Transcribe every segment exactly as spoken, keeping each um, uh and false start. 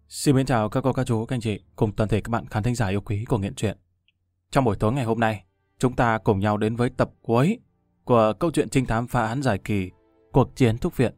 Xin mến chào các cô, các chú, các anh chị cùng toàn thể các bạn khán thính giả yêu quý của Nghiện Truyện. Trong buổi tối ngày hôm nay, chúng ta cùng nhau đến với tập cuối của câu chuyện trinh thám phá án dài kỳ Cuộc chiến thuốc viện.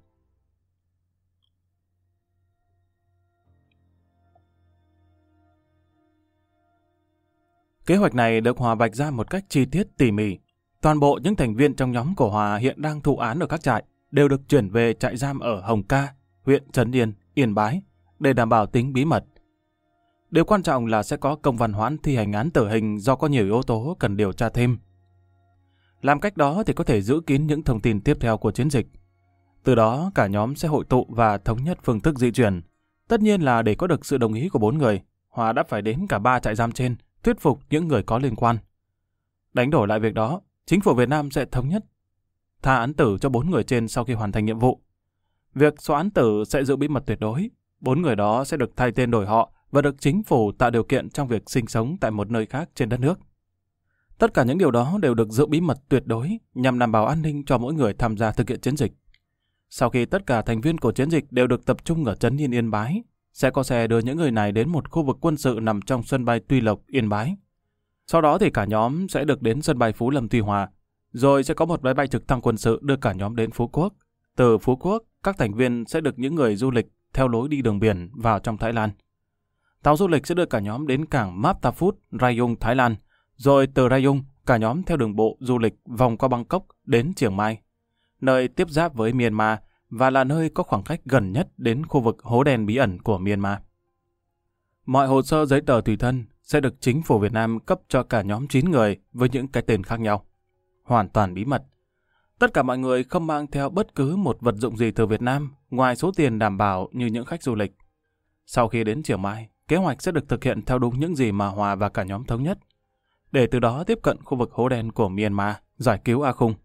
Kế hoạch này được Hòa vạch ra một cách chi tiết tỉ mỉ. Toàn bộ những thành viên trong nhóm của Hòa hiện đang thụ án ở các trại đều được chuyển về trại giam ở Hồng Ca, huyện Trấn Yên, Yên Bái để đảm bảo tính bí mật. Điều quan trọng là sẽ có công văn hoãn thi hành án tử hình do có nhiều yếu tố cần điều tra thêm. Làm cách đó thì có thể giữ kín những thông tin tiếp theo của chiến dịch. Từ đó cả nhóm sẽ hội tụ và thống nhất phương thức di chuyển. Tất nhiên là để có được sự đồng ý của bốn người, Hòa đã phải đến cả ba trại giam trên, thuyết phục những người có liên quan. Đánh đổi lại việc đó, chính phủ Việt Nam sẽ thống nhất tha án tử cho bốn người trên sau khi hoàn thành nhiệm vụ. Việc xóa án tử sẽ giữ bí mật tuyệt đối. Bốn người đó sẽ được thay tên đổi họ và được chính phủ tạo điều kiện trong việc sinh sống tại một nơi khác trên đất nước. Tất cả những điều đó đều được giữ bí mật tuyệt đối nhằm đảm bảo an ninh cho mỗi người tham gia thực hiện chiến dịch. Sau khi tất cả thành viên của chiến dịch đều được tập trung ở Trấn Yên, Yên Bái, sẽ có xe đưa những người này đến một khu vực quân sự nằm trong sân bay Tuy Lộc, Yên Bái. Sau đó thì cả nhóm sẽ được đến sân bay Phú Lâm, Tuy Hòa, rồi sẽ có một máy bay trực thăng quân sự đưa cả nhóm đến Phú Quốc. Từ Phú Quốc, các thành viên sẽ được những người du lịch theo lối đi đường biển vào trong Thái Lan. Tàu du lịch sẽ đưa cả nhóm đến cảng Maptafut, Rayong, Thái Lan, rồi từ Rayong, cả nhóm theo đường bộ du lịch vòng qua Bangkok đến Chiang Mai, nơi tiếp giáp với Myanmar và là nơi có khoảng cách gần nhất đến khu vực hố đen bí ẩn của Myanmar. Mọi hồ sơ giấy tờ tùy thân sẽ được chính phủ Việt Nam cấp cho cả nhóm chín người với những cái tên khác nhau. Hoàn toàn bí mật. Tất cả mọi người không mang theo bất cứ một vật dụng gì từ Việt Nam ngoài số tiền đảm bảo như những khách du lịch. Sau khi đến Chiang Mai, kế hoạch sẽ được thực hiện theo đúng những gì mà Hòa và cả nhóm thống nhất, để từ đó tiếp cận khu vực hố đen của Myanmar, giải cứu A Khung.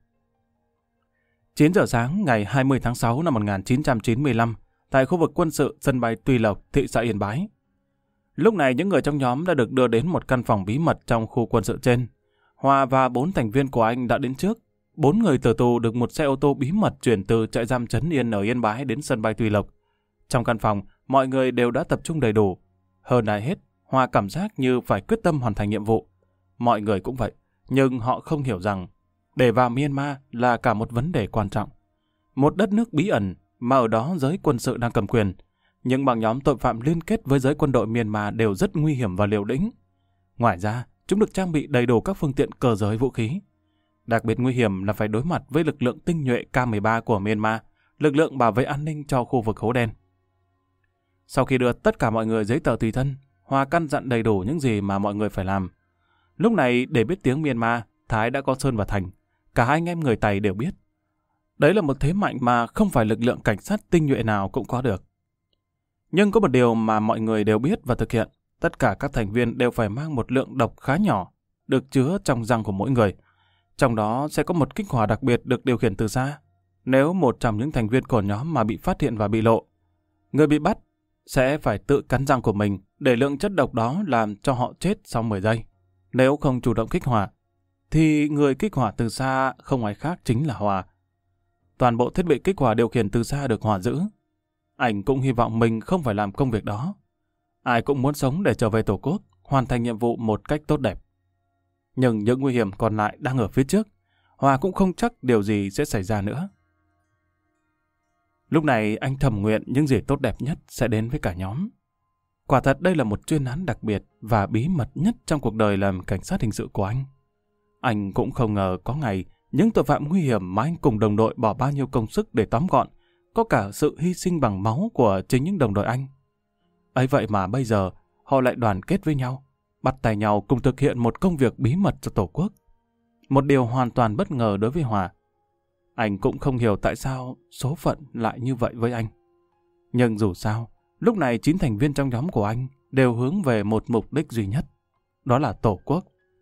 chín giờ sáng ngày hai mươi tháng sáu năm một nghìn chín trăm chín mươi lăm, tại khu vực quân sự sân bay Tuy Lộc, thị xã Yên Bái. Lúc này những người trong nhóm đã được đưa đến một căn phòng bí mật trong khu quân sự trên. Hòa và bốn thành viên của anh đã đến trước. Bốn người tử tù được một xe ô tô bí mật chuyển từ trại giam Trấn Yên ở Yên Bái đến sân bay Tuy Lộc. Trong căn phòng, mọi người đều đã tập trung đầy đủ. Hơn ai hết, Hòa cảm giác như phải quyết tâm hoàn thành nhiệm vụ. Mọi người cũng vậy, nhưng họ không hiểu rằng để vào Myanmar là cả một vấn đề quan trọng. Một đất nước bí ẩn mà ở đó giới quân sự đang cầm quyền. Những băng nhóm tội phạm liên kết với giới quân đội Myanmar đều rất nguy hiểm và liều lĩnh. Ngoài ra, chúng được trang bị đầy đủ các phương tiện cơ giới vũ khí. Đặc biệt nguy hiểm là phải đối mặt với lực lượng tinh nhuệ K mười ba của Myanmar, lực lượng bảo vệ an ninh cho khu vực hố đen. Sau khi đưa tất cả mọi người giấy tờ tùy thân, Hòa căn dặn đầy đủ những gì mà mọi người phải làm. Lúc này, để biết tiếng Myanmar, Thái đã có Sơn và Thành. Cả hai anh em người Tày đều biết. Đấy là một thế mạnh mà không phải lực lượng cảnh sát tinh nhuệ nào cũng có được. Nhưng có một điều mà mọi người đều biết và thực hiện. Tất cả các thành viên đều phải mang một lượng độc khá nhỏ, được chứa trong răng của mỗi người. Trong đó sẽ có một kích hỏa đặc biệt được điều khiển từ xa. Nếu một trong những thành viên của nhóm mà bị phát hiện và bị lộ, người bị bắt sẽ phải tự cắn răng của mình để lượng chất độc đó làm cho họ chết sau mười giây. Nếu không chủ động kích hỏa, thì người kích hỏa từ xa không ai khác chính là Hòa. Toàn bộ thiết bị kích hỏa điều khiển từ xa được Hòa giữ. Anh cũng hy vọng mình không phải làm công việc đó. Ai cũng muốn sống để trở về Tổ quốc, hoàn thành nhiệm vụ một cách tốt đẹp. Nhưng những nguy hiểm còn lại đang ở phía trước. Hòa cũng không chắc điều gì sẽ xảy ra nữa. Lúc này anh thầm nguyện những gì tốt đẹp nhất sẽ đến với cả nhóm. Quả thật đây là một chuyên án đặc biệt và bí mật nhất trong cuộc đời làm cảnh sát hình sự của anh. Anh cũng không ngờ có ngày những tội phạm nguy hiểm mà anh cùng đồng đội bỏ bao nhiêu công sức để tóm gọn, có cả sự hy sinh bằng máu của chính những đồng đội anh. Ấy vậy mà bây giờ họ lại đoàn kết với nhau, bắt tay nhau cùng thực hiện một công việc bí mật cho Tổ quốc. Một điều hoàn toàn bất ngờ đối với Hòa. Anh cũng không hiểu tại sao số phận lại như vậy với anh. Nhưng dù sao, lúc này chín thành viên trong nhóm của anh đều hướng về một mục đích duy nhất, đó là Tổ quốc.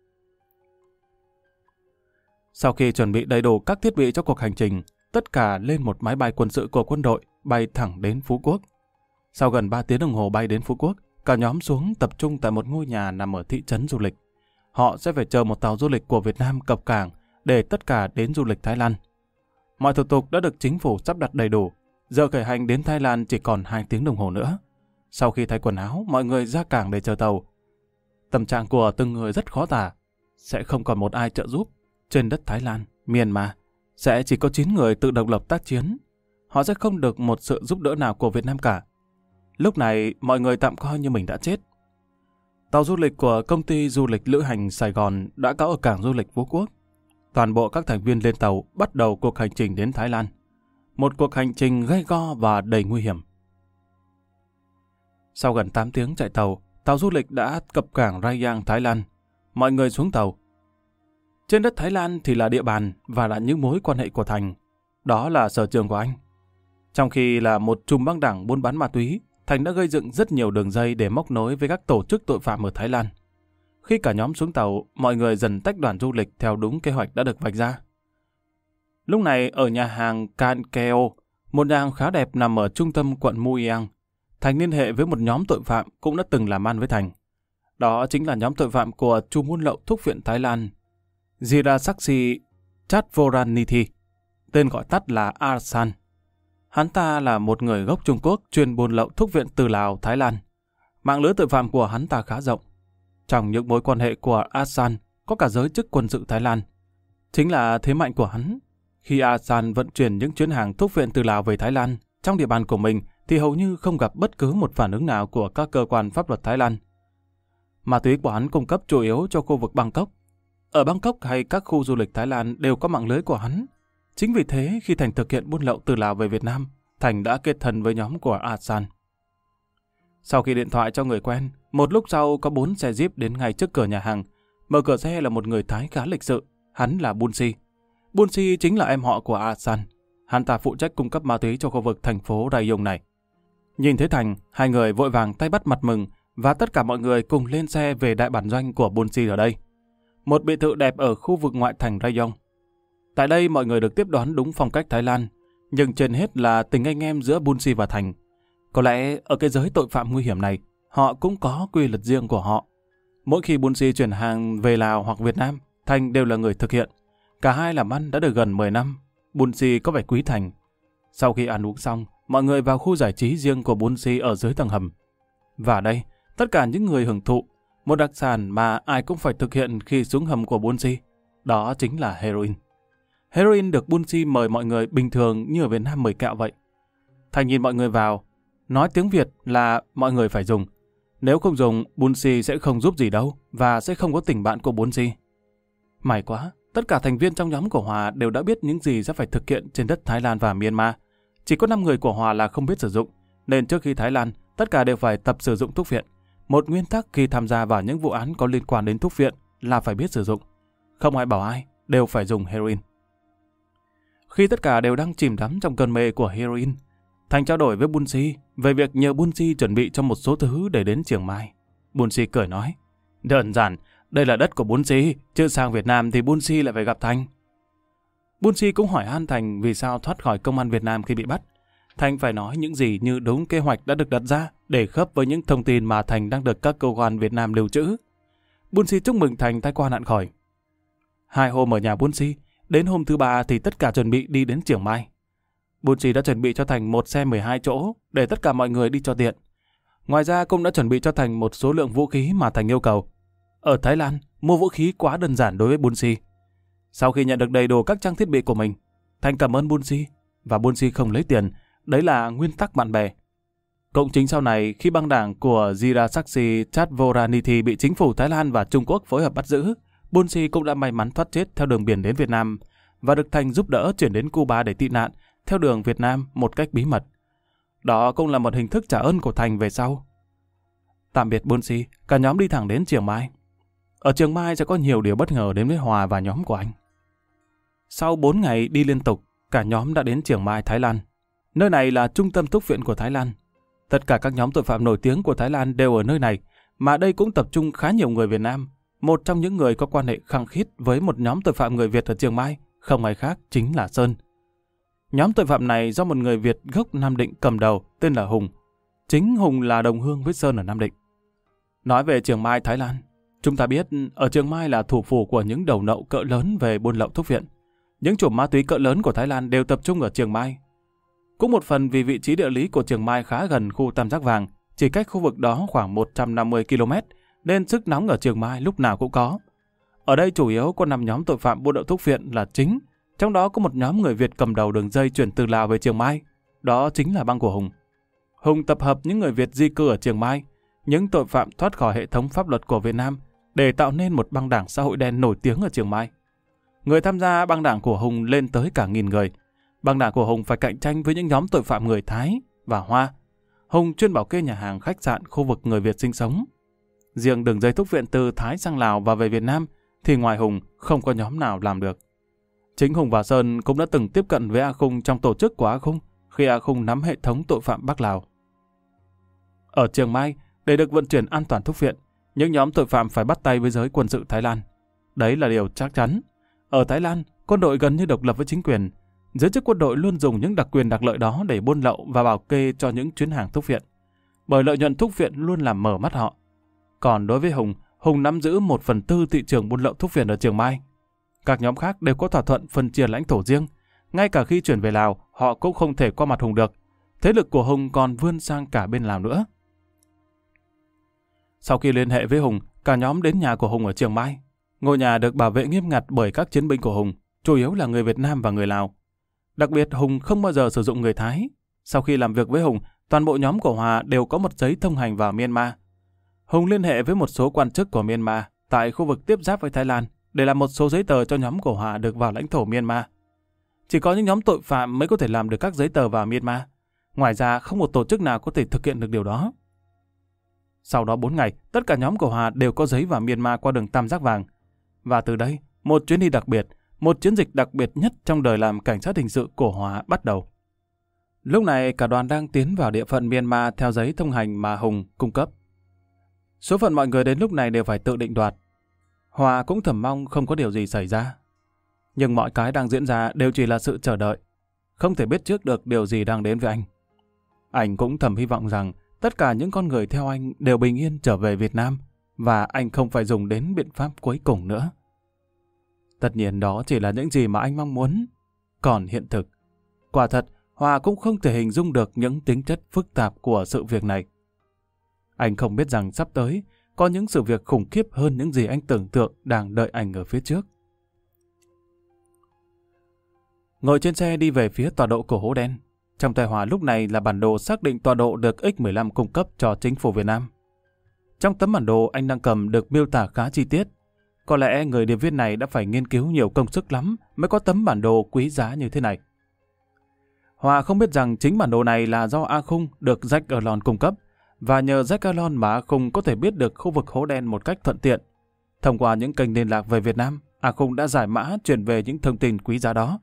Sau khi chuẩn bị đầy đủ các thiết bị cho cuộc hành trình, tất cả lên một máy bay quân sự của quân đội bay thẳng đến Phú Quốc. Sau gần ba tiếng đồng hồ bay đến Phú Quốc, cả nhóm xuống tập trung tại một ngôi nhà nằm ở thị trấn du lịch. Họ sẽ phải chờ một tàu du lịch của Việt Nam cập cảng để tất cả đến du lịch Thái Lan. Mọi thủ tục đã được chính phủ sắp đặt đầy đủ. Giờ khởi hành đến Thái Lan chỉ còn hai tiếng đồng hồ nữa. Sau khi thay quần áo, mọi người ra cảng để chờ tàu. Tâm trạng của từng người rất khó tả. Sẽ không còn một ai trợ giúp. Trên đất Thái Lan, Myanmar, sẽ chỉ có chín người tự độc lập tác chiến. Họ sẽ không được một sự giúp đỡ nào của Việt Nam cả. Lúc này, mọi người tạm coi như mình đã chết. Tàu du lịch của công ty du lịch lữ hành Sài Gòn đã có ở cảng du lịch Phú Quốc. Toàn bộ các thành viên lên tàu bắt đầu cuộc hành trình đến Thái Lan. Một cuộc hành trình gay go và đầy nguy hiểm. Sau gần tám tiếng chạy tàu, tàu du lịch đã cập cảng Rayong, Thái Lan. Mọi người xuống tàu. Trên đất Thái Lan thì là địa bàn và là những mối quan hệ của Thành. Đó là sở trường của anh. Trong khi là một trùm băng đảng buôn bán ma túy, Thành đã gây dựng rất nhiều đường dây để móc nối với các tổ chức tội phạm ở Thái Lan. Khi cả nhóm xuống tàu, mọi người dần tách đoàn du lịch theo đúng kế hoạch đã được vạch ra. Lúc này ở nhà hàng Kan Keo, một nhà hàng khá đẹp nằm ở trung tâm quận Mueang, Thành liên hệ với một nhóm tội phạm cũng đã từng làm ăn với Thành. Đó chính là nhóm tội phạm của chùm buôn lậu thuốc viện Thái Lan, Jirasaksi Chatvoraniti, tên gọi tắt là Arsan. Hắn ta là một người gốc Trung Quốc chuyên buôn lậu thuốc viện từ Lào, Thái Lan. Mạng lưới tội phạm của hắn ta khá rộng. Trong những mối quan hệ của Arsan có cả giới chức quân sự Thái Lan. Chính là thế mạnh của hắn. Khi Arsan vận chuyển những chuyến hàng thuốc viện từ Lào về Thái Lan, trong địa bàn của mình thì hầu như không gặp bất cứ một phản ứng nào của các cơ quan pháp luật Thái Lan. Ma túy của hắn cung cấp chủ yếu cho khu vực Bangkok. Ở Bangkok hay các khu du lịch Thái Lan đều có mạng lưới của hắn. Chính vì thế, khi Thành thực hiện buôn lậu từ Lào về Việt Nam, Thành đã kết thân với nhóm của Arsan. Sau khi điện thoại cho người quen, một lúc sau có bốn xe jeep đến ngay trước cửa nhà hàng. Mở cửa xe là một người Thái khá lịch sự, hắn là Bunsi. Bunsi chính là em họ của Arsan. Hắn ta phụ trách cung cấp ma túy cho khu vực thành phố Rayong này. Nhìn thấy Thành, hai người vội vàng tay bắt mặt mừng và tất cả mọi người cùng lên xe về đại bản doanh của Bunsi ở đây. Một biệt thự đẹp ở khu vực ngoại thành Rayong. Tại đây mọi người được tiếp đón đúng phong cách Thái Lan, nhưng trên hết là tình anh em giữa Bunsi và Thành. Có lẽ ở cái giới tội phạm nguy hiểm này, họ cũng có quy luật riêng của họ. Mỗi khi Bunsi chuyển hàng về Lào hoặc Việt Nam, Thành đều là người thực hiện. Cả hai làm ăn đã được gần mười năm. Bunsi có vẻ quý Thành. Sau khi ăn uống xong, mọi người vào khu giải trí riêng của Bunsi ở dưới tầng hầm. Và đây, tất cả những người hưởng thụ, một đặc sản mà ai cũng phải thực hiện khi xuống hầm của Bunsi, đó chính là heroin. Heroin được Bunsi mời mọi người bình thường như ở Việt Nam mời kẹo vậy. Thành nhìn mọi người vào, nói tiếng Việt là mọi người phải dùng. Nếu không dùng, Bunsi sẽ không giúp gì đâu và sẽ không có tình bạn của Bunsi. May quá, tất cả thành viên trong nhóm của Hòa đều đã biết những gì sẽ phải thực hiện trên đất Thái Lan và Myanmar. Chỉ có năm người của Hòa là không biết sử dụng, nên trước khi Thái Lan, tất cả đều phải tập sử dụng thuốc viện. Một nguyên tắc khi tham gia vào những vụ án có liên quan đến thuốc viện là phải biết sử dụng. Không ai bảo ai, đều phải dùng heroin. Khi tất cả đều đang chìm đắm trong cơn mê của heroin, Thành trao đổi với Bunsi về việc nhờ Bunsi chuẩn bị cho một số thứ để đến Chiang Mai. Bunsi cười nói, đơn giản, đây là đất của Bunsi, chứ sang Việt Nam thì Bunsi lại phải gặp Thành. Bunsi cũng hỏi han Thành vì sao thoát khỏi công an Việt Nam khi bị bắt. Thành phải nói những gì như đúng kế hoạch đã được đặt ra để khớp với những thông tin mà Thành đang được các cơ quan Việt Nam lưu trữ. Bunsi chúc mừng Thành tai qua nạn khỏi. Hai hôm ở nhà Bunsi, đến hôm thứ ba thì tất cả chuẩn bị đi đến Chiang Mai. Bunsi đã chuẩn bị cho Thành một xe mười hai chỗ để tất cả mọi người đi cho tiện. Ngoài ra cũng đã chuẩn bị cho Thành một số lượng vũ khí mà Thành yêu cầu. Ở Thái Lan, mua vũ khí quá đơn giản đối với Bunsi. Sau khi nhận được đầy đủ các trang thiết bị của mình, Thành cảm ơn Bunsi và Bunsi không lấy tiền. Đấy là nguyên tắc bạn bè. Cũng chính sau này, khi băng đảng của Jirasaksi Chatvoraniti bị chính phủ Thái Lan và Trung Quốc phối hợp bắt giữ, Bunsi cũng đã may mắn thoát chết theo đường biển đến Việt Nam và được Thành giúp đỡ chuyển đến Cuba để tị nạn theo đường Việt Nam một cách bí mật. Đó cũng là một hình thức trả ơn của Thành về sau. Tạm biệt Bunsi, cả nhóm đi thẳng đến Chiang Mai. Ở Chiang Mai sẽ có nhiều điều bất ngờ đến với Hòa và nhóm của anh. Sau bốn ngày đi liên tục, cả nhóm đã đến Chiang Mai, Thái Lan. Nơi này là trung tâm thuốc viện của Thái Lan. Tất cả các nhóm tội phạm nổi tiếng của Thái Lan đều ở nơi này, mà đây cũng tập trung khá nhiều người Việt Nam. Một trong những người có quan hệ khăng khít với một nhóm tội phạm người Việt ở Chiang Mai, không ai khác chính là Sơn. Nhóm tội phạm này do một người Việt gốc Nam Định cầm đầu, tên là Hùng. Chính Hùng là đồng hương với Sơn ở Nam Định. Nói về Chiang Mai, Thái Lan, chúng ta biết ở Chiang Mai là thủ phủ của những đầu nậu cỡ lớn về buôn lậu thuốc viện. Những chủ ma túy cỡ lớn của Thái Lan đều tập trung ở Chiang Mai. Cũng một phần vì vị trí địa lý của Chiang Mai khá gần khu Tam Giác Vàng, chỉ cách khu vực đó khoảng một trăm năm mươi ki lô mét, nên sức nóng ở Chiang Mai lúc nào cũng có. Ở đây chủ yếu có năm nhóm tội phạm buôn lậu thuốc viện là chính, trong đó có một nhóm người Việt cầm đầu đường dây chuyển từ Lào về Chiang Mai, đó chính là băng của Hùng. Hùng tập hợp những người Việt di cư ở Chiang Mai, những tội phạm thoát khỏi hệ thống pháp luật của Việt Nam để tạo nên một băng đảng xã hội đen nổi tiếng ở Chiang Mai. Người tham gia băng đảng của Hùng lên tới cả nghìn người. Băng đảng của Hùng phải cạnh tranh với những nhóm tội phạm người Thái và Hoa. Hùng chuyên bảo kê nhà hàng, khách sạn, khu vực người Việt sinh sống. Riêng đường dây thuốc viện từ Thái sang Lào và về Việt Nam thì ngoài Hùng không có nhóm nào làm được. Chính Hùng và Sơn cũng đã từng tiếp cận với A Khung trong tổ chức của A Khung khi A Khung nắm hệ thống tội phạm Bắc Lào. Ở Chiang Mai, để được vận chuyển an toàn thuốc viện, những nhóm tội phạm phải bắt tay với giới quân sự Thái Lan. Đấy là điều chắc chắn. Ở Thái Lan, quân đội gần như độc lập với chính quyền. Giới chức quân đội luôn dùng những đặc quyền đặc lợi đó để buôn lậu và bảo kê cho những chuyến hàng thuốc viện. Bởi lợi nhuận thuốc viện luôn làm mở mắt họ. Còn đối với Hùng, Hùng nắm giữ một phần tư thị trường buôn lậu thuốc viện ở Chiang Mai. Các nhóm khác đều có thỏa thuận phân chia lãnh thổ riêng. Ngay cả khi chuyển về Lào, họ cũng không thể qua mặt Hùng được. Thế lực của Hùng còn vươn sang cả bên Lào nữa. Sau khi liên hệ với Hùng, cả nhóm đến nhà của Hùng ở Chiang Mai. Ngôi nhà được bảo vệ nghiêm ngặt bởi các chiến binh của Hùng, chủ yếu là người Việt Nam và người Lào. Đặc biệt, Hùng không bao giờ sử dụng người Thái. Sau khi làm việc với Hùng, toàn bộ nhóm của Hòa đều có một giấy thông hành vào Myanmar. Hùng liên hệ với một số quan chức của Myanmar tại khu vực tiếp giáp với Thái Lan để làm một số giấy tờ cho nhóm của Hòa được vào lãnh thổ Myanmar. Chỉ có những nhóm tội phạm mới có thể làm được các giấy tờ vào Myanmar. Ngoài ra, không một tổ chức nào có thể thực hiện được điều đó. Sau đó bốn ngày, tất cả nhóm của Hòa đều có giấy vào Myanmar qua đường Tam Giác Vàng. Và từ đây, một chuyến đi đặc biệt, một chiến dịch đặc biệt nhất trong đời làm cảnh sát hình sự của Hòa bắt đầu. Lúc này, cả đoàn đang tiến vào địa phận Myanmar theo giấy thông hành mà Hùng cung cấp. Số phận mọi người đến lúc này đều phải tự định đoạt. Hòa cũng thầm mong không có điều gì xảy ra. Nhưng mọi cái đang diễn ra đều chỉ là sự chờ đợi. Không thể biết trước được điều gì đang đến với anh. Anh cũng thầm hy vọng rằng tất cả những con người theo anh đều bình yên trở về Việt Nam và anh không phải dùng đến biện pháp cuối cùng nữa. Tất nhiên đó chỉ là những gì mà anh mong muốn. Còn hiện thực, quả thật, Hòa cũng không thể hình dung được những tính chất phức tạp của sự việc này. Anh không biết rằng sắp tới có những sự việc khủng khiếp hơn những gì anh tưởng tượng đang đợi anh ở phía trước. Ngồi trên xe đi về phía tọa độ của hố đen. Trong tay Hòa lúc này là bản đồ xác định tọa độ được X mười lăm cung cấp cho chính phủ Việt Nam. Trong tấm bản đồ anh đang cầm được miêu tả khá chi tiết. Có lẽ người điệp viên này đã phải nghiên cứu nhiều công sức lắm mới có tấm bản đồ quý giá như thế này. Hòa không biết rằng chính bản đồ này là do A Khung được Jack Erlon cung cấp, và nhờ Jack Erlon mà A Khung có thể biết được khu vực hố đen một cách thuận tiện. Thông qua những kênh liên lạc về Việt Nam, A Khung đã giải mã truyền về những thông tin quý giá đó.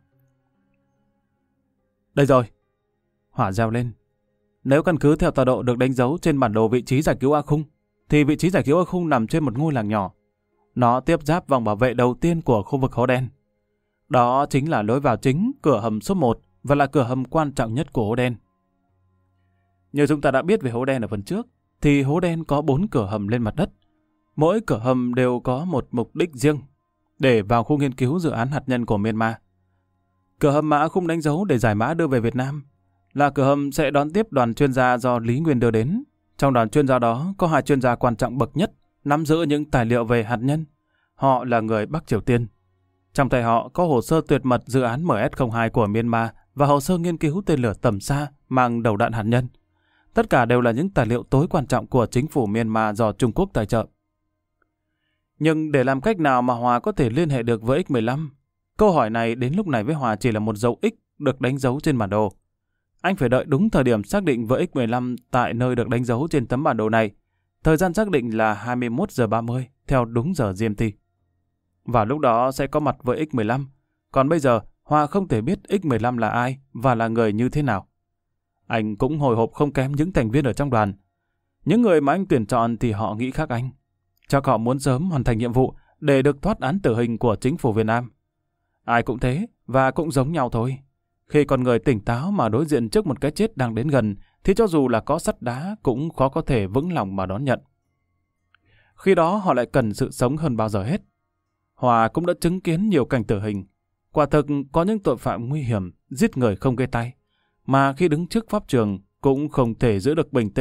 Đây rồi. Hỏa reo lên. Nếu căn cứ theo tọa độ được đánh dấu trên bản đồ vị trí giải cứu A Khung, thì vị trí giải cứu A Khung nằm trên một ngôi làng nhỏ. Nó tiếp giáp vòng bảo vệ đầu tiên của khu vực hố đen. Đó chính là lối vào chính, cửa hầm số một và là cửa hầm quan trọng nhất của hố đen. Như chúng ta đã biết về hố đen ở phần trước, thì hố đen có bốn cửa hầm lên mặt đất. Mỗi cửa hầm đều có một mục đích riêng để vào khu nghiên cứu dự án hạt nhân của Myanmar. Cửa hầm mà A Khung đánh dấu để giải mã đưa về Việt Nam là cửa hầm sẽ đón tiếp đoàn chuyên gia do Lý Nguyên đưa đến. Trong đoàn chuyên gia đó có hai chuyên gia quan trọng bậc nhất nắm giữ những tài liệu về hạt nhân. Họ là người Bắc Triều Tiên. Trong tay họ có hồ sơ tuyệt mật dự án M S không hai của Myanmar và hồ sơ nghiên cứu tên lửa tầm xa mang đầu đạn hạt nhân. Tất cả đều là những tài liệu tối quan trọng của chính phủ Myanmar do Trung Quốc tài trợ. Nhưng để làm cách nào mà Hòa có thể liên hệ được với X mười lăm? Câu hỏi này đến lúc này với Hòa chỉ là một dấu X được đánh dấu trên bản đồ. Anh phải đợi đúng thời điểm xác định với X mười lăm tại nơi được đánh dấu trên tấm bản đồ này. Thời gian xác định là hai mươi mốt giờ ba mươi theo đúng giờ G M T. Và lúc đó sẽ có mặt với X mười lăm. Còn bây giờ, Hòa không thể biết X mười lăm là ai và là người như thế nào. Anh cũng hồi hộp không kém những thành viên ở trong đoàn. Những người mà anh tuyển chọn thì họ nghĩ khác anh. Chắc họ muốn sớm hoàn thành nhiệm vụ để được thoát án tử hình của chính phủ Việt Nam. Ai cũng thế và cũng giống nhau thôi. Khi con người tỉnh táo mà đối diện trước một cái chết đang đến gần thì cho dù là có sắt đá cũng khó có thể vững lòng mà đón nhận. Khi đó họ lại cần sự sống hơn bao giờ hết. Hòa cũng đã chứng kiến nhiều cảnh tử hình. Quả thực có những tội phạm nguy hiểm, giết người không gây tay, mà khi đứng trước pháp trường cũng không thể giữ được bình tĩnh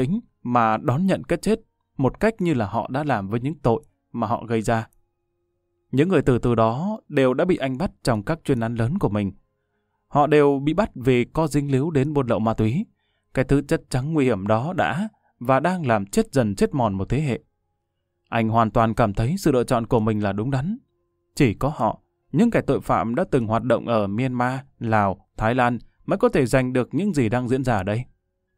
mà đón nhận cái chết một cách như là họ đã làm với những tội mà họ gây ra. Những người từ từ đó đều đã bị anh bắt trong các chuyên án lớn của mình. Họ đều bị bắt vì có dính líu đến buôn lậu ma túy. Cái thứ chất trắng nguy hiểm đó đã và đang làm chết dần chết mòn một thế hệ. Anh hoàn toàn cảm thấy sự lựa chọn của mình là đúng đắn. Chỉ có họ, những kẻ tội phạm đã từng hoạt động ở Myanmar, Lào, Thái Lan mới có thể giành được những gì đang diễn ra ở đây.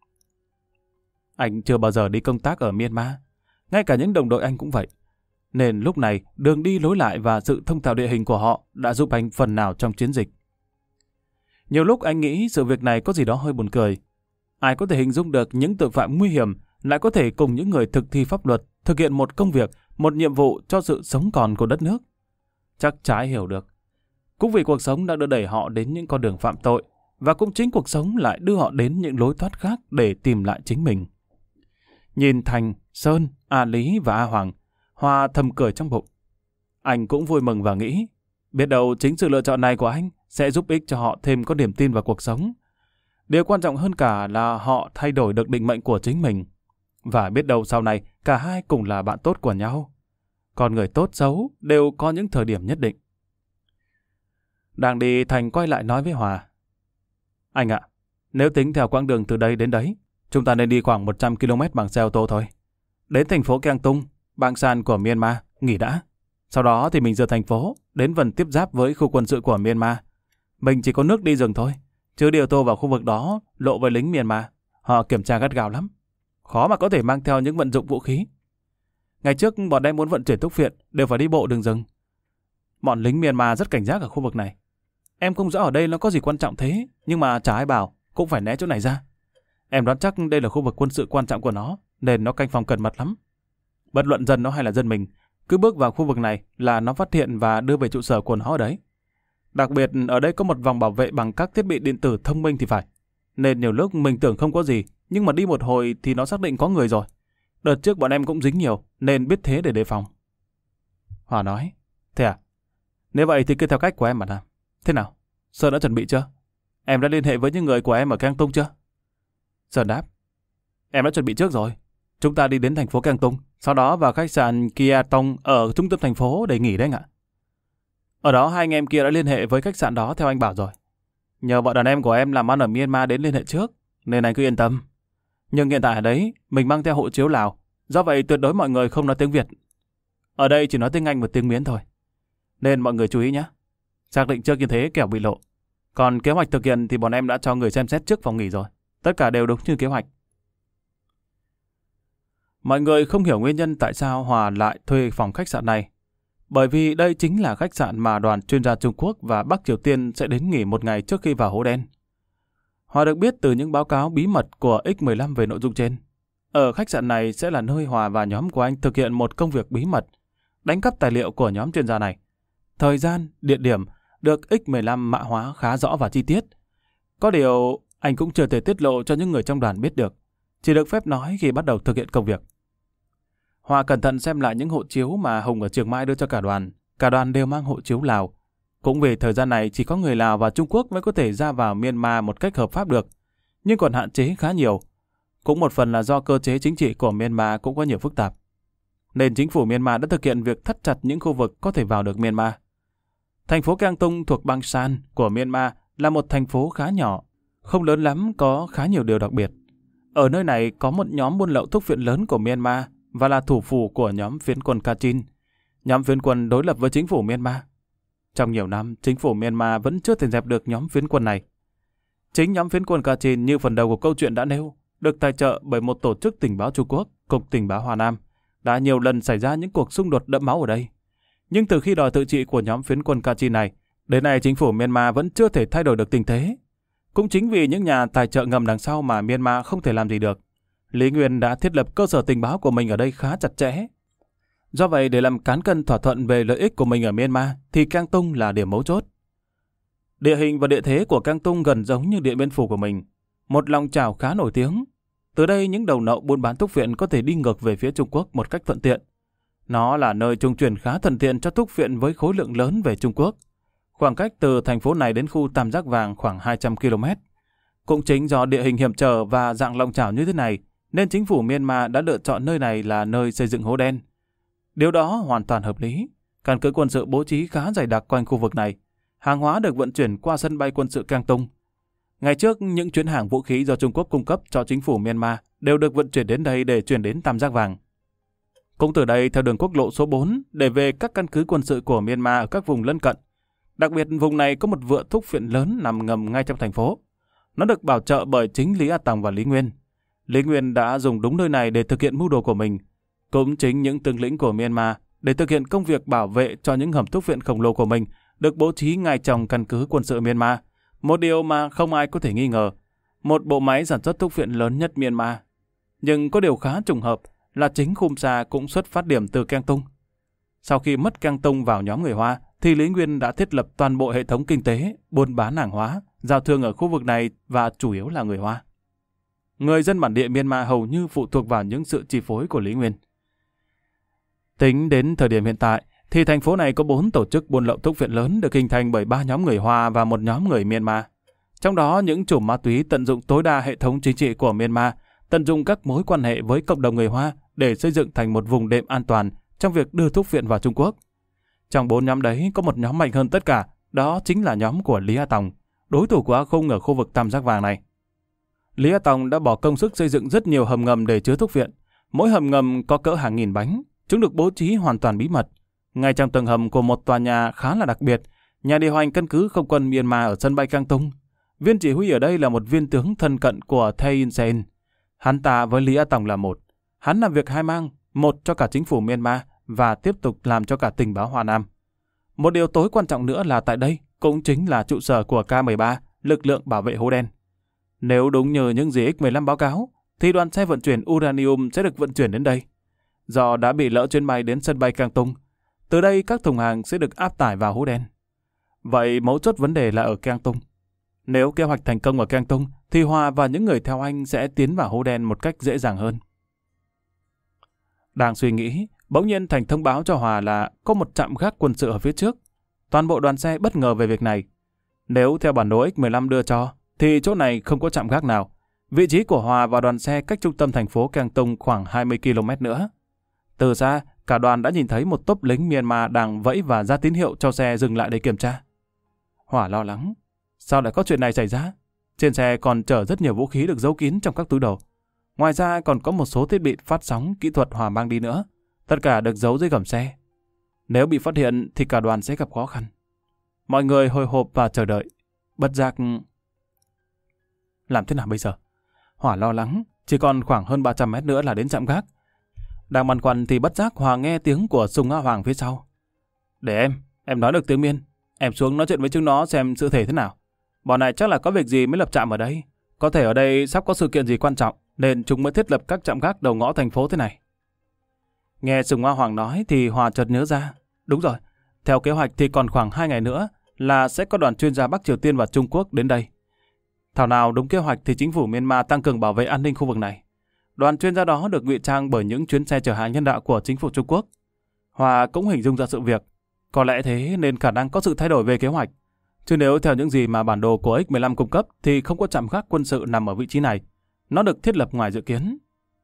Anh chưa bao giờ đi công tác ở Myanmar, ngay cả những đồng đội anh cũng vậy. Nên lúc này, đường đi lối lại và sự thông thạo địa hình của họ đã giúp anh phần nào trong chiến dịch. Nhiều lúc anh nghĩ sự việc này có gì đó hơi buồn cười. Ai có thể hình dung được những tội phạm nguy hiểm lại có thể cùng những người thực thi pháp luật thực hiện một công việc, một nhiệm vụ cho sự sống còn của đất nước? Chắc chả ai hiểu được. Cũng vì cuộc sống đã đưa đẩy họ đến những con đường phạm tội, và cũng chính cuộc sống lại đưa họ đến những lối thoát khác để tìm lại chính mình. Nhìn Thành, Sơn, A Lý và A Hoàng, Hoa thầm cười trong bụng. Anh cũng vui mừng và nghĩ, biết đâu chính sự lựa chọn này của anh sẽ giúp ích cho họ thêm có niềm tin vào cuộc sống. Điều quan trọng hơn cả là họ thay đổi được định mệnh của chính mình. Và biết đâu sau này cả hai cùng là bạn tốt của nhau. Con người tốt xấu đều có những thời điểm nhất định. Đang đi, Thành quay lại nói với Hòa. Anh ạ, nếu tính theo quãng đường từ đây đến đấy, chúng ta nên đi khoảng một trăm ki lô mét bằng xe ô tô thôi. Đến thành phố Keng Tung, bang San của Myanmar, nghỉ đã. Sau đó thì mình rời thành phố, đến vần tiếp giáp với khu quân sự của Myanmar. Mình chỉ có nước đi rừng thôi, chứ đi ô tô vào khu vực đó lộ với lính Myanmar. Họ kiểm tra gắt gao lắm. Khó mà có thể mang theo những vận dụng vũ khí. Ngày trước bọn em muốn vận chuyển thuốc phiện đều phải đi bộ đường rừng. Bọn lính Myanmar rất cảnh giác ở khu vực này. Em không rõ ở đây nó có gì quan trọng thế, nhưng mà chả ai bảo, cũng phải né chỗ này ra. Em đoán chắc đây là khu vực quân sự quan trọng của nó, nên nó canh phòng cẩn mật lắm. Bất luận dân nó hay là dân mình, cứ bước vào khu vực này là nó phát hiện và đưa về trụ sở của nó ở đấy. Đặc biệt ở đây có một vòng bảo vệ bằng các thiết bị điện tử thông minh thì phải. Nên nhiều lúc mình tưởng không có gì, nhưng mà đi một hồi thì nó xác định có người rồi. Đợt trước bọn em cũng dính nhiều, nên biết thế để đề phòng. Hòa nói, thế à? Nếu vậy thì cứ theo cách của em mà làm. Thế nào? Sơn đã chuẩn bị chưa? Em đã liên hệ với những người của em ở Keng Tung chưa? Sơn đáp, em đã chuẩn bị trước rồi. Chúng ta đi đến thành phố Keng Tung, sau đó vào khách sạn Kia Tông ở trung tâm thành phố để nghỉ đấy anh ạ. Ở đó hai anh em kia đã liên hệ với khách sạn đó theo anh bảo rồi. Nhờ vợ đàn em của em làm ăn ở Myanmar đến liên hệ trước, nên anh cứ yên tâm. Nhưng hiện tại ở đấy, mình mang theo hộ chiếu Lào, do vậy tuyệt đối mọi người không nói tiếng Việt. Ở đây chỉ nói tiếng Anh và tiếng Miến thôi. Nên mọi người chú ý nhé. Xác định trước như thế kẻo bị lộ. Còn kế hoạch thực hiện thì bọn em đã cho người xem xét trước phòng nghỉ rồi. Tất cả đều đúng như kế hoạch. Mọi người không hiểu nguyên nhân tại sao Hòa lại thuê phòng khách sạn này. Bởi vì đây chính là khách sạn mà đoàn chuyên gia Trung Quốc và Bắc Triều Tiên sẽ đến nghỉ một ngày trước khi vào hố đen. Hòa được biết từ những báo cáo bí mật của X mười lăm về nội dung trên. Ở khách sạn này sẽ là nơi Hòa và nhóm của anh thực hiện một công việc bí mật, đánh cắp tài liệu của nhóm chuyên gia này. Thời gian, địa điểm được X mười lăm mã hóa khá rõ và chi tiết. Có điều anh cũng chưa thể tiết lộ cho những người trong đoàn biết được, chỉ được phép nói khi bắt đầu thực hiện công việc. Hòa cẩn thận xem lại những hộ chiếu mà Hùng ở Trường Mai đưa cho cả đoàn. Cả đoàn đều mang hộ chiếu Lào. Cũng vì thời gian này chỉ có người Lào và Trung Quốc mới có thể ra vào Myanmar một cách hợp pháp được, nhưng còn hạn chế khá nhiều. Cũng một phần là do cơ chế chính trị của Myanmar cũng có nhiều phức tạp. Nên chính phủ Myanmar đã thực hiện việc thắt chặt những khu vực có thể vào được Myanmar. Thành phố Keng Tung thuộc bang San của Myanmar là một thành phố khá nhỏ, không lớn lắm, có khá nhiều điều đặc biệt. Ở nơi này có một nhóm buôn lậu thuốc phiện lớn của Myanmar và là thủ phủ của nhóm phiến quân Kachin. Nhóm phiến quân đối lập với chính phủ Myanmar. Trong nhiều năm, chính phủ Myanmar vẫn chưa thể dẹp được nhóm phiến quân này. Chính nhóm phiến quân Kachin như phần đầu của câu chuyện đã nêu, được tài trợ bởi một tổ chức tình báo Trung Quốc, Cục Tình báo Hoa Nam, đã nhiều lần xảy ra những cuộc xung đột đẫm máu ở đây. Nhưng từ khi đòi tự trị của nhóm phiến quân Kachin này, đến nay chính phủ Myanmar vẫn chưa thể thay đổi được tình thế. Cũng chính vì những nhà tài trợ ngầm đằng sau mà Myanmar không thể làm gì được, Lý Nguyên đã thiết lập cơ sở tình báo của mình ở đây khá chặt chẽ. Do vậy, để làm cán cân thỏa thuận về lợi ích của mình ở Myanmar, thì Keng Tung là điểm mấu chốt. Địa hình và địa thế của Keng Tung gần giống như Điện Biên Phủ của mình, một lòng chảo khá nổi tiếng. Từ đây, những đầu nậu buôn bán thuốc phiện có thể đi ngược về phía Trung Quốc một cách thuận tiện. Nó là nơi trung chuyển khá thuận tiện cho thuốc phiện với khối lượng lớn về Trung Quốc. Khoảng cách từ thành phố này đến khu Tam Giác Vàng khoảng hai trăm ki lô mét. Cũng chính do địa hình hiểm trở và dạng lòng chảo như thế này, nên chính phủ Myanmar đã lựa chọn nơi này là nơi xây dựng hố đen. Điều đó hoàn toàn hợp lý. Căn cứ quân sự bố trí khá dày đặc quanh khu vực này. Hàng hóa được vận chuyển qua sân bay quân sự Kang Tung. Ngày trước, những chuyến hàng vũ khí do Trung Quốc cung cấp cho chính phủ Myanmar đều được vận chuyển đến đây để chuyển đến Tam Giác Vàng. Cũng từ đây theo đường quốc lộ số bốn để về các căn cứ quân sự của Myanmar ở các vùng lân cận. Đặc biệt vùng này có một vựa thuốc phiện lớn nằm ngầm ngay trong thành phố. Nó được bảo trợ bởi chính Lý A Tòng và Lý Nguyên. Lý Nguyên đã dùng đúng nơi này để thực hiện mưu đồ của mình. Cũng chính những tướng lĩnh của Myanmar để thực hiện công việc bảo vệ cho những hầm thuốc viện khổng lồ của mình được bố trí ngay trong căn cứ quân sự Myanmar. Một điều mà không ai có thể nghi ngờ. Một bộ máy sản xuất thuốc viện lớn nhất Myanmar. Nhưng có điều khá trùng hợp là chính Khumsa cũng xuất phát điểm từ Kang Tung. Sau khi mất Kang Tung vào nhóm người Hoa, thì Lý Nguyên đã thiết lập toàn bộ hệ thống kinh tế, buôn bán hàng hóa, giao thương ở khu vực này và chủ yếu là người Hoa. Người dân bản địa Myanmar hầu như phụ thuộc vào những sự chi phối của Lý Nguyên. Tính đến thời điểm hiện tại, thì thành phố này có bốn tổ chức buôn lậu thuốc viện lớn được hình thành bởi ba nhóm người Hoa và một nhóm người Myanmar. Trong đó, những chủ ma túy tận dụng tối đa hệ thống chính trị của Myanmar, tận dụng các mối quan hệ với cộng đồng người Hoa để xây dựng thành một vùng đệm an toàn trong việc đưa thuốc viện vào Trung Quốc. Trong bốn nhóm đấy có một nhóm mạnh hơn tất cả, đó chính là nhóm của Lý A Tòng, đối thủ của A Khung ở khu vực Tam Giác Vàng này. Lý A Tòng đã bỏ công sức xây dựng rất nhiều hầm ngầm để chứa thuốc viện. Mỗi hầm ngầm có cỡ hàng nghìn bánh, chúng được bố trí hoàn toàn bí mật. Ngay trong tầng hầm của một tòa nhà khá là đặc biệt, nhà điều hành căn cứ không quân Myanmar ở sân bay Kang Tung. Viên chỉ huy ở đây là một viên tướng thân cận của Thein Sein. Hắn ta với Lý A Tòng là một. Hắn làm việc hai mang, một cho cả chính phủ Myanmar và tiếp tục làm cho cả tình báo Hoa Nam. Một điều tối quan trọng nữa là tại đây cũng chính là trụ sở của K mười ba, lực lượng bảo vệ hố đen. Nếu đúng như những gì X mười lăm báo cáo, thì đoàn xe vận chuyển uranium sẽ được vận chuyển đến đây. Do đã bị lỡ chuyến bay đến sân bay Kang Tung, từ đây các thùng hàng sẽ được áp tải vào hố đen. Vậy mấu chốt vấn đề là ở Kang Tung. Nếu kế hoạch thành công ở Kang Tung, thì Hòa và những người theo anh sẽ tiến vào hố đen một cách dễ dàng hơn. Đang suy nghĩ, bỗng nhiên Thành thông báo cho Hòa là có một trạm gác quân sự ở phía trước. Toàn bộ đoàn xe bất ngờ về việc này. Nếu theo bản đồ X mười lăm đưa cho, thì chỗ này không có trạm gác nào. Vị trí của Hòa và đoàn xe cách trung tâm thành phố Kang Tung khoảng hai mươi ki lô mét nữa. Từ xa, cả đoàn đã nhìn thấy một tốp lính Myanmar đang vẫy và ra tín hiệu cho xe dừng lại để kiểm tra. Hòa lo lắng. Sao lại có chuyện này xảy ra? Trên xe còn chở rất nhiều vũ khí được giấu kín trong các túi đồ. Ngoài ra còn có một số thiết bị phát sóng kỹ thuật Hòa mang đi nữa. Tất cả được giấu dưới gầm xe. Nếu bị phát hiện thì cả đoàn sẽ gặp khó khăn. Mọi người hồi hộp và chờ đợi. Bất giác... Làm thế nào bây giờ? Hòa lo lắng. Chỉ còn khoảng hơn ba trăm mét nữa là đến trạm gác. Đang băn khoăn thì bất giác Hòa nghe tiếng của Sùng A Hoàng phía sau. Để em, em nói được tiếng Miên. Em xuống nói chuyện với chúng nó xem sự thể thế nào. Bọn này chắc là có việc gì mới lập trạm ở đây. Có thể ở đây sắp có sự kiện gì quan trọng, nên chúng mới thiết lập các trạm gác đầu ngõ thành phố thế này. Nghe Sùng A Hoàng nói thì Hòa chợt nhớ ra. Đúng rồi, theo kế hoạch thì còn khoảng hai ngày nữa là sẽ có đoàn chuyên gia Bắc Triều Tiên và Trung Quốc đến đây. Thảo nào đúng kế hoạch thì chính phủ Myanmar tăng cường bảo vệ an ninh khu vực này. Đoàn chuyên gia đó được ngụy trang bởi những chuyến xe chở hàng nhân đạo của chính phủ Trung Quốc. Hòa cũng hình dung ra sự việc. Có lẽ thế nên khả năng có sự thay đổi về kế hoạch. Chứ nếu theo những gì mà bản đồ của X mười lăm cung cấp thì không có trạm gác quân sự nằm ở vị trí này. Nó được thiết lập ngoài dự kiến.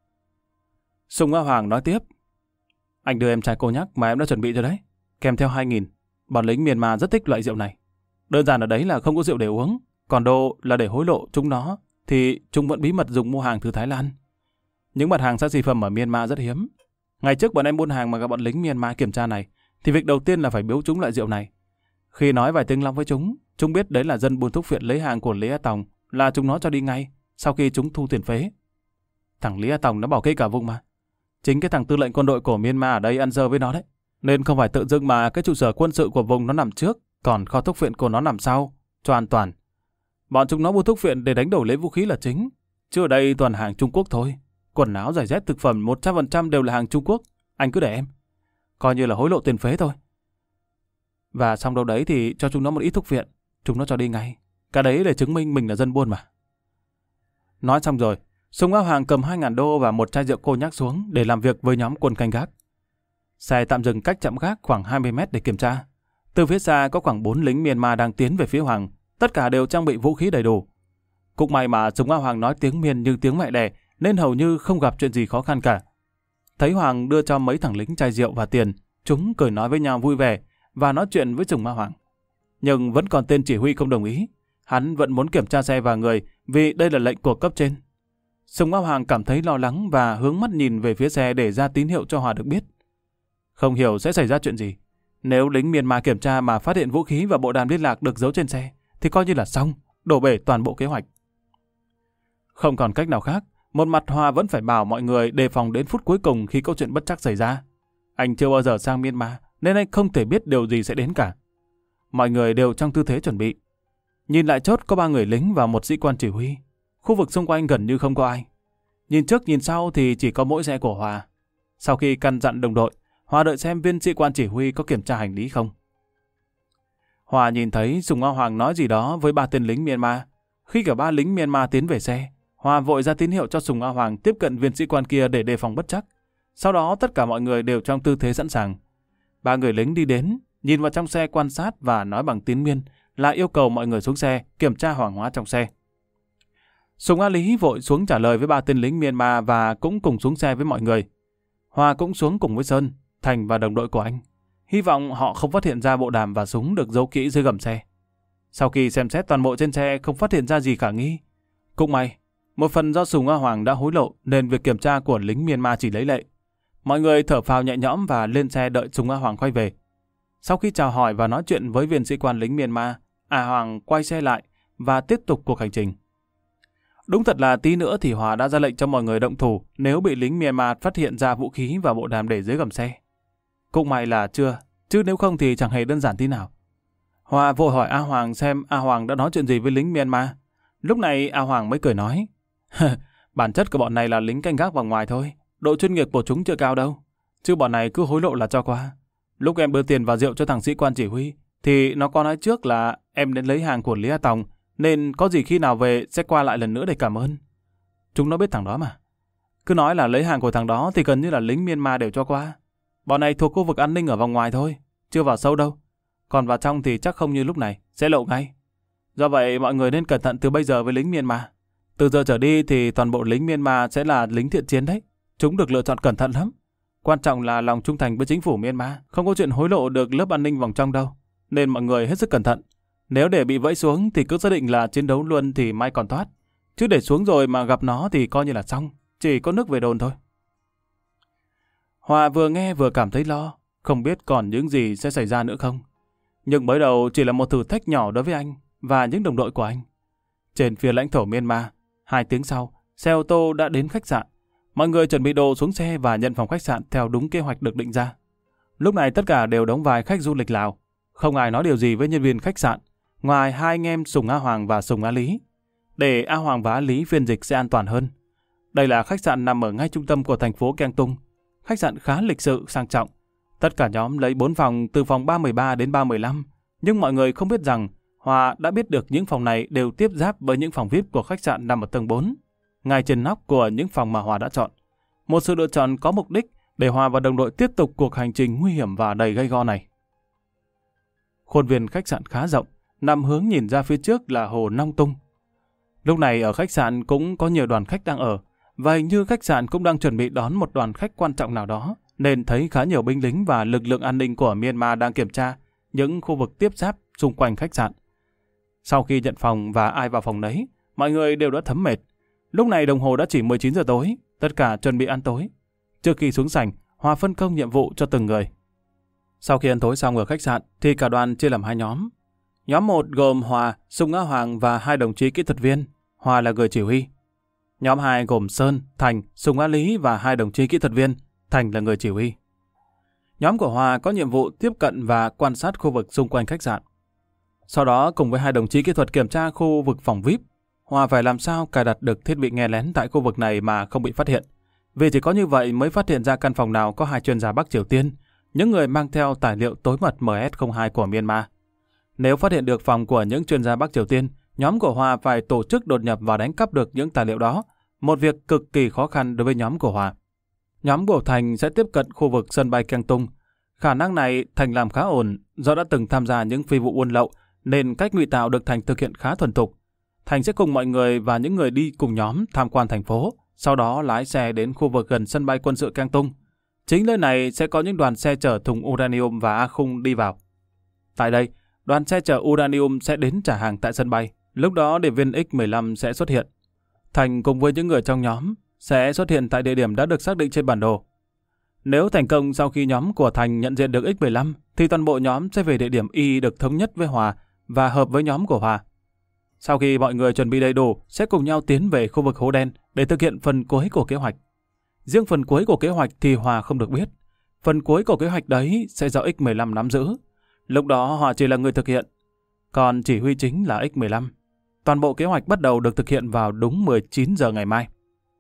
Sùng A Hoàng nói tiếp. Anh đưa em chai cô nhắc mà em đã chuẩn bị rồi đấy. Kèm theo hai nghìn. Bọn lính Myanmar rất thích loại rượu này. Đơn giản ở đấy là không có rượu để uống. Còn đô là để hối lộ chúng nó. Thì chúng vẫn bí mật dùng mua hàng từ Thái Lan. Những mặt hàng xa xỉ phẩm ở Myanmar rất hiếm. Ngày trước bọn em buôn hàng mà gặp bọn lính Myanmar kiểm tra này, thì việc đầu tiên là phải biếu chúng loại rượu này. Khi nói vài tiếng Long với chúng, chúng biết đấy là dân buôn thuốc phiện lấy hàng của Lý A Tòng, là chúng nó cho đi ngay, sau khi chúng thu tiền phế. Thằng Lý A Tòng nó bảo kê cả vùng mà. Chính cái thằng tư lệnh quân đội của Myanmar ở đây ăn dơ với nó đấy. Nên không phải tự dưng mà cái trụ sở quân sự của vùng nó nằm trước, còn kho thuốc phiện của nó nằm sau, cho an toàn. Bọn chúng nó buôn thuốc phiện để đánh đổi lấy vũ khí là chính, chứ ở đây toàn hàng Trung Quốc thôi. Quần áo, giày dép, thực phẩm một trăm phần trăm đều là hàng Trung Quốc. Anh cứ để em. Coi như là hối lộ tiền phế thôi. Và xong đâu đấy thì cho chúng nó một ít thuốc viện. Chúng nó cho đi ngay. Cả đấy để chứng minh mình là dân buôn mà. Nói xong rồi, Sùng A Hoàng cầm hai ngàn đô và một chai rượu cô nhắc xuống để làm việc với nhóm quân canh gác. Xe tạm dừng cách trạm gác khoảng hai mươi mét để kiểm tra. Từ phía xa có khoảng bốn lính Myanmar đang tiến về phía Hoàng. Tất cả đều trang bị vũ khí đầy đủ. Cũng may mà Sùng A Hoàng nói tiếng Miên như tiếng mẹ đẻ, nên hầu như không gặp chuyện gì khó khăn cả. Thấy Hoàng đưa cho mấy thằng lính chai rượu và tiền, chúng cười nói với nhau vui vẻ và nói chuyện với Sùng Ma Hoàng. Nhưng vẫn còn tên chỉ huy không đồng ý. Hắn vẫn muốn kiểm tra xe và người vì đây là lệnh của cấp trên. Sùng Ma Hoàng cảm thấy lo lắng và hướng mắt nhìn về phía xe để ra tín hiệu cho Hòa được biết. Không hiểu sẽ xảy ra chuyện gì. Nếu lính Myanmar kiểm tra mà phát hiện vũ khí và bộ đàm liên lạc được giấu trên xe thì coi như là xong, đổ bể toàn bộ kế hoạch. Không còn cách nào khác, một mặt Hòa vẫn phải bảo mọi người đề phòng đến phút cuối cùng khi câu chuyện bất trắc xảy ra. Anh chưa bao giờ sang Myanmar nên anh không thể biết điều gì sẽ đến cả. Mọi người đều trong tư thế chuẩn bị. Nhìn lại chốt có ba người lính và một sĩ quan chỉ huy. Khu vực xung quanh gần như không có ai. Nhìn trước nhìn sau thì chỉ có mỗi xe của Hòa. Sau khi căn dặn đồng đội, Hòa đợi xem viên sĩ quan chỉ huy có kiểm tra hành lý không. Hòa nhìn thấy Sùng Ma Hoàng nói gì đó với ba tên lính Myanmar. Khi cả ba lính Myanmar tiến về xe, Hòa vội ra tín hiệu cho Sùng Ma Hoàng tiếp cận viên sĩ quan kia để đề phòng bất trắc. Sau đó tất cả mọi người đều trong tư thế sẵn sàng. Ba người lính đi đến, nhìn vào trong xe quan sát và nói bằng tiếng Miên là yêu cầu mọi người xuống xe kiểm tra hàng hóa trong xe. Sùng A Lý vội xuống trả lời với ba tên lính Myanmar và cũng cùng xuống xe với mọi người. Hòa cũng xuống cùng với Sơn, Thành và đồng đội của anh. Hy vọng họ không phát hiện ra bộ đàm và súng được giấu kỹ dưới gầm xe. Sau khi xem xét toàn bộ trên xe không phát hiện ra gì khả nghi. Cũng may, một phần do Sùng A Hoàng đã hối lộ nên việc kiểm tra của lính Myanmar chỉ lấy lệ. Mọi người thở phào nhẹ nhõm và lên xe đợi Sùng A Hoàng quay về. Sau khi chào hỏi và nói chuyện với viên sĩ quan lính Myanmar, A Hoàng quay xe lại và tiếp tục cuộc hành trình. Đúng thật là tí nữa thì Hòa đã ra lệnh cho mọi người động thủ nếu bị lính Myanmar phát hiện ra vũ khí và bộ đàm để dưới gầm xe. Cũng may là chưa, chứ nếu không thì chẳng hề đơn giản tí nào. Hòa vội hỏi A Hoàng xem A Hoàng đã nói chuyện gì với lính Myanmar. Lúc này A Hoàng mới cười nói, bản chất của bọn này là lính canh gác vòng ngoài thôi, độ chuyên nghiệp của chúng chưa cao đâu, chứ bọn này cứ hối lộ là cho qua. Lúc em đưa tiền và rượu cho thằng sĩ quan chỉ huy, thì nó có nói trước là em đến lấy hàng của Lý A Tòng, nên có gì khi nào về sẽ qua lại lần nữa để cảm ơn. Chúng nó biết thằng đó mà. Cứ nói là lấy hàng của thằng đó thì gần như là lính Myanmar đều cho qua. Bọn này thuộc khu vực an ninh ở vòng ngoài thôi, chưa vào sâu đâu. Còn vào trong thì chắc không như lúc này, sẽ lộ ngay. Do vậy mọi người nên cẩn thận từ bây giờ với lính Myanmar. Từ giờ trở đi thì toàn bộ lính Myanmar sẽ là lính thiện chiến đấy. Chúng được lựa chọn cẩn thận lắm. Quan trọng là lòng trung thành với chính phủ Myanmar, không có chuyện hối lộ được lớp an ninh vòng trong đâu. Nên mọi người hết sức cẩn thận. Nếu để bị vẫy xuống thì cứ xác định là chiến đấu luôn thì may còn thoát. Chứ để xuống rồi mà gặp nó thì coi như là xong, chỉ có nước về đồn thôi. Hòa vừa nghe vừa cảm thấy lo, không biết còn những gì sẽ xảy ra nữa không. Nhưng mới đầu chỉ là một thử thách nhỏ đối với anh và những đồng đội của anh. Trên phía lãnh thổ Myanmar, hai tiếng sau, xe ô tô đã đến khách sạn. Mọi người chuẩn bị đồ xuống xe và nhận phòng khách sạn theo đúng kế hoạch được định ra. Lúc này tất cả đều đóng vai khách du lịch Lào. Không ai nói điều gì với nhân viên khách sạn, ngoài hai anh em Sùng A Hoàng và Sùng A Lý. Để A Hoàng và A Lý phiên dịch sẽ an toàn hơn. Đây là khách sạn nằm ở ngay trung tâm của thành phố Keng Tung. Khách sạn khá lịch sự, sang trọng. Tất cả nhóm lấy bốn phòng từ phòng ba một ba đến ba một lăm. Nhưng mọi người không biết rằng Hòa đã biết được những phòng này đều tiếp giáp với những phòng vi ai pi của khách sạn nằm ở tầng bốn. Ngay trên nóc của những phòng mà Hòa đã chọn. Một sự lựa chọn có mục đích để Hòa và đồng đội tiếp tục cuộc hành trình nguy hiểm và đầy gay go này. Khuôn viên khách sạn khá rộng, nằm hướng nhìn ra phía trước là hồ Nong Tung. Lúc này ở khách sạn cũng có nhiều đoàn khách đang ở, và hình như khách sạn cũng đang chuẩn bị đón một đoàn khách quan trọng nào đó, nên thấy khá nhiều binh lính và lực lượng an ninh của Myanmar đang kiểm tra những khu vực tiếp giáp xung quanh khách sạn. Sau khi nhận phòng và ai vào phòng nấy, mọi người đều đã thấm mệt. Lúc này đồng hồ đã chỉ mười chín giờ tối, tất cả chuẩn bị ăn tối. Trước khi xuống sảnh, Hòa phân công nhiệm vụ cho từng người. Sau khi ăn tối xong ở khách sạn, thì cả đoàn chia làm hai nhóm. Nhóm một gồm Hòa, Sùng A Hoàng và hai đồng chí kỹ thuật viên. Hòa là người chỉ huy. Nhóm hai gồm Sơn, Thành, Sùng A Lý và hai đồng chí kỹ thuật viên. Thành là người chỉ huy. Nhóm của Hòa có nhiệm vụ tiếp cận và quan sát khu vực xung quanh khách sạn. Sau đó cùng với hai đồng chí kỹ thuật kiểm tra khu vực phòng vi ai pi. Hòa phải làm sao cài đặt được thiết bị nghe lén tại khu vực này mà không bị phát hiện. Vì chỉ có như vậy mới phát hiện ra căn phòng nào có hai chuyên gia Bắc Triều Tiên, những người mang theo tài liệu tối mật M S không hai của Myanmar. Nếu phát hiện được phòng của những chuyên gia Bắc Triều Tiên, nhóm của Hòa phải tổ chức đột nhập và đánh cắp được những tài liệu đó, một việc cực kỳ khó khăn đối với nhóm của Hòa. Nhóm của Thành sẽ tiếp cận khu vực sân bay Keng Tung. Khả năng này Thành làm khá ổn, do đã từng tham gia những phi vụ buôn lậu, nên cách ngụy tạo được Thành thực hiện khá thuần thục. Thành sẽ cùng mọi người và những người đi cùng nhóm tham quan thành phố, sau đó lái xe đến khu vực gần sân bay quân sự Kang Tung. Chính nơi này sẽ có những đoàn xe chở thùng uranium và A Khung đi vào. Tại đây, đoàn xe chở uranium sẽ đến trả hàng tại sân bay. Lúc đó điệp viên X mười lăm sẽ xuất hiện. Thành cùng với những người trong nhóm sẽ xuất hiện tại địa điểm đã được xác định trên bản đồ. Nếu thành công sau khi nhóm của Thành nhận diện được X mười lăm, thì toàn bộ nhóm sẽ về địa điểm Y được thống nhất với Hòa và hợp với nhóm của Hòa. Sau khi mọi người chuẩn bị đầy đủ, sẽ cùng nhau tiến về khu vực hố đen để thực hiện phần cuối của kế hoạch. Riêng phần cuối của kế hoạch thì Hòa không được biết. Phần cuối của kế hoạch đấy sẽ do X mười lăm nắm giữ. Lúc đó họ chỉ là người thực hiện, còn chỉ huy chính là X mười lăm. Toàn bộ kế hoạch bắt đầu được thực hiện vào đúng mười chín giờ ngày mai.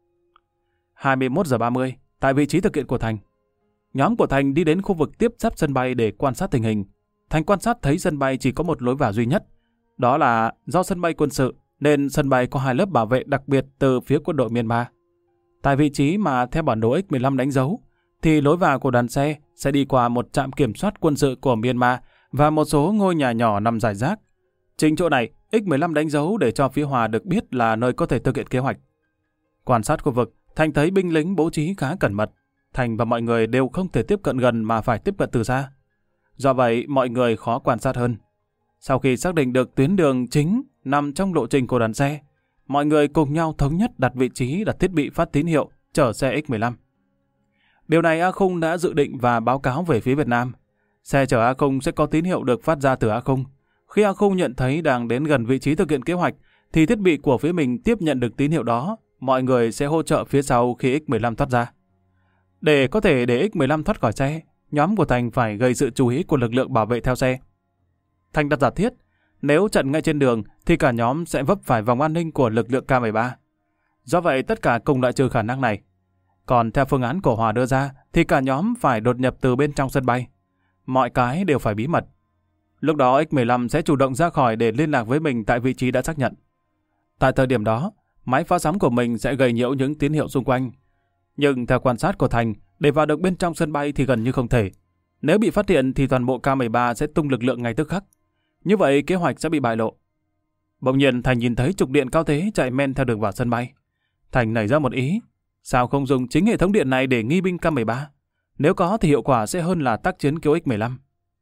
hai mươi mốt giờ ba mươi, tại vị trí thực hiện của Thành. Nhóm của Thành đi đến khu vực tiếp giáp sân bay để quan sát tình hình. Thành quan sát thấy sân bay chỉ có một lối vào duy nhất. Đó là do sân bay quân sự nên sân bay có hai lớp bảo vệ đặc biệt từ phía quân đội Myanmar. Tại vị trí mà theo bản đồ X mười lăm đánh dấu, thì lối vào của đoàn xe sẽ đi qua một trạm kiểm soát quân sự của Myanmar và một số ngôi nhà nhỏ nằm rải rác. Chính chỗ này, X mười lăm đánh dấu để cho phía Hòa được biết là nơi có thể thực hiện kế hoạch. Quan sát khu vực, Thành thấy binh lính bố trí khá cẩn mật. Thành và mọi người đều không thể tiếp cận gần mà phải tiếp cận từ xa. Do vậy, mọi người khó quan sát hơn. Sau khi xác định được tuyến đường chính nằm trong lộ trình của đoàn xe, mọi người cùng nhau thống nhất đặt vị trí đặt thiết bị phát tín hiệu chở xe X mười lăm. Điều này A Khung đã dự định và báo cáo về phía Việt Nam. Xe chở A Khung sẽ có tín hiệu được phát ra từ A Khung. Khi A Khung nhận thấy đang đến gần vị trí thực hiện kế hoạch, thì thiết bị của phía mình tiếp nhận được tín hiệu đó. Mọi người sẽ hỗ trợ phía sau khi X mười lăm thoát ra. Để có thể để X mười lăm thoát khỏi xe, nhóm của Thành phải gây sự chú ý của lực lượng bảo vệ theo xe. Thành đặt giả thiết, nếu chặn ngay trên đường thì cả nhóm sẽ vấp phải vòng an ninh của lực lượng K mười ba. Do vậy tất cả cùng loại trừ khả năng này. Còn theo phương án của Hòa đưa ra thì cả nhóm phải đột nhập từ bên trong sân bay. Mọi cái đều phải bí mật. Lúc đó X mười lăm sẽ chủ động ra khỏi để liên lạc với mình tại vị trí đã xác nhận. Tại thời điểm đó, máy phát sóng của mình sẽ gây nhiễu những tín hiệu xung quanh. Nhưng theo quan sát của Thành, để vào được bên trong sân bay thì gần như không thể. Nếu bị phát hiện thì toàn bộ K mười ba sẽ tung lực lượng ngay tức khắc. Như vậy kế hoạch sẽ bị bại lộ. Bỗng nhiên Thành nhìn thấy trục điện cao thế chạy men theo đường vào sân bay. Thành nảy ra một ý. Sao không dùng chính hệ thống điện này để nghi binh K mười ba? Nếu có thì hiệu quả sẽ hơn là tác chiến kêu X mười lăm.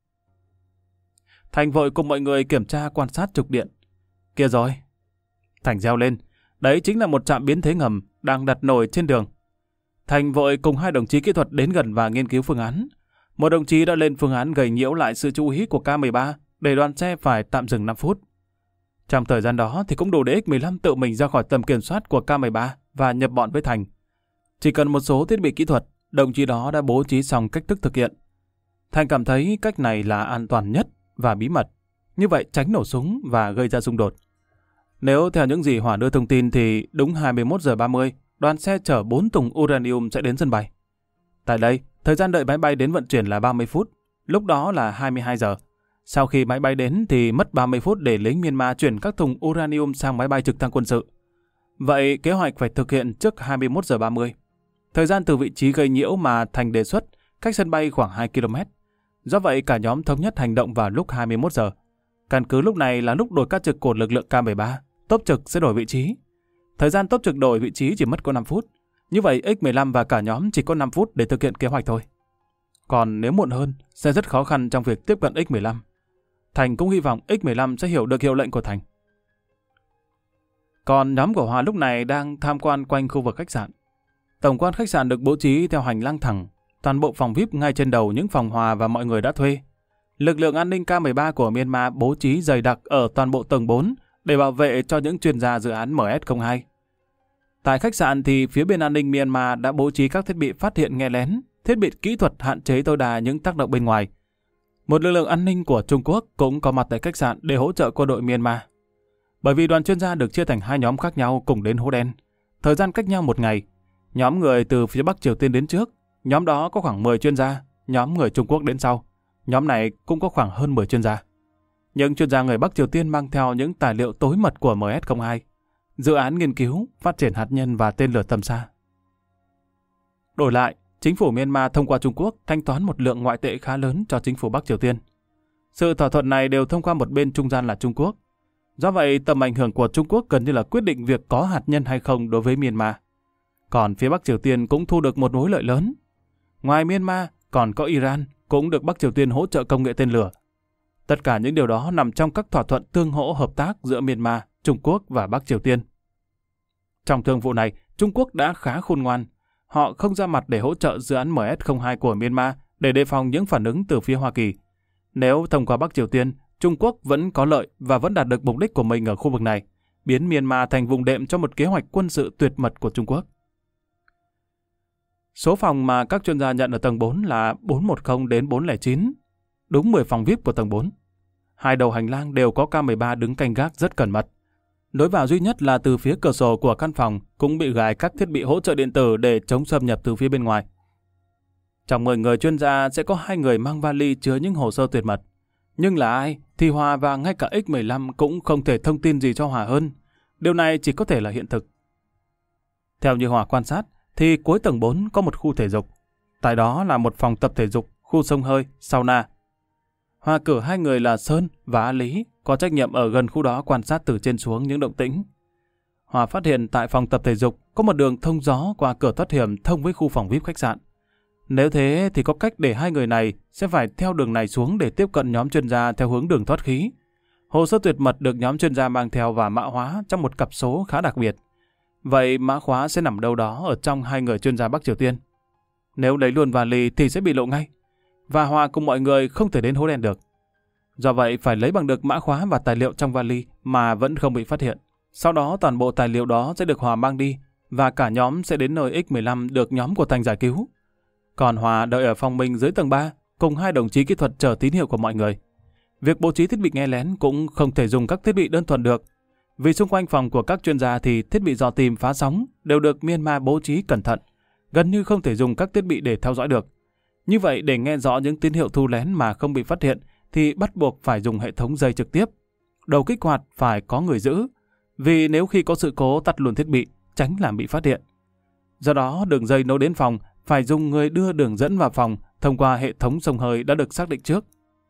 Thành vội cùng mọi người kiểm tra quan sát trục điện. Kia rồi. Thành reo lên. Đấy chính là một trạm biến thế ngầm đang đặt nổi trên đường. Thành vội cùng hai đồng chí kỹ thuật đến gần và nghiên cứu phương án. Một đồng chí đã lên phương án gây nhiễu lại sự chú ý của K mười ba để đoàn xe phải tạm dừng năm phút. Trong thời gian đó thì cũng đủ để X mười lăm tự mình ra khỏi tầm kiểm soát của K mười ba và nhập bọn với Thành. Chỉ cần một số thiết bị kỹ thuật, đồng chí đó đã bố trí xong cách thức thực hiện. Thành cảm thấy cách này là an toàn nhất và bí mật. Như vậy tránh nổ súng và gây ra xung đột. Nếu theo những gì Hòa đưa thông tin thì đúng hai mươi mốt giờ ba mươi, đoàn xe chở bốn thùng uranium sẽ đến sân bay. Tại đây, thời gian đợi máy bay đến vận chuyển là ba mươi phút, lúc đó là hai mươi hai giờ. Sau khi máy bay đến thì mất ba mươi phút để lính Myanmar chuyển các thùng uranium sang máy bay trực thăng quân sự. Vậy kế hoạch phải thực hiện trước hai mươi mốt giờ ba mươi. Thời gian từ vị trí gây nhiễu mà Thành đề xuất cách sân bay khoảng hai ki lô mét. Do vậy cả nhóm thống nhất hành động vào lúc hai mươi mốt giờ. Căn cứ lúc này là lúc đổi ca trực của lực lượng K mười ba, tốp trực sẽ đổi vị trí. Thời gian tốp trực đổi vị trí chỉ mất có năm phút. Như vậy X mười lăm và cả nhóm chỉ có năm phút để thực hiện kế hoạch thôi. Còn nếu muộn hơn, sẽ rất khó khăn trong việc tiếp cận X mười lăm. Thành cũng hy vọng X mười lăm sẽ hiểu được hiệu lệnh của Thành. Còn nhóm của Hòa lúc này đang tham quan quanh khu vực khách sạn. Tổng quan khách sạn được bố trí theo hành lang thẳng, toàn bộ phòng vi ai pi ngay trên đầu những phòng Hòa và mọi người đã thuê. Lực lượng an ninh K mười ba của Myanmar bố trí dày đặc ở toàn bộ tầng bốn để bảo vệ cho những chuyên gia dự án M S không hai. Tại khách sạn thì phía bên an ninh Myanmar đã bố trí các thiết bị phát hiện nghe lén, thiết bị kỹ thuật hạn chế tối đa những tác động bên ngoài. Một lực lượng an ninh của Trung Quốc cũng có mặt tại khách sạn để hỗ trợ quân đội Myanmar. Bởi vì đoàn chuyên gia được chia thành hai nhóm khác nhau cùng đến hố đen, thời gian cách nhau một ngày. Nhóm người từ phía Bắc Triều Tiên đến trước, nhóm đó có khoảng mười chuyên gia, nhóm người Trung Quốc đến sau. Nhóm này cũng có khoảng hơn mười chuyên gia. Những chuyên gia người Bắc Triều Tiên mang theo những tài liệu tối mật của M S không hai, dự án nghiên cứu, phát triển hạt nhân và tên lửa tầm xa. Đổi lại, chính phủ Myanmar thông qua Trung Quốc thanh toán một lượng ngoại tệ khá lớn cho chính phủ Bắc Triều Tiên. Sự thỏa thuận này đều thông qua một bên trung gian là Trung Quốc. Do vậy, tầm ảnh hưởng của Trung Quốc gần như là quyết định việc có hạt nhân hay không đối với Myanmar. Còn phía Bắc Triều Tiên cũng thu được một mối lợi lớn. Ngoài Myanmar, còn có Iran cũng được Bắc Triều Tiên hỗ trợ công nghệ tên lửa. Tất cả những điều đó nằm trong các thỏa thuận tương hỗ hợp tác giữa Myanmar, Trung Quốc và Bắc Triều Tiên. Trong thương vụ này, Trung Quốc đã khá khôn ngoan. Họ không ra mặt để hỗ trợ dự án M S không hai của Myanmar để đề phòng những phản ứng từ phía Hoa Kỳ. Nếu thông qua Bắc Triều Tiên, Trung Quốc vẫn có lợi và vẫn đạt được mục đích của mình ở khu vực này, biến Myanmar thành vùng đệm cho một kế hoạch quân sự tuyệt mật của Trung Quốc. Số phòng mà các chuyên gia nhận ở tầng bốn là bốn một không đến bốn không chín, đúng mười phòng vi ai pi của tầng bốn. Hai đầu hành lang đều có K mười ba đứng canh gác rất cẩn mật. Lối vào duy nhất là từ phía cửa sổ của căn phòng cũng bị gài các thiết bị hỗ trợ điện tử để chống xâm nhập từ phía bên ngoài. Trong mười người chuyên gia sẽ có hai người mang vali chứa những hồ sơ tuyệt mật. Nhưng là ai thì Hòa và ngay cả X mười lăm cũng không thể thông tin gì cho Hòa hơn. Điều này chỉ có thể là hiện thực. Theo như Hòa quan sát, thì cuối tầng bốn có một khu thể dục. Tại đó là một phòng tập thể dục, khu xông hơi, sauna. Hòa cử hai người là Sơn và A Lý có trách nhiệm ở gần khu đó quan sát từ trên xuống những động tĩnh. Hòa phát hiện tại phòng tập thể dục có một đường thông gió qua cửa thoát hiểm thông với khu phòng vi ai pi khách sạn. Nếu thế thì có cách để hai người này sẽ phải theo đường này xuống để tiếp cận nhóm chuyên gia theo hướng đường thoát khí. Hồ sơ tuyệt mật được nhóm chuyên gia mang theo và mã hóa trong một cặp số khá đặc biệt. Vậy mã khóa sẽ nằm đâu đó ở trong hai người chuyên gia Bắc Triều Tiên. Nếu lấy luôn vali thì sẽ bị lộ ngay. Và Hòa cùng mọi người không thể đến hố đen được. Do vậy phải lấy bằng được mã khóa và tài liệu trong vali mà vẫn không bị phát hiện. Sau đó toàn bộ tài liệu đó sẽ được Hòa mang đi và cả nhóm sẽ đến nơi X mười lăm được nhóm của Thành giải cứu. Còn Hòa đợi ở phòng mình dưới tầng ba cùng hai đồng chí kỹ thuật chờ tín hiệu của mọi người. Việc bố trí thiết bị nghe lén cũng không thể dùng các thiết bị đơn thuần được. Vì xung quanh phòng của các chuyên gia thì thiết bị dò tìm phá sóng đều được Myanmar bố trí cẩn thận, gần như không thể dùng các thiết bị để theo dõi được. Như vậy để nghe rõ những tín hiệu thu lén mà không bị phát hiện thì bắt buộc phải dùng hệ thống dây trực tiếp. Đầu kích hoạt phải có người giữ, vì nếu khi có sự cố tắt luôn thiết bị, tránh làm bị phát hiện. Do đó đường dây nối đến phòng phải dùng người đưa đường dẫn vào phòng thông qua hệ thống xông hơi đã được xác định trước.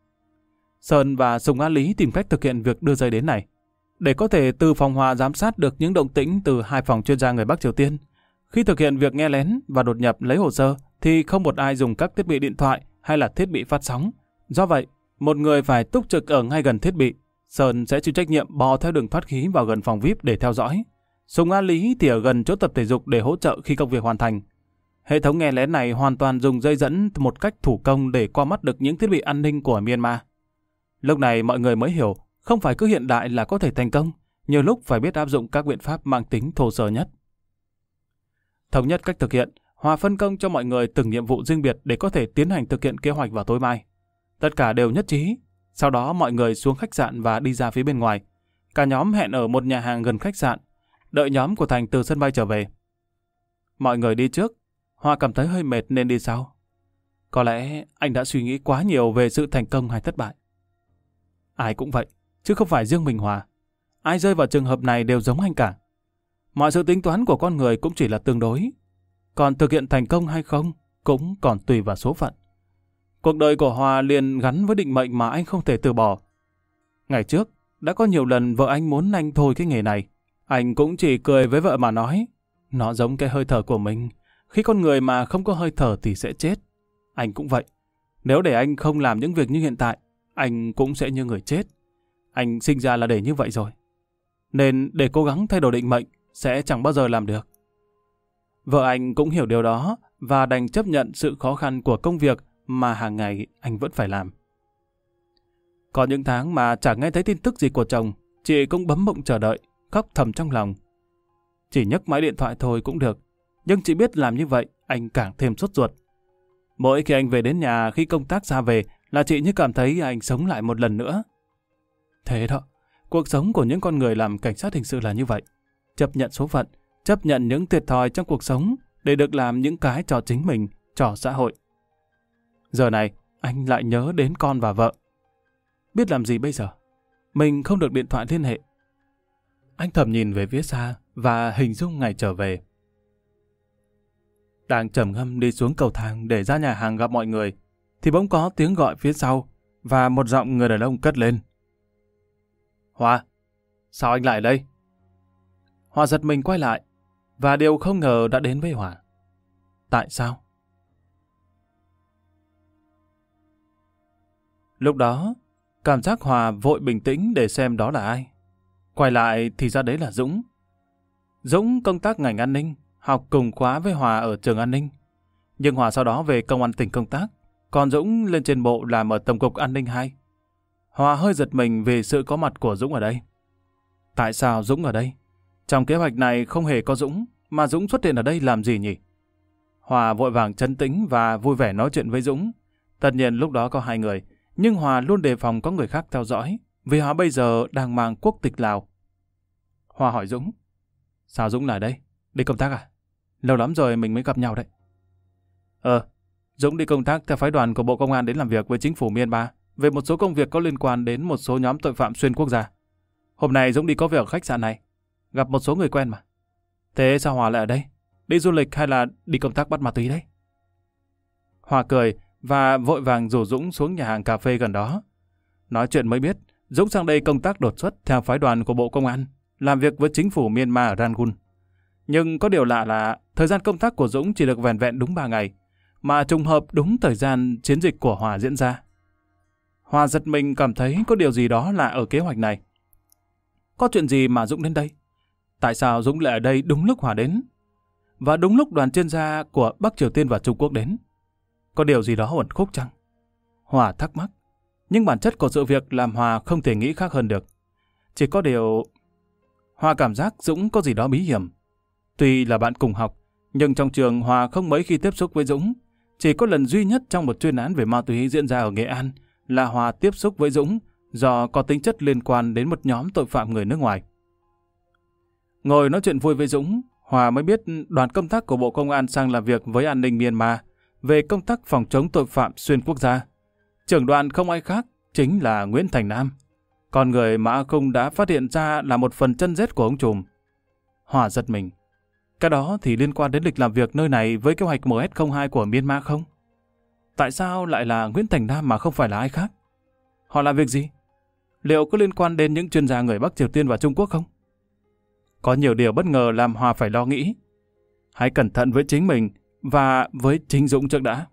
Sơn và Sùng A Lý tìm cách thực hiện việc đưa dây đến này. Để có thể từ phòng Hòa giám sát được những động tĩnh từ hai phòng chuyên gia người Bắc Triều Tiên, khi thực hiện việc nghe lén và đột nhập lấy hồ sơ thì không một ai dùng các thiết bị điện thoại hay là thiết bị phát sóng. Do vậy, một người phải túc trực ở ngay gần thiết bị. Sơn sẽ chịu trách nhiệm bò theo đường thoát khí vào gần phòng vi ai pi để theo dõi. Sùng A Lý thì ở gần chỗ tập thể dục để hỗ trợ khi công việc hoàn thành. Hệ thống nghe lén này hoàn toàn dùng dây dẫn một cách thủ công để qua mắt được những thiết bị an ninh của Myanmar. Lúc này mọi người mới hiểu, không phải cứ hiện đại là có thể thành công, nhiều lúc phải biết áp dụng các biện pháp mang tính thô sơ nhất. Thống nhất cách thực hiện, Hòa phân công cho mọi người từng nhiệm vụ riêng biệt để có thể tiến hành thực hiện kế hoạch vào tối mai. Tất cả đều nhất trí. Sau đó mọi người xuống khách sạn và đi ra phía bên ngoài. Cả nhóm hẹn ở một nhà hàng gần khách sạn, đợi nhóm của Thành từ sân bay trở về. Mọi người đi trước, Hòa cảm thấy hơi mệt nên đi sau. Có lẽ anh đã suy nghĩ quá nhiều về sự thành công hay thất bại. Ai cũng vậy, chứ không phải riêng mình Hòa. Ai rơi vào trường hợp này đều giống anh cả. Mọi sự tính toán của con người cũng chỉ là tương đối. Còn thực hiện thành công hay không cũng còn tùy vào số phận. Cuộc đời của Hòa liền gắn với định mệnh mà anh không thể từ bỏ. Ngày trước, đã có nhiều lần vợ anh muốn anh thôi cái nghề này. Anh cũng chỉ cười với vợ mà nói, nó giống cái hơi thở của mình. Khi con người mà không có hơi thở thì sẽ chết. Anh cũng vậy. Nếu để anh không làm những việc như hiện tại, anh cũng sẽ như người chết. Anh sinh ra là để như vậy rồi. Nên để cố gắng thay đổi định mệnh sẽ chẳng bao giờ làm được. Vợ anh cũng hiểu điều đó và đành chấp nhận sự khó khăn của công việc mà hàng ngày anh vẫn phải làm. Có những tháng mà chẳng nghe thấy tin tức gì của chồng, chị cũng bấm bụng chờ đợi, khóc thầm trong lòng. Chỉ nhấc máy điện thoại thôi cũng được, nhưng chị biết làm như vậy anh càng thêm sốt ruột. Mỗi khi anh về đến nhà khi công tác xa về là chị như cảm thấy anh sống lại một lần nữa. Thế đó, cuộc sống của những con người làm cảnh sát hình sự là như vậy. Chấp nhận số phận, chấp nhận những thiệt thòi trong cuộc sống để được làm những cái cho chính mình, cho xã hội. Giờ này, anh lại nhớ đến con và vợ. Biết làm gì bây giờ? Mình không được điện thoại liên hệ. Anh thầm nhìn về phía xa và hình dung ngày trở về. Đang trầm ngâm đi xuống cầu thang để ra nhà hàng gặp mọi người, thì bỗng có tiếng gọi phía sau và một giọng người đàn ông cất lên. Hòa, sao anh lại đây? Hòa giật mình quay lại. Và điều không ngờ đã đến với Hòa. Tại sao? Lúc đó, cảm giác Hòa vội bình tĩnh để xem đó là ai. Quay lại thì ra đấy là Dũng. Dũng công tác ngành an ninh, học cùng khóa với Hòa ở trường an ninh. Nhưng Hòa sau đó về công an tỉnh công tác, còn Dũng lên trên bộ làm ở Tổng cục An ninh hai. Hòa hơi giật mình vì sự có mặt của Dũng ở đây. Tại sao Dũng ở đây? Trong kế hoạch này không hề có Dũng, mà Dũng xuất hiện ở đây làm gì nhỉ? Hòa vội vàng trấn tĩnh và vui vẻ nói chuyện với Dũng. Tất nhiên lúc đó có hai người, nhưng Hòa luôn đề phòng có người khác theo dõi, vì Hòa bây giờ đang mang quốc tịch Lào. Hòa hỏi Dũng, sao Dũng lại đây? Đi công tác à? Lâu lắm rồi mình mới gặp nhau đấy. Ờ, Dũng đi công tác theo phái đoàn của Bộ Công an đến làm việc với chính phủ Myanmar về một số công việc có liên quan đến một số nhóm tội phạm xuyên quốc gia. Hôm nay Dũng đi có việc ở khách sạn này, gặp một số người quen mà. Thế sao Hòa lại ở đây? Đi du lịch hay là đi công tác bắt ma túy đấy? Hòa cười và vội vàng rủ Dũng xuống nhà hàng cà phê gần đó. Nói chuyện mới biết, Dũng sang đây công tác đột xuất theo phái đoàn của Bộ Công an, làm việc với chính phủ Myanmar ở Rangoon. Nhưng có điều lạ là thời gian công tác của Dũng chỉ được vẻn vẹn đúng ba ngày, mà trùng hợp đúng thời gian chiến dịch của Hòa diễn ra. Hòa giật mình cảm thấy có điều gì đó lạ ở kế hoạch này. Có chuyện gì mà Dũng đến đây? Tại sao Dũng lại ở đây đúng lúc Hòa đến? Và đúng lúc đoàn chuyên gia của Bắc Triều Tiên và Trung Quốc đến? Có điều gì đó uẩn khúc chăng? Hòa thắc mắc, nhưng bản chất của sự việc làm Hòa không thể nghĩ khác hơn được. Chỉ có điều... Hòa cảm giác Dũng có gì đó bí hiểm. Tuy là bạn cùng học, nhưng trong trường Hòa không mấy khi tiếp xúc với Dũng. Chỉ có lần duy nhất trong một chuyên án về ma túy diễn ra ở Nghệ An là Hòa tiếp xúc với Dũng do có tính chất liên quan đến một nhóm tội phạm người nước ngoài. Ngồi nói chuyện vui với Dũng, Hòa mới biết đoàn công tác của Bộ Công an sang làm việc với an ninh Myanmar về công tác phòng chống tội phạm xuyên quốc gia. Trưởng đoàn không ai khác, chính là Nguyễn Thành Nam. Con người mà A Cung đã phát hiện ra là một phần chân rết của ông trùm. Hòa giật mình. Cái đó thì liên quan đến lịch làm việc nơi này với kế hoạch M S không hai của Myanmar không? Tại sao lại là Nguyễn Thành Nam mà không phải là ai khác? Họ làm việc gì? Liệu có liên quan đến những chuyên gia người Bắc Triều Tiên và Trung Quốc không? Có nhiều điều bất ngờ làm Hòa phải lo nghĩ. Hãy cẩn thận với chính mình và với chính Dũng trước đã.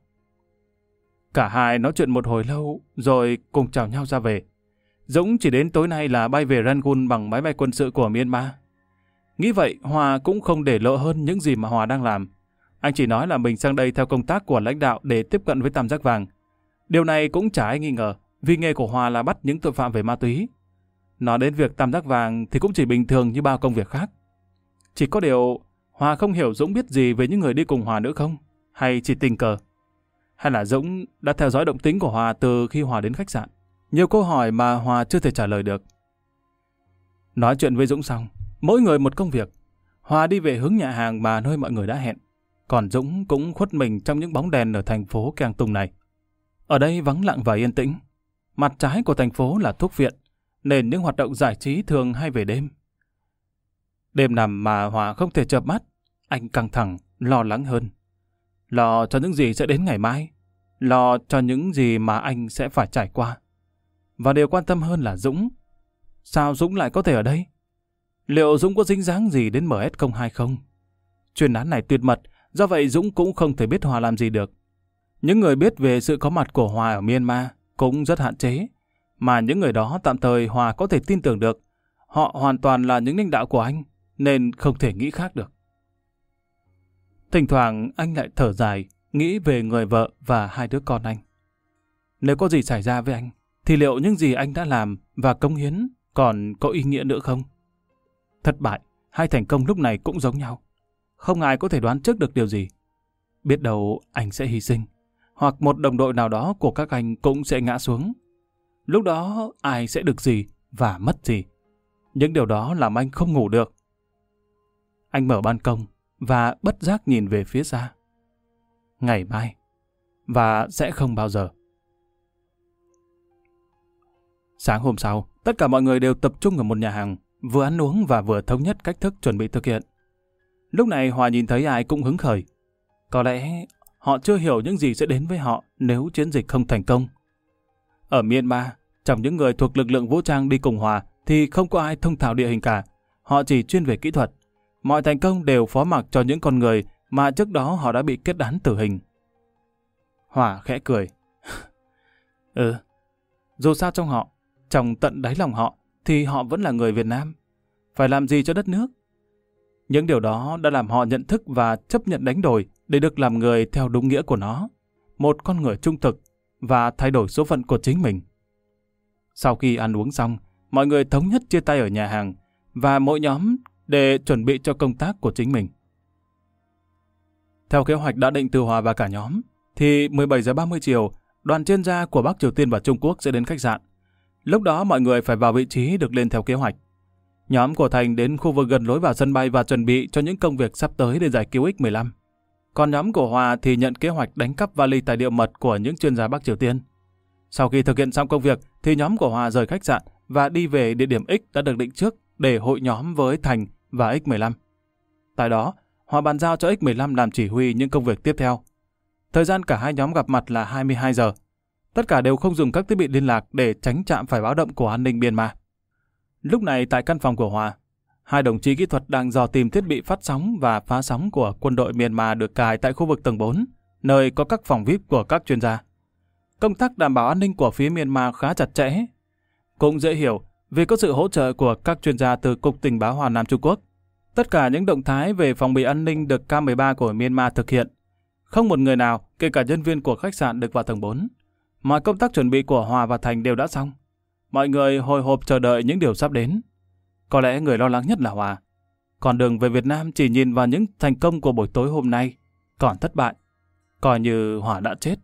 Cả hai nói chuyện một hồi lâu rồi cùng chào nhau ra về. Dũng chỉ đến tối nay là bay về Rangoon bằng máy bay quân sự của Myanmar. Nghĩ vậy, Hòa cũng không để lộ hơn những gì mà Hòa đang làm. Anh chỉ nói là mình sang đây theo công tác của lãnh đạo để tiếp cận với Tam Giác Vàng. Điều này cũng chả ai nghi ngờ, vì nghề của Hòa là bắt những tội phạm về ma túy. Nói đến việc Tam Giác Vàng thì cũng chỉ bình thường như bao công việc khác. Chỉ có điều, Hòa không hiểu Dũng biết gì về những người đi cùng Hòa nữa không? Hay chỉ tình cờ? Hay là Dũng đã theo dõi động tĩnh của Hòa từ khi Hòa đến khách sạn? Nhiều câu hỏi mà Hòa chưa thể trả lời được. Nói chuyện với Dũng xong, mỗi người một công việc. Hòa đi về hướng nhà hàng mà nơi mọi người đã hẹn. Còn Dũng cũng khuất mình trong những bóng đèn ở thành phố Keng Tung này. Ở đây vắng lặng và yên tĩnh. Mặt trái của thành phố là thuốc viện, nên những hoạt động giải trí thường hay về đêm. Đêm nằm mà Hòa không thể chợp mắt, anh căng thẳng, lo lắng hơn. Lo cho những gì sẽ đến ngày mai, lo cho những gì mà anh sẽ phải trải qua. Và điều quan tâm hơn là Dũng. Sao Dũng lại có thể ở đây? Liệu Dũng có dính dáng gì đến M S không hai không? Chuyên án này tuyệt mật, do vậy Dũng cũng không thể biết Hòa làm gì được. Những người biết về sự có mặt của Hòa ở Myanmar cũng rất hạn chế, mà những người đó tạm thời Hòa có thể tin tưởng được. Họ hoàn toàn là những lãnh đạo của anh, nên không thể nghĩ khác được. Thỉnh thoảng anh lại thở dài, nghĩ về người vợ và hai đứa con anh. Nếu có gì xảy ra với anh, thì liệu những gì anh đã làm và cống hiến còn có ý nghĩa nữa không? Thất bại hay thành công lúc này cũng giống nhau. Không ai có thể đoán trước được điều gì. Biết đâu anh sẽ hy sinh, hoặc một đồng đội nào đó của các anh cũng sẽ ngã xuống. Lúc đó ai sẽ được gì và mất gì? Những điều đó làm anh không ngủ được. Anh mở ban công và bất giác nhìn về phía xa. Ngày mai, và sẽ không bao giờ. Sáng hôm sau, tất cả mọi người đều tập trung ở một nhà hàng, vừa ăn uống và vừa thống nhất cách thức chuẩn bị thực hiện. Lúc này Hòa nhìn thấy ai cũng hứng khởi. Có lẽ họ chưa hiểu những gì sẽ đến với họ nếu chiến dịch không thành công. Ở Myanmar, trong những người thuộc lực lượng vũ trang đi cùng Hòa thì không có ai thông thạo địa hình cả. Họ chỉ chuyên về kỹ thuật. mọi thành công đều phó mặc cho những con người mà trước đó họ đã bị kết án tử hình. Hòa khẽ cười. Ừ, dù sao trong họ, trong tận đáy lòng họ, thì họ vẫn là người Việt Nam. Phải làm gì cho đất nước? Những điều đó đã làm họ nhận thức và chấp nhận đánh đổi để được làm người theo đúng nghĩa của nó. Một con người trung thực và thay đổi số phận của chính mình. Sau khi ăn uống xong, mọi người thống nhất chia tay ở nhà hàng và mỗi nhóm để chuẩn bị cho công tác của chính mình. Theo kế hoạch đã định từ Hòa và cả nhóm, thì mười bảy giờ ba mươi chiều, đoàn chuyên gia của Bắc Triều Tiên và Trung Quốc sẽ đến khách sạn. Lúc đó mọi người phải vào vị trí được lên theo kế hoạch. Nhóm của Thành đến khu vực gần lối vào sân bay và chuẩn bị cho những công việc sắp tới để giải cứu ích mười lăm. Còn nhóm của Hòa thì nhận kế hoạch đánh cắp vali tài liệu mật của những chuyên gia Bắc Triều Tiên. Sau khi thực hiện xong công việc, thì nhóm của Hòa rời khách sạn và đi về địa điểm X đã được định trước để hội nhóm với Thành và ích mười lăm. Tại đó, Hòa bàn giao cho ích mười lăm làm chỉ huy những công việc tiếp theo. Thời gian cả hai nhóm gặp mặt là hai mươi hai giờ. Tất cả đều không dùng các thiết bị liên lạc để tránh chạm phải báo động của an ninh Myanmar. Lúc này tại căn phòng của Hòa, hai đồng chí kỹ thuật đang dò tìm thiết bị phát sóng và phá sóng của quân đội Myanmar được cài tại khu vực tầng bốn, nơi có các phòng vi ai pi của các chuyên gia. Công tác đảm bảo an ninh của phía Myanmar khá chặt chẽ. Cũng dễ hiểu vì có sự hỗ trợ của các chuyên gia từ Cục Tình báo Hòa Nam Trung Quốc. Tất cả những động thái về phòng bị an ninh được K mười ba của Myanmar thực hiện. Không một người nào, kể cả nhân viên của khách sạn được vào tầng bốn. Mọi công tác chuẩn bị của Hòa và Thành đều đã xong. Mọi người hồi hộp chờ đợi những điều sắp đến. Có lẽ người lo lắng nhất là Hòa. Còn đường về Việt Nam chỉ nhìn vào những thành công của buổi tối hôm nay, còn thất bại. Coi như Hòa đã chết.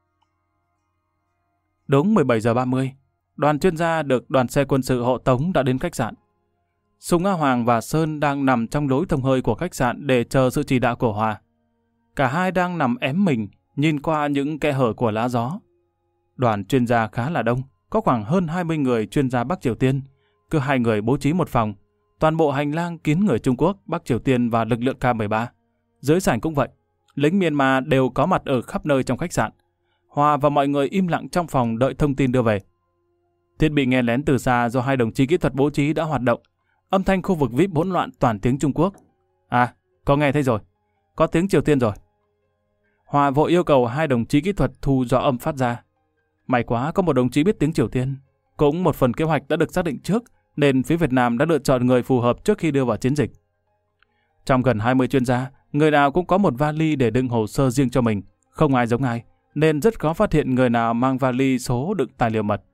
Đúng mười bảy giờ ba mươi, đoàn chuyên gia được đoàn xe quân sự hộ tống đã đến khách sạn. Sùng A Hoàng và Sơn đang nằm trong lối thông hơi của khách sạn để chờ sự chỉ đạo của Hòa. Cả hai đang nằm ém mình, nhìn qua những kẽ hở của lá gió. Đoàn chuyên gia khá là đông, có khoảng hơn hai mươi người chuyên gia Bắc Triều Tiên, cứ hai người bố trí một phòng. Toàn bộ hành lang kín người Trung Quốc, Bắc Triều Tiên và lực lượng K mười ba. Dưới sảnh cũng vậy, lính Myanmar đều có mặt ở khắp nơi trong khách sạn. Hòa và mọi người im lặng trong phòng đợi thông tin đưa về. Thiết bị nghe lén từ xa do hai đồng chí kỹ thuật bố trí đã hoạt động. Âm thanh khu vực vi ai pi hỗn loạn toàn tiếng Trung Quốc. À, có nghe thấy rồi. Có tiếng Triều Tiên rồi. Hòa vội yêu cầu hai đồng chí kỹ thuật thu dõi âm phát ra. May quá có một đồng chí biết tiếng Triều Tiên. Cũng một phần kế hoạch đã được xác định trước, nên phía Việt Nam đã lựa chọn người phù hợp trước khi đưa vào chiến dịch. Trong gần hai mươi chuyên gia, người nào cũng có một vali để đựng hồ sơ riêng cho mình, không ai giống ai, nên rất khó phát hiện người nào mang vali số đựng tài liệu mật.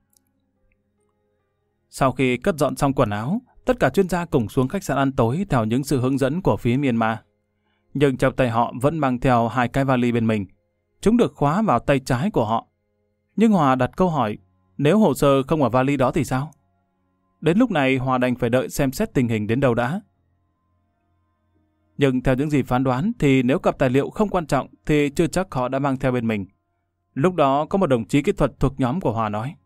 Sau khi cất dọn xong quần áo, tất cả chuyên gia cùng xuống khách sạn ăn tối theo những sự hướng dẫn của phía Myanmar. Nhưng trong tay họ vẫn mang theo hai cái vali bên mình. Chúng được khóa vào tay trái của họ. Nhưng Hòa đặt câu hỏi, nếu hồ sơ không ở vali đó thì sao? Đến lúc này Hòa đành phải đợi xem xét tình hình đến đâu đã. Nhưng theo những gì phán đoán thì nếu cặp tài liệu không quan trọng thì chưa chắc họ đã mang theo bên mình. Lúc đó có một đồng chí kỹ thuật thuộc nhóm của Hòa nói.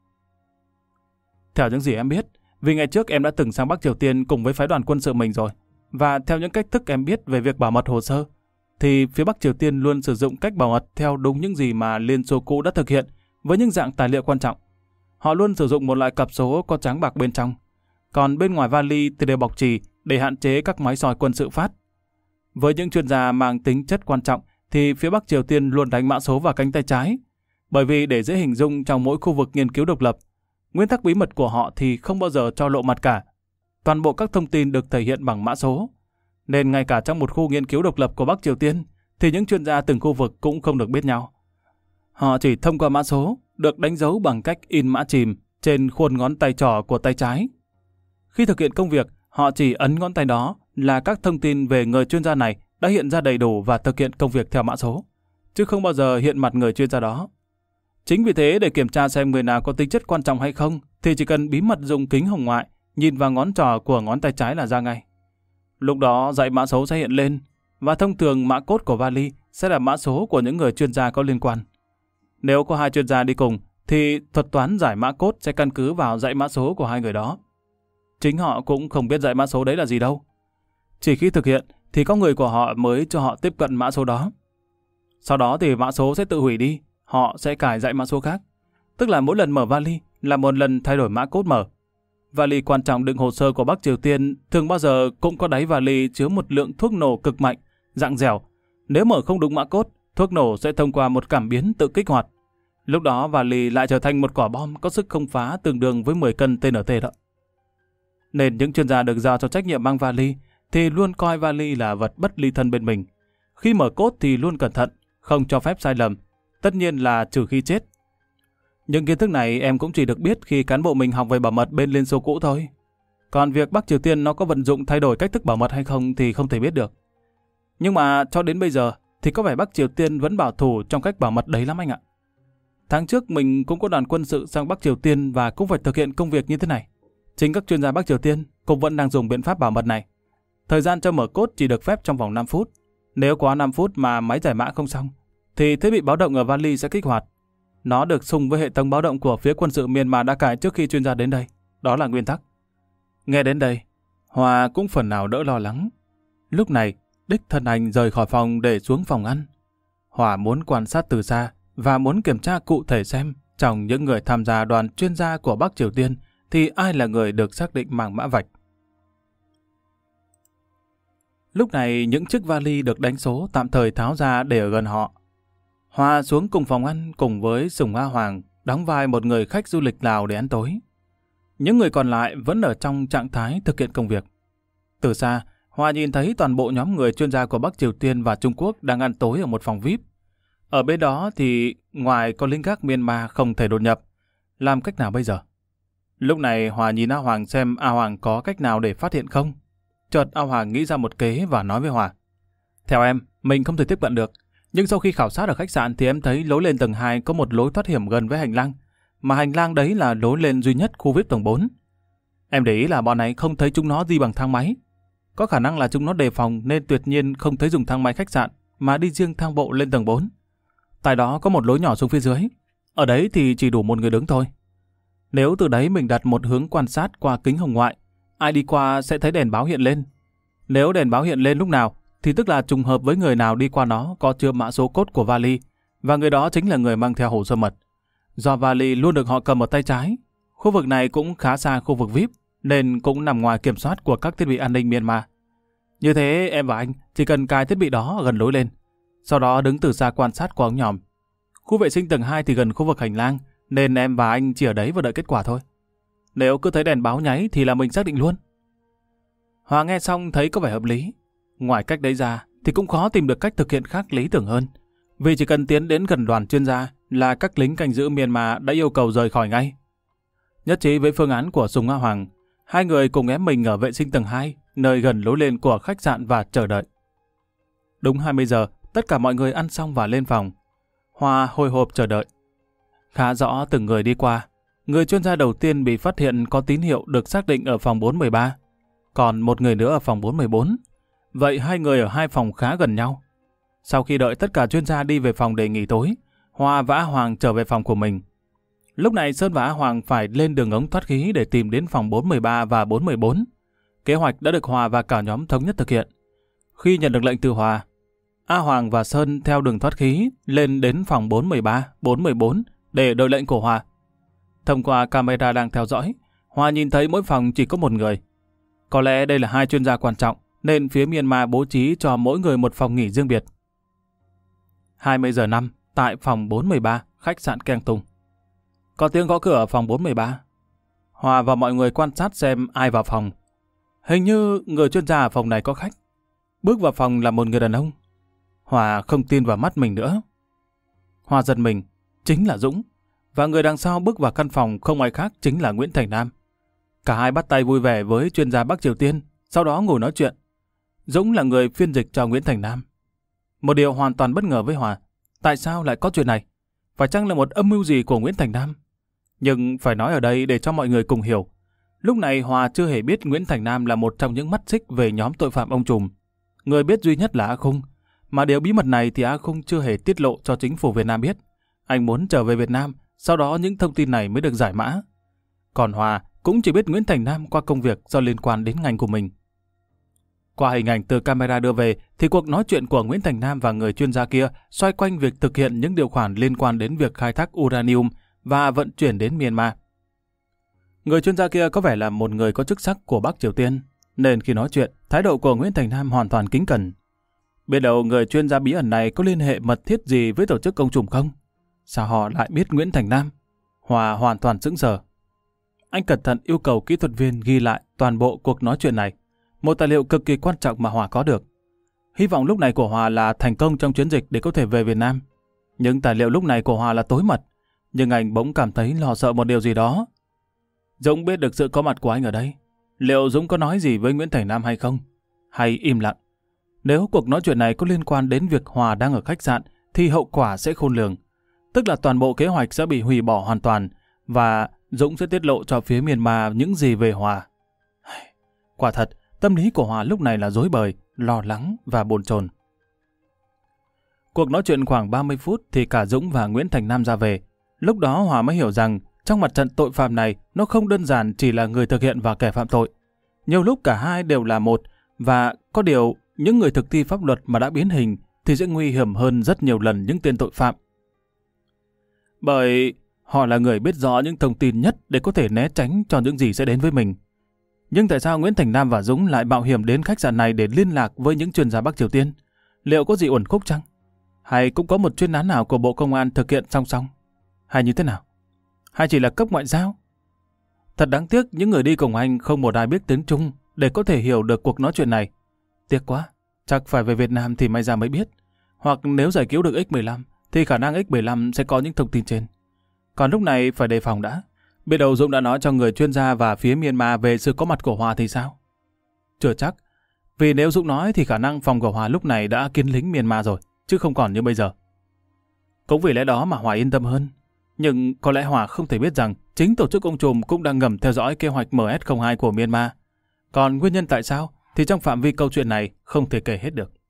Theo những gì em biết, vì ngày trước em đã từng sang Bắc Triều Tiên cùng với phái đoàn quân sự mình rồi, và theo những cách thức em biết về việc bảo mật hồ sơ, thì phía Bắc Triều Tiên luôn sử dụng cách bảo mật theo đúng những gì mà Liên Xô cũ đã thực hiện với những dạng tài liệu quan trọng. Họ luôn sử dụng một loại cặp số có trắng bạc bên trong, còn bên ngoài vali thì đều bọc chì để hạn chế các máy soi quân sự phát. Với những chuyên gia mang tính chất quan trọng thì phía Bắc Triều Tiên luôn đánh mã số vào cánh tay trái, bởi vì để dễ hình dung trong mỗi khu vực nghiên cứu độc lập, nguyên tắc bí mật của họ thì không bao giờ cho lộ mặt cả. Toàn bộ các thông tin được thể hiện bằng mã số, nên ngay cả trong một khu nghiên cứu độc lập của Bắc Triều Tiên thì những chuyên gia từng khu vực cũng không được biết nhau. Họ chỉ thông qua mã số, được đánh dấu bằng cách in mã chìm trên khuôn ngón tay trỏ của tay trái. Khi thực hiện công việc, họ chỉ ấn ngón tay đó là các thông tin về người chuyên gia này đã hiện ra đầy đủ và thực hiện công việc theo mã số, chứ không bao giờ hiện mặt người chuyên gia đó. Chính vì thế, để kiểm tra xem người nào có tính chất quan trọng hay không, thì chỉ cần bí mật dùng kính hồng ngoại, nhìn vào ngón trỏ của ngón tay trái là ra ngay. Lúc đó dãy mã số sẽ hiện lên, và thông thường mã cốt của vali sẽ là mã số của những người chuyên gia có liên quan. Nếu có hai chuyên gia đi cùng, thì thuật toán giải mã cốt sẽ căn cứ vào dãy mã số của hai người đó. Chính họ cũng không biết dãy mã số đấy là gì đâu. Chỉ khi thực hiện thì có người của họ mới cho họ tiếp cận mã số đó. Sau đó thì mã số sẽ tự hủy đi, họ sẽ cài dãy mã số khác. Tức là mỗi lần mở vali là một lần thay đổi mã cốt mở. Vali quan trọng đựng hồ sơ của Bắc Triều Tiên thường bao giờ cũng có đáy vali chứa một lượng thuốc nổ cực mạnh, dạng dẻo. Nếu mở không đúng mã cốt, thuốc nổ sẽ thông qua một cảm biến tự kích hoạt. Lúc đó vali lại trở thành một quả bom có sức không phá tương đương với mười cân tê en tê đó. Nên những chuyên gia được giao cho trách nhiệm mang vali thì luôn coi vali là vật bất ly thân bên mình. Khi mở cốt thì luôn cẩn thận, không cho phép sai lầm, tất nhiên là trừ khi chết. Những kiến thức này em cũng chỉ được biết khi cán bộ mình học về bảo mật bên Liên Xô cũ thôi. Còn việc Bắc Triều Tiên nó có vận dụng thay đổi cách thức bảo mật hay không thì không thể biết được. Nhưng mà cho đến bây giờ thì có vẻ Bắc Triều Tiên vẫn bảo thủ trong cách bảo mật đấy lắm anh ạ. Tháng trước mình cũng có đoàn quân sự sang Bắc Triều Tiên và cũng phải thực hiện công việc như thế này. Chính các chuyên gia Bắc Triều Tiên cũng vẫn đang dùng biện pháp bảo mật này. Thời gian cho mở cốt chỉ được phép trong vòng năm phút. Nếu quá năm phút mà máy giải mã không xong, thì thiết bị báo động ở vali sẽ kích hoạt. Nó được xung với hệ thống báo động của phía quân sự Myanmar đã cài trước khi chuyên gia đến đây. Đó là nguyên tắc. Nghe đến đây, Hòa cũng phần nào đỡ lo lắng. Lúc này, đích thân anh rời khỏi phòng để xuống phòng ăn. Hòa muốn quan sát từ xa và muốn kiểm tra cụ thể xem trong những người tham gia đoàn chuyên gia của Bắc Triều Tiên thì ai là người được xác định mang mã vạch. Lúc này những chiếc vali được đánh số tạm thời tháo ra để ở gần họ. Hòa xuống cùng phòng ăn cùng với Sùng A Hoàng, đóng vai một người khách du lịch Lào để ăn tối. Những người còn lại vẫn ở trong trạng thái thực hiện công việc. Từ xa, Hòa nhìn thấy toàn bộ nhóm người chuyên gia của Bắc Triều Tiên và Trung Quốc đang ăn tối ở một phòng vi ai pi. Ở bên đó thì ngoài có lính gác Myanmar không thể đột nhập. Làm cách nào bây giờ? Lúc này Hòa nhìn A Hoàng xem A Hoàng có cách nào để phát hiện không. Chợt A Hoàng nghĩ ra một kế và nói với Hòa. Theo em, mình không thể tiếp cận được. Nhưng sau khi khảo sát ở khách sạn thì em thấy lối lên tầng hai có một lối thoát hiểm gần với hành lang. Mà hành lang đấy là lối lên duy nhất khu vi ai pi tầng bốn. Em để ý là bọn này không thấy chúng nó đi bằng thang máy. Có khả năng là chúng nó đề phòng nên tuyệt nhiên không thấy dùng thang máy khách sạn mà đi riêng thang bộ lên tầng bốn. Tại đó có một lối nhỏ xuống phía dưới. Ở đấy thì chỉ đủ một người đứng thôi. Nếu từ đấy mình đặt một hướng quan sát qua kính hồng ngoại, ai đi qua sẽ thấy đèn báo hiện lên. Nếu đèn báo hiện lên lúc nào thì tức là trùng hợp với người nào đi qua nó có chứa mã số cốt của vali và người đó chính là người mang theo hồ sơ mật. Do vali luôn được họ cầm ở tay trái, khu vực này cũng khá xa khu vực vi ai pi nên cũng nằm ngoài kiểm soát của các thiết bị an ninh Myanmar. Như thế em và anh chỉ cần cài thiết bị đó gần lối lên, sau đó đứng từ xa quan sát qua ống nhòm. Khu vệ sinh tầng hai thì gần khu vực hành lang nên em và anh chỉ ở đấy và đợi kết quả thôi. Nếu cứ thấy đèn báo nháy thì là mình xác định luôn. Hòa nghe xong thấy có vẻ hợp lý. Ngoài cách đấy ra thì cũng khó tìm được cách thực hiện khác lý tưởng hơn. Vì chỉ cần tiến đến gần đoàn chuyên gia là các lính canh giữ Myanmar đã yêu cầu rời khỏi ngay. Nhất trí với phương án của Sùng A Hoàng, hai người cùng ém mình ở vệ sinh tầng hai, nơi gần lối lên của khách sạn và chờ đợi. Đúng hai mươi giờ, tất cả mọi người ăn xong và lên phòng. Hòa hồi hộp chờ đợi. Khá rõ từng người đi qua. Người chuyên gia đầu tiên bị phát hiện có tín hiệu được xác định ở phòng bốn một ba, còn một người nữa ở phòng bốn một bốn. Vậy hai người ở hai phòng khá gần nhau. Sau khi đợi tất cả chuyên gia đi về phòng để nghỉ tối, Hòa và A Hoàng trở về phòng của mình. Lúc này Sơn và A Hoàng phải lên đường ống thoát khí để tìm đến phòng bốn một ba và bốn một bốn. Kế hoạch đã được Hòa và cả nhóm thống nhất thực hiện. Khi nhận được lệnh từ Hòa, A Hoàng và Sơn theo đường thoát khí lên đến phòng bốn một ba, bốn một bốn để đợi lệnh của Hòa. Thông qua camera đang theo dõi, Hòa nhìn thấy mỗi phòng chỉ có một người. Có lẽ đây là hai chuyên gia quan trọng, nên phía Myanmar bố trí cho mỗi người một phòng nghỉ riêng biệt. hai mươi giờ năm, tại phòng bốn một ba, khách sạn Keng Tung. Có tiếng gõ cửa ở phòng bốn một ba. Hòa và mọi người quan sát xem ai vào phòng. Hình như người chuyên gia ở phòng này có khách. Bước vào phòng là một người đàn ông. Hòa không tin vào mắt mình nữa. Hòa giật mình, chính là Dũng. Và người đằng sau bước vào căn phòng không ai khác chính là Nguyễn Thành Nam. Cả hai bắt tay vui vẻ với chuyên gia Bắc Triều Tiên, sau đó ngồi nói chuyện. Dũng là người phiên dịch cho Nguyễn Thành Nam. Một điều hoàn toàn bất ngờ với Hòa. Tại sao lại có chuyện này? Phải chăng là một âm mưu gì của Nguyễn Thành Nam? Nhưng phải nói ở đây để cho mọi người cùng hiểu. Lúc này Hòa chưa hề biết Nguyễn Thành Nam là một trong những mắt xích về nhóm tội phạm ông trùm. Người biết duy nhất là A Khung. Mà điều bí mật này thì A Khung chưa hề tiết lộ cho chính phủ Việt Nam biết. Anh muốn trở về Việt Nam, sau đó những thông tin này mới được giải mã. Còn Hòa cũng chỉ biết Nguyễn Thành Nam qua công việc do liên quan đến ngành của mình. Qua hình ảnh từ camera đưa về thì cuộc nói chuyện của Nguyễn Thành Nam và người chuyên gia kia xoay quanh việc thực hiện những điều khoản liên quan đến việc khai thác uranium và vận chuyển đến Myanmar. Người chuyên gia kia có vẻ là một người có chức sắc của Bắc Triều Tiên, nên khi nói chuyện, thái độ của Nguyễn Thành Nam hoàn toàn kính cẩn. Biết đâu người chuyên gia bí ẩn này có liên hệ mật thiết gì với tổ chức công trùm không? Sao họ lại biết Nguyễn Thành Nam? Hòa hoàn toàn sững sờ. Anh cẩn thận yêu cầu kỹ thuật viên ghi lại toàn bộ cuộc nói chuyện này, một tài liệu cực kỳ quan trọng mà Hòa có được. Hy vọng lúc này của Hòa là thành công trong chiến dịch để có thể về Việt Nam. Những tài liệu lúc này của Hòa là tối mật, nhưng anh bỗng cảm thấy lo sợ một điều gì đó. Dũng biết được sự có mặt của anh ở đây. Liệu Dũng có nói gì với Nguyễn Thành Nam hay không? Hay im lặng? Nếu cuộc nói chuyện này có liên quan đến việc Hòa đang ở khách sạn thì hậu quả sẽ khôn lường. Tức là toàn bộ kế hoạch sẽ bị hủy bỏ hoàn toàn và Dũng sẽ tiết lộ cho phía Myanmar những gì về Hòa. Quả thật, tâm lý của Hòa lúc này là rối bời, lo lắng và bồn chồn. Cuộc nói chuyện khoảng ba mươi phút thì cả Dũng và Nguyễn Thành Nam ra về. Lúc đó Hòa mới hiểu rằng trong mặt trận tội phạm này nó không đơn giản chỉ là người thực hiện và kẻ phạm tội. Nhiều lúc cả hai đều là một, và có điều những người thực thi pháp luật mà đã biến hình thì sẽ nguy hiểm hơn rất nhiều lần những tên tội phạm. Bởi họ là người biết rõ những thông tin nhất để có thể né tránh cho những gì sẽ đến với mình. Nhưng tại sao Nguyễn Thành Nam và Dũng lại mạo hiểm đến khách sạn này để liên lạc với những chuyên gia Bắc Triều Tiên? Liệu có gì uẩn khúc chăng? Hay cũng có một chuyên án nào của Bộ Công an thực hiện song song? Hay như thế nào? Hay chỉ là cấp ngoại giao? Thật đáng tiếc những người đi cùng anh không một ai biết tiếng Trung để có thể hiểu được cuộc nói chuyện này. Tiếc quá, chắc phải về Việt Nam thì may ra mới biết. Hoặc nếu giải cứu được ích mười lăm thì khả năng ích mười lăm sẽ có những thông tin trên. Còn lúc này phải đề phòng đã. Biết đâu Dũng đã nói cho người chuyên gia và phía Myanmar về sự có mặt của Hòa thì sao? Chưa chắc. Vì nếu Dũng nói thì khả năng phòng của Hòa lúc này đã kiến lính Myanmar rồi, chứ không còn như bây giờ. Cũng vì lẽ đó mà Hòa yên tâm hơn. Nhưng có lẽ Hòa không thể biết rằng chính tổ chức ông trùm cũng đang ngầm theo dõi kế hoạch M S không hai của Myanmar. Còn nguyên nhân tại sao thì trong phạm vi câu chuyện này không thể kể hết được.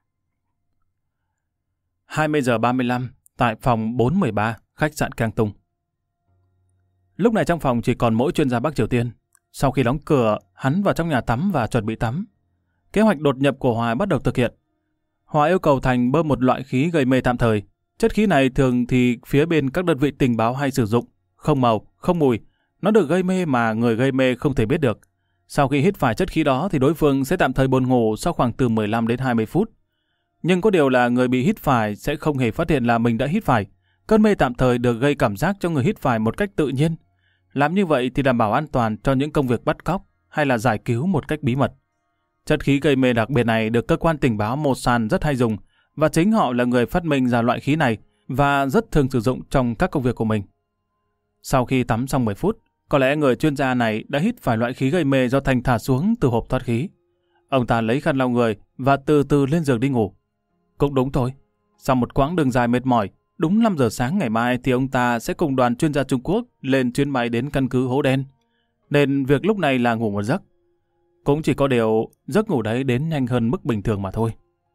hai mươi giờ ba mươi lăm tại phòng bốn một ba, khách sạn Cang Tung. Lúc này trong phòng chỉ còn mỗi chuyên gia Bắc Triều Tiên. Sau khi đóng cửa, hắn vào trong nhà tắm và chuẩn bị tắm. Kế hoạch đột nhập của Hòa bắt đầu thực hiện. Hòa yêu cầu Thành bơm một loại khí gây mê tạm thời. Chất khí này thường thì phía bên các đơn vị tình báo hay sử dụng. Không màu, không mùi. Nó được gây mê mà người gây mê không thể biết được. Sau khi hít phải chất khí đó thì đối phương sẽ tạm thời buồn ngủ sau khoảng từ mười lăm đến hai mươi phút. Nhưng có điều là người bị hít phải sẽ không hề phát hiện là mình đã hít phải. Cơn mê tạm thời được gây cảm giác cho người hít phải một cách tự nhiên. Làm như vậy thì đảm bảo an toàn cho những công việc bắt cóc hay là giải cứu một cách bí mật. Chất khí gây mê đặc biệt này được cơ quan tình báo Mossad rất hay dùng, và chính họ là người phát minh ra loại khí này và rất thường sử dụng trong các công việc của mình. Sau khi tắm xong mười phút, có lẽ người chuyên gia này đã hít phải loại khí gây mê do Thành thả xuống từ hộp thoát khí. Ông ta lấy khăn lau người và từ từ lên giường đi ngủ. Cũng đúng thôi, sau một quãng đường dài mệt mỏi, đúng năm giờ sáng ngày mai thì ông ta sẽ cùng đoàn chuyên gia Trung Quốc lên chuyến bay đến căn cứ Hố Đen. Nên việc lúc này là ngủ một giấc. Cũng chỉ có điều giấc ngủ đấy đến nhanh hơn mức bình thường mà thôi.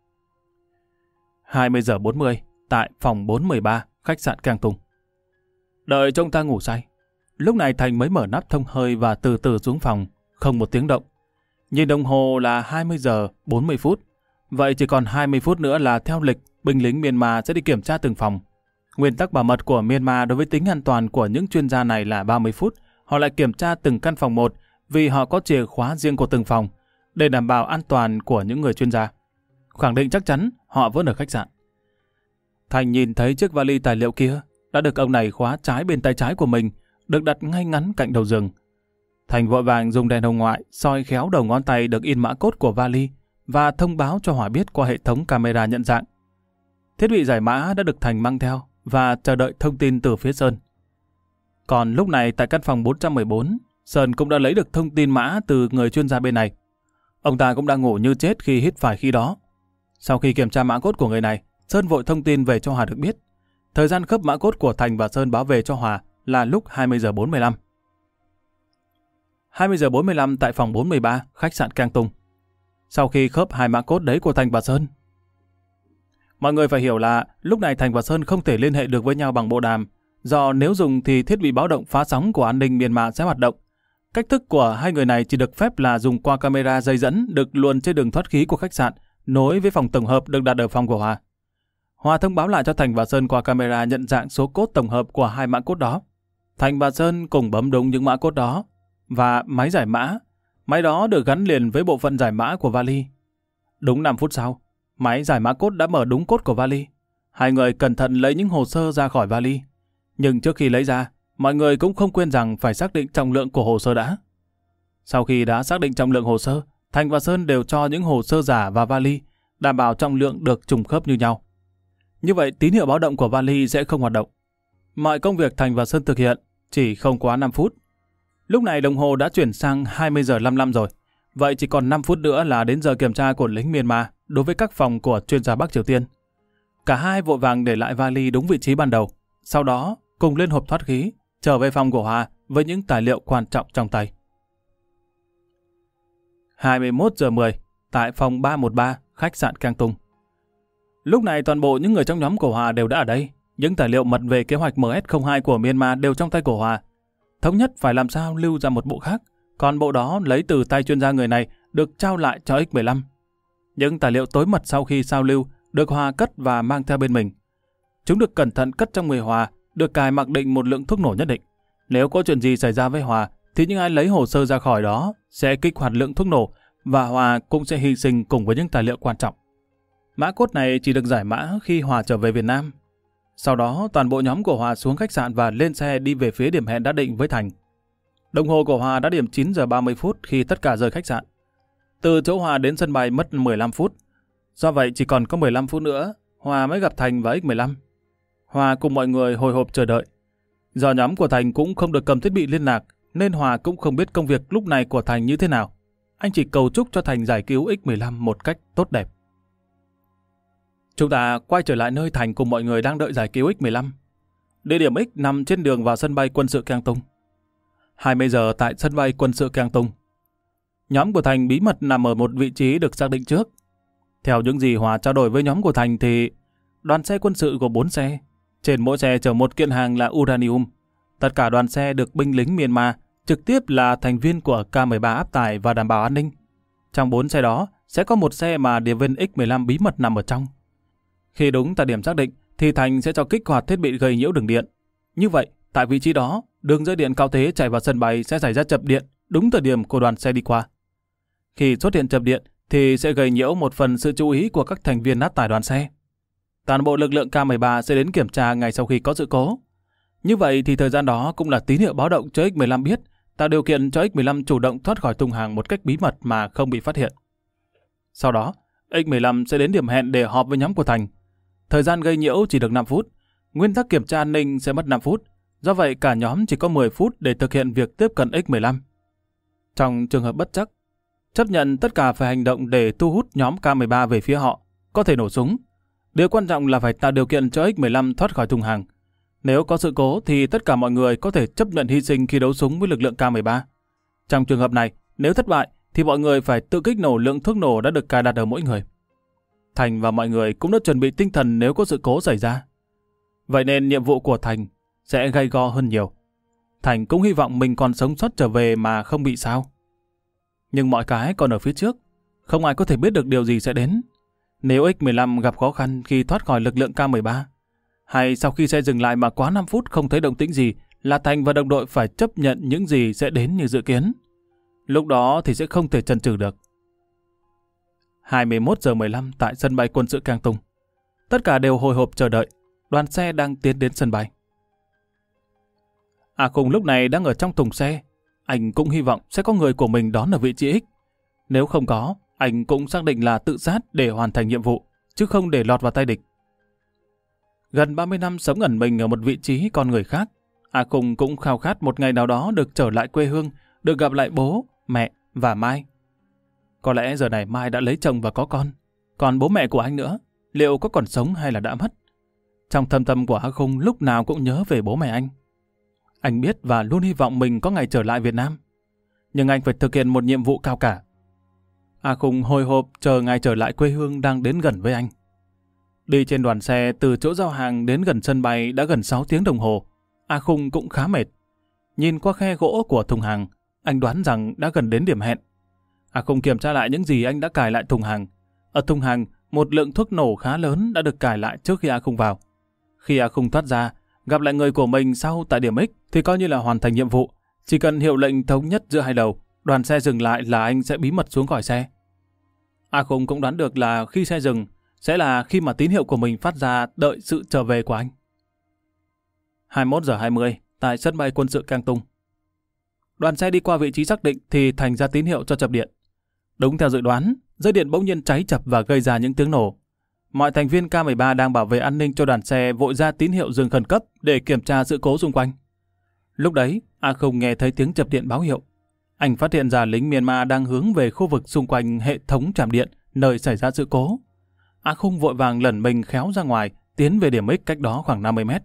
hai mươi giờ bốn mươi tại phòng bốn một ba, khách sạn Cang Tung. Đợi cho ông ta ngủ say. Lúc này Thành mới mở nắp thông hơi và từ từ xuống phòng, không một tiếng động. Nhìn đồng hồ là hai mươi giờ bốn mươi phút. Vậy chỉ còn hai mươi phút nữa là theo lịch, binh lính Myanmar sẽ đi kiểm tra từng phòng. Nguyên tắc bảo mật của Myanmar đối với tính an toàn của những chuyên gia này là ba mươi phút. Họ lại kiểm tra từng căn phòng một vì họ có chìa khóa riêng của từng phòng để đảm bảo an toàn của những người chuyên gia. Khẳng định chắc chắn họ vẫn ở khách sạn. Thành nhìn thấy chiếc vali tài liệu kia đã được ông này khóa trái bên tay trái của mình, được đặt ngay ngắn cạnh đầu giường. Thành vội vàng dùng đèn hồng ngoại soi khéo đầu ngón tay được in mã cốt của vali và thông báo cho Hòa biết qua hệ thống camera nhận dạng. Thiết bị giải mã đã được Thành mang theo và chờ đợi thông tin từ phía Sơn. Còn lúc này tại căn phòng bốn trăm mười bốn, Sơn cũng đã lấy được thông tin mã từ người chuyên gia bên này. Ông ta cũng đang ngủ như chết khi hít phải khí đó. Sau khi kiểm tra mã cốt của người này, Sơn vội thông tin về cho Hòa được biết. Thời gian khớp mã cốt của Thành và Sơn báo về cho Hòa là lúc hai mươi giờ bốn mươi lăm. hai mươi giờ bốn mươi lăm tại phòng bốn một ba, khách sạn Cang Tung. Sau khi khớp hai mã cốt đấy của Thành và Sơn, mọi người phải hiểu là lúc này Thành và Sơn không thể liên hệ được với nhau bằng bộ đàm, do nếu dùng thì thiết bị báo động phá sóng của an ninh Myanmar sẽ hoạt động. Cách thức của hai người này chỉ được phép là dùng qua camera dây dẫn được luồn trên đường thoát khí của khách sạn, nối với phòng tổng hợp được đặt ở phòng của Hòa. Hòa thông báo lại cho Thành và Sơn qua camera nhận dạng số cốt tổng hợp của hai mã cốt đó. Thành và Sơn cùng bấm đúng những mã cốt đó và máy giải mã. Máy đó được gắn liền với bộ phận giải mã của vali. Đúng năm phút sau, máy giải mã cốt đã mở đúng cốt của vali. Hai người cẩn thận lấy những hồ sơ ra khỏi vali. Nhưng trước khi lấy ra, mọi người cũng không quên rằng phải xác định trọng lượng của hồ sơ đã. Sau khi đã xác định trọng lượng hồ sơ, Thành và Sơn đều cho những hồ sơ giả vào vali, đảm bảo trọng lượng được trùng khớp như nhau. Như vậy tín hiệu báo động của vali sẽ không hoạt động. Mọi công việc Thành và Sơn thực hiện chỉ không quá năm phút. Lúc này đồng hồ đã chuyển sang hai mươi giờ năm mươi lăm rồi. Vậy chỉ còn năm phút nữa là đến giờ kiểm tra của lính Myanmar đối với các phòng của chuyên gia Bắc Triều Tiên. Cả hai vội vàng để lại vali đúng vị trí ban đầu. Sau đó cùng lên hộp thoát khí, trở về phòng của Hòa với những tài liệu quan trọng trong tay. hai mươi mốt giờ mười, tại phòng ba một ba, khách sạn Kang Tung. Lúc này toàn bộ những người trong nhóm của Hòa đều đã ở đây. Những tài liệu mật về kế hoạch M S không hai của Myanmar đều trong tay của Hòa. Thống nhất phải làm sao lưu ra một bộ khác, còn bộ đó lấy từ tay chuyên gia người này được trao lại cho X mười lăm. Những tài liệu tối mật sau khi sao lưu được Hòa cất và mang theo bên mình. Chúng được cẩn thận cất trong người Hòa, được cài mặc định một lượng thuốc nổ nhất định. Nếu có chuyện gì xảy ra với Hòa, thì những ai lấy hồ sơ ra khỏi đó sẽ kích hoạt lượng thuốc nổ và Hòa cũng sẽ hy sinh cùng với những tài liệu quan trọng. Mã cốt này chỉ được giải mã khi Hòa trở về Việt Nam. Sau đó toàn bộ nhóm của Hòa xuống khách sạn và lên xe đi về phía điểm hẹn đã định với Thành. Đồng hồ của Hòa đã điểm chín giờ ba mươi phút khi tất cả rời khách sạn. Từ chỗ Hòa đến sân bay mất mười lăm phút. Do vậy chỉ còn có mười lăm phút nữa, Hòa mới gặp Thành và X mười lăm. Hòa cùng mọi người hồi hộp chờ đợi. Do nhóm của Thành cũng không được cầm thiết bị liên lạc, nên Hòa cũng không biết công việc lúc này của Thành như thế nào. Anh chỉ cầu chúc cho Thành giải cứu X mười lăm một cách tốt đẹp. Chúng ta quay trở lại nơi Thành cùng mọi người đang đợi giải cứu X mười lăm. Địa điểm X nằm trên đường vào sân bay quân sự Kang Tung. hai mươi giờ tại sân bay quân sự Kang Tung. Nhóm của Thành bí mật nằm ở một vị trí được xác định trước. Theo những gì Hòa trao đổi với nhóm của Thành thì đoàn xe quân sự gồm bốn xe. Trên mỗi xe chở một kiện hàng là uranium. Tất cả đoàn xe được binh lính Myanmar, trực tiếp là thành viên của K mười ba áp tải và đảm bảo an ninh. Trong bốn xe đó sẽ có một xe mà điệp viên X mười lăm bí mật nằm ở trong. Khi đúng tại điểm xác định thì Thành sẽ cho kích hoạt thiết bị gây nhiễu đường điện. Như vậy, tại vị trí đó, đường dây điện cao thế chạy vào sân bay sẽ xảy ra chập điện đúng thời điểm của đoàn xe đi qua. Khi xuất hiện chập điện thì sẽ gây nhiễu một phần sự chú ý của các thành viên áp tải đoàn xe. Toàn bộ lực lượng K mười ba sẽ đến kiểm tra ngay sau khi có sự cố. Như vậy thì thời gian đó cũng là tín hiệu báo động cho X mười lăm biết, tạo điều kiện cho X mười lăm chủ động thoát khỏi thùng hàng một cách bí mật mà không bị phát hiện. Sau đó, X mười lăm sẽ đến điểm hẹn để họp với nhóm của Thành. Thời gian gây nhiễu chỉ được năm phút, nguyên tắc kiểm tra an ninh sẽ mất năm phút, do vậy cả nhóm chỉ có mười phút để thực hiện việc tiếp cận X mười lăm. Trong trường hợp bất trắc, chấp nhận tất cả phải hành động để thu hút nhóm K mười ba về phía họ, có thể nổ súng. Điều quan trọng là phải tạo điều kiện cho X mười lăm thoát khỏi thùng hàng. Nếu có sự cố thì tất cả mọi người có thể chấp nhận hy sinh khi đấu súng với lực lượng K mười ba. Trong trường hợp này, nếu thất bại thì mọi người phải tự kích nổ lượng thuốc nổ đã được cài đặt ở mỗi người. Thành và mọi người cũng đã chuẩn bị tinh thần nếu có sự cố xảy ra. Vậy nên nhiệm vụ của Thành sẽ gay go hơn nhiều. Thành cũng hy vọng mình còn sống sót trở về mà không bị sao. Nhưng mọi cái còn ở phía trước, không ai có thể biết được điều gì sẽ đến. Nếu X mười lăm gặp khó khăn khi thoát khỏi lực lượng K mười ba, hay sau khi xe dừng lại mà quá năm phút không thấy động tĩnh gì, là Thành và đồng đội phải chấp nhận những gì sẽ đến như dự kiến. Lúc đó thì sẽ không thể chần chừ được. hai mươi mốt giờ mười lăm tại sân bay quân sự Kang Tung. Tất cả đều hồi hộp chờ đợi, đoàn xe đang tiến đến sân bay. A Khung lúc này đang ở trong thùng xe. Anh cũng hy vọng sẽ có người của mình đón ở vị trí X. Nếu không có, anh cũng xác định là tự sát để hoàn thành nhiệm vụ, chứ không để lọt vào tay địch. Gần ba mươi năm sống ẩn mình ở một vị trí con người khác, A Khung cũng khao khát một ngày nào đó được trở lại quê hương, được gặp lại bố, mẹ và Mai. Có lẽ giờ này Mai đã lấy chồng và có con, còn bố mẹ của anh nữa, liệu có còn sống hay là đã mất? Trong thâm tâm của A Khung lúc nào cũng nhớ về bố mẹ anh. Anh biết và luôn hy vọng mình có ngày trở lại Việt Nam. Nhưng anh phải thực hiện một nhiệm vụ cao cả. A Khung hồi hộp chờ ngày trở lại quê hương đang đến gần với anh. Đi trên đoàn xe từ chỗ giao hàng đến gần sân bay đã gần sáu tiếng đồng hồ. A Khung cũng khá mệt. Nhìn qua khe gỗ của thùng hàng, anh đoán rằng đã gần đến điểm hẹn. A Khung kiểm tra lại những gì anh đã cài lại thùng hàng. Ở thùng hàng, một lượng thuốc nổ khá lớn đã được cài lại trước khi A Khung vào. Khi A Khung thoát ra, Gặp lại người của mình sau tại điểm X thì coi như là hoàn thành nhiệm vụ. Chỉ cần hiệu lệnh thống nhất giữa hai đầu, đoàn xe dừng lại là anh sẽ bí mật xuống khỏi xe. A Khung cũng đoán được là khi xe dừng sẽ là khi mà tín hiệu của mình phát ra đợi sự trở về của anh. hai mươi mốt giờ hai mươi tại sân bay quân sự Kang Tung. Đoàn xe đi qua vị trí xác định thì Thành ra tín hiệu cho chập điện. Đúng theo dự đoán, dây điện bỗng nhiên cháy chập và gây ra những tiếng nổ. Mọi thành viên K mười ba đang bảo vệ an ninh cho đoàn xe vội ra tín hiệu dừng khẩn cấp để kiểm tra sự cố xung quanh. Lúc đấy, A Khung nghe thấy tiếng chập điện báo hiệu. Anh phát hiện ra lính Myanmar đang hướng về khu vực xung quanh hệ thống trạm điện nơi xảy ra sự cố. A Khung vội vàng lẩn mình khéo ra ngoài, tiến về điểm X cách đó khoảng năm mươi mét.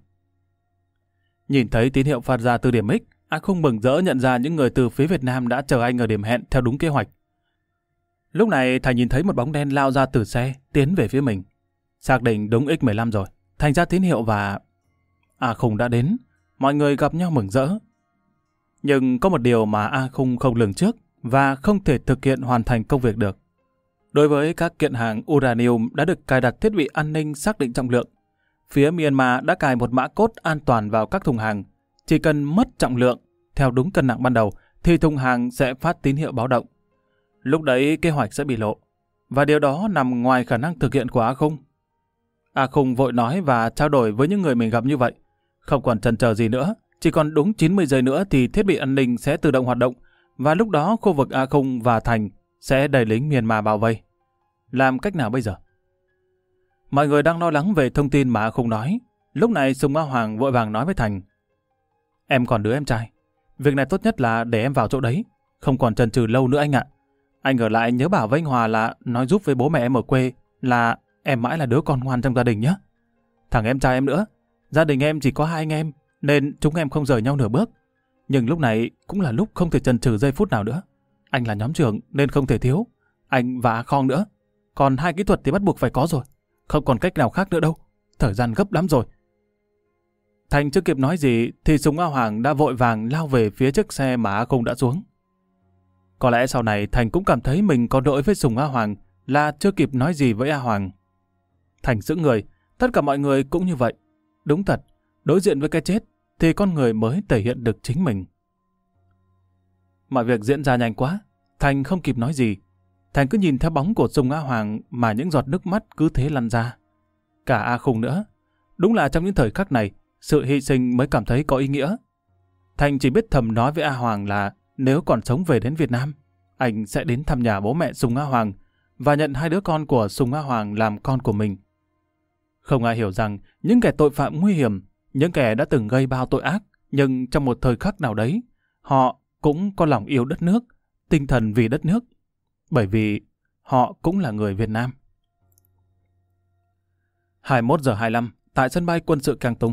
Nhìn thấy tín hiệu phát ra từ điểm X, A Khung mừng rỡ nhận ra những người từ phía Việt Nam đã chờ anh ở điểm hẹn theo đúng kế hoạch. Lúc này Thành nhìn thấy một bóng đen lao ra từ xe, tiến về phía mình. Xác định đúng X mười lăm rồi, Thành ra tín hiệu và... A Khung đã đến, mọi người gặp nhau mừng rỡ. Nhưng có một điều mà A Khung không lường trước và không thể thực hiện hoàn thành công việc được. Đối với các kiện hàng uranium đã được cài đặt thiết bị an ninh xác định trọng lượng, phía Myanmar đã cài một mã code an toàn vào các thùng hàng. Chỉ cần mất trọng lượng, theo đúng cân nặng ban đầu, thì thùng hàng sẽ phát tín hiệu báo động. Lúc đấy kế hoạch sẽ bị lộ, và điều đó nằm ngoài khả năng thực hiện của A Khung. A Khung vội nói và trao đổi với những người mình gặp như vậy. Không còn chần chờ gì nữa, chỉ còn đúng chín mươi giây nữa thì thiết bị an ninh sẽ tự động hoạt động, và lúc đó khu vực A Khung và Thành sẽ đầy lính Myanmar bao vây. Làm cách nào bây giờ? Mọi người đang lo lắng về thông tin mà A Khung nói. Lúc này Sùng A Hoàng vội vàng nói với Thành: Em còn đứa em trai, việc này tốt nhất là để em vào chỗ đấy, không còn chần chừ lâu nữa anh ạ. Anh ở lại nhớ bảo với anh Hòa là nói giúp với bố mẹ em ở quê là em mãi là đứa con ngoan trong gia đình nhé. Thằng em trai em nữa, gia đình em chỉ có hai anh em nên chúng em không rời nhau nửa bước. Nhưng lúc này cũng là lúc không thể chần chừ giây phút nào nữa. Anh là nhóm trưởng nên không thể thiếu, anh và A Khong nữa. Còn hai kỹ thuật thì bắt buộc phải có rồi, không còn cách nào khác nữa đâu, thời gian gấp lắm rồi. Thành chưa kịp nói gì thì Sùng A Hoàng đã vội vàng lao về phía chiếc xe mà A Khung đã xuống. Có lẽ sau này Thành cũng cảm thấy mình có lỗi với Sùng A Hoàng là chưa kịp nói gì với A Hoàng. Thành sững người, tất cả mọi người cũng như vậy. Đúng thật, đối diện với cái chết thì con người mới thể hiện được chính mình. Mọi việc diễn ra nhanh quá, Thành không kịp nói gì. Thành cứ nhìn theo bóng của Sùng A Hoàng mà những giọt nước mắt cứ thế lăn ra. Cả A Khung nữa. Đúng là trong những thời khắc này, sự hy sinh mới cảm thấy có ý nghĩa. Thành chỉ biết thầm nói với A Hoàng là nếu còn sống về đến Việt Nam, anh sẽ đến thăm nhà bố mẹ Sùng A Hoàng và nhận hai đứa con của Sùng A Hoàng làm con của mình. Không ai hiểu rằng những kẻ tội phạm nguy hiểm, những kẻ đã từng gây bao tội ác, nhưng trong một thời khắc nào đấy, họ cũng có lòng yêu đất nước, tinh thần vì đất nước, bởi vì họ cũng là người Việt Nam. hai mươi mốt giờ hai mươi lăm tại sân bay quân sự Kang Tung.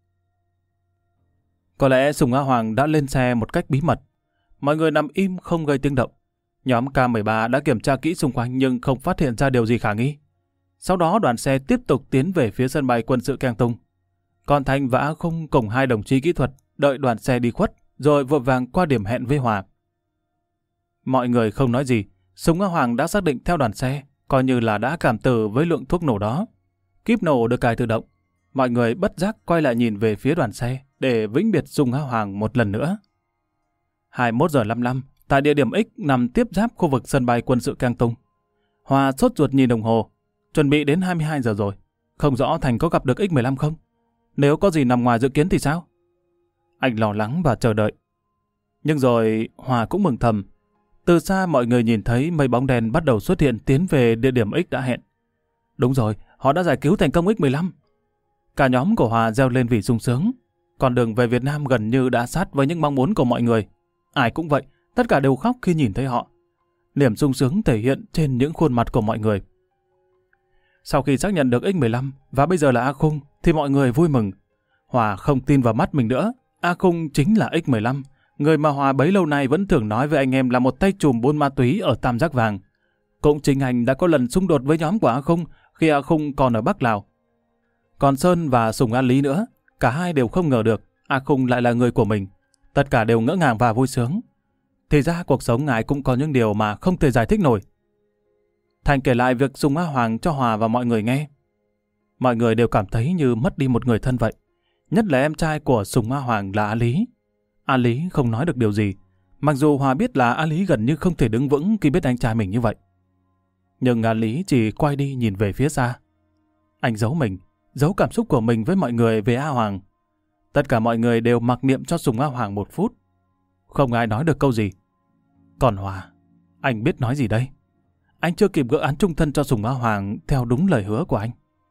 Có lẽ Sùng A Hoàng đã lên xe một cách bí mật. Mọi người nằm im không gây tiếng động. Nhóm K mười ba đã kiểm tra kỹ xung quanh nhưng không phát hiện ra điều gì khả nghi. Sau đó đoàn xe tiếp tục tiến về phía sân bay quân sự Kang Tung. Còn Thành và A Khung cùng hai đồng chí kỹ thuật đợi đoàn xe đi khuất rồi vội vàng qua điểm hẹn với Hòa. Mọi người không nói gì. Sùng A Hoàng đã xác định theo đoàn xe, coi như là đã cảm tử với lượng thuốc nổ đó. Kíp nổ được cài tự động. Mọi người bất giác quay lại nhìn về phía đoàn xe để vĩnh biệt Sùng A Hoàng một lần nữa. hai mươi mốt giờ năm mươi lăm, tại địa điểm X nằm tiếp giáp khu vực sân bay quân sự Kang Tung. Hòa sốt ruột nhìn đồng hồ, chuẩn bị đến hai mươi hai giờ rồi. Không rõ Thành có gặp được X mười lăm không? Nếu có gì nằm ngoài dự kiến thì sao? Anh lo lắng và chờ đợi. Nhưng rồi Hòa cũng mừng thầm. Từ xa mọi người nhìn thấy mây bóng đen bắt đầu xuất hiện tiến về địa điểm X đã hẹn. Đúng rồi, họ đã giải cứu thành công X mười lăm. Cả nhóm của Hòa reo lên vì sung sướng. Con đường về Việt Nam gần như đã sát với những mong muốn của mọi người. Ai cũng vậy, tất cả đều khóc khi nhìn thấy họ. Niềm sung sướng thể hiện trên những khuôn mặt của mọi người. Sau khi xác nhận được X mười lăm và bây giờ là A Khung thì mọi người vui mừng. Hòa không tin vào mắt mình nữa. A Khung chính là X mười lăm, người mà Hòa bấy lâu nay vẫn thường nói với anh em là một tay trùm buôn ma túy ở Tam Giác Vàng. Cũng chính anh đã có lần xung đột với nhóm của A Khung khi A Khung còn ở Bắc Lào. Còn Sơn và Sùng A Lý nữa, cả hai đều không ngờ được A Khung lại là người của mình. Tất cả đều ngỡ ngàng và vui sướng. Thì ra cuộc sống ngài cũng có những điều mà không thể giải thích nổi. Thành kể lại việc Sùng A Hoàng cho Hòa và mọi người nghe. Mọi người đều cảm thấy như mất đi một người thân vậy. nhất là em trai của Sùng A Hoàng là A Lý. A Lý không nói được điều gì, mặc dù Hòa biết là A Lý gần như không thể đứng vững khi biết anh trai mình như vậy. Nhưng A Lý chỉ quay đi nhìn về phía xa. Anh giấu mình, giấu cảm xúc của mình với mọi người về A Hoàng. Tất cả mọi người đều mặc niệm cho Sùng A Hoàng một phút. Không ai nói được câu gì. Còn Hòa, anh biết nói gì đây? Anh chưa kịp gỡ án chung thân cho Sùng A Hoàng theo đúng lời hứa của anh.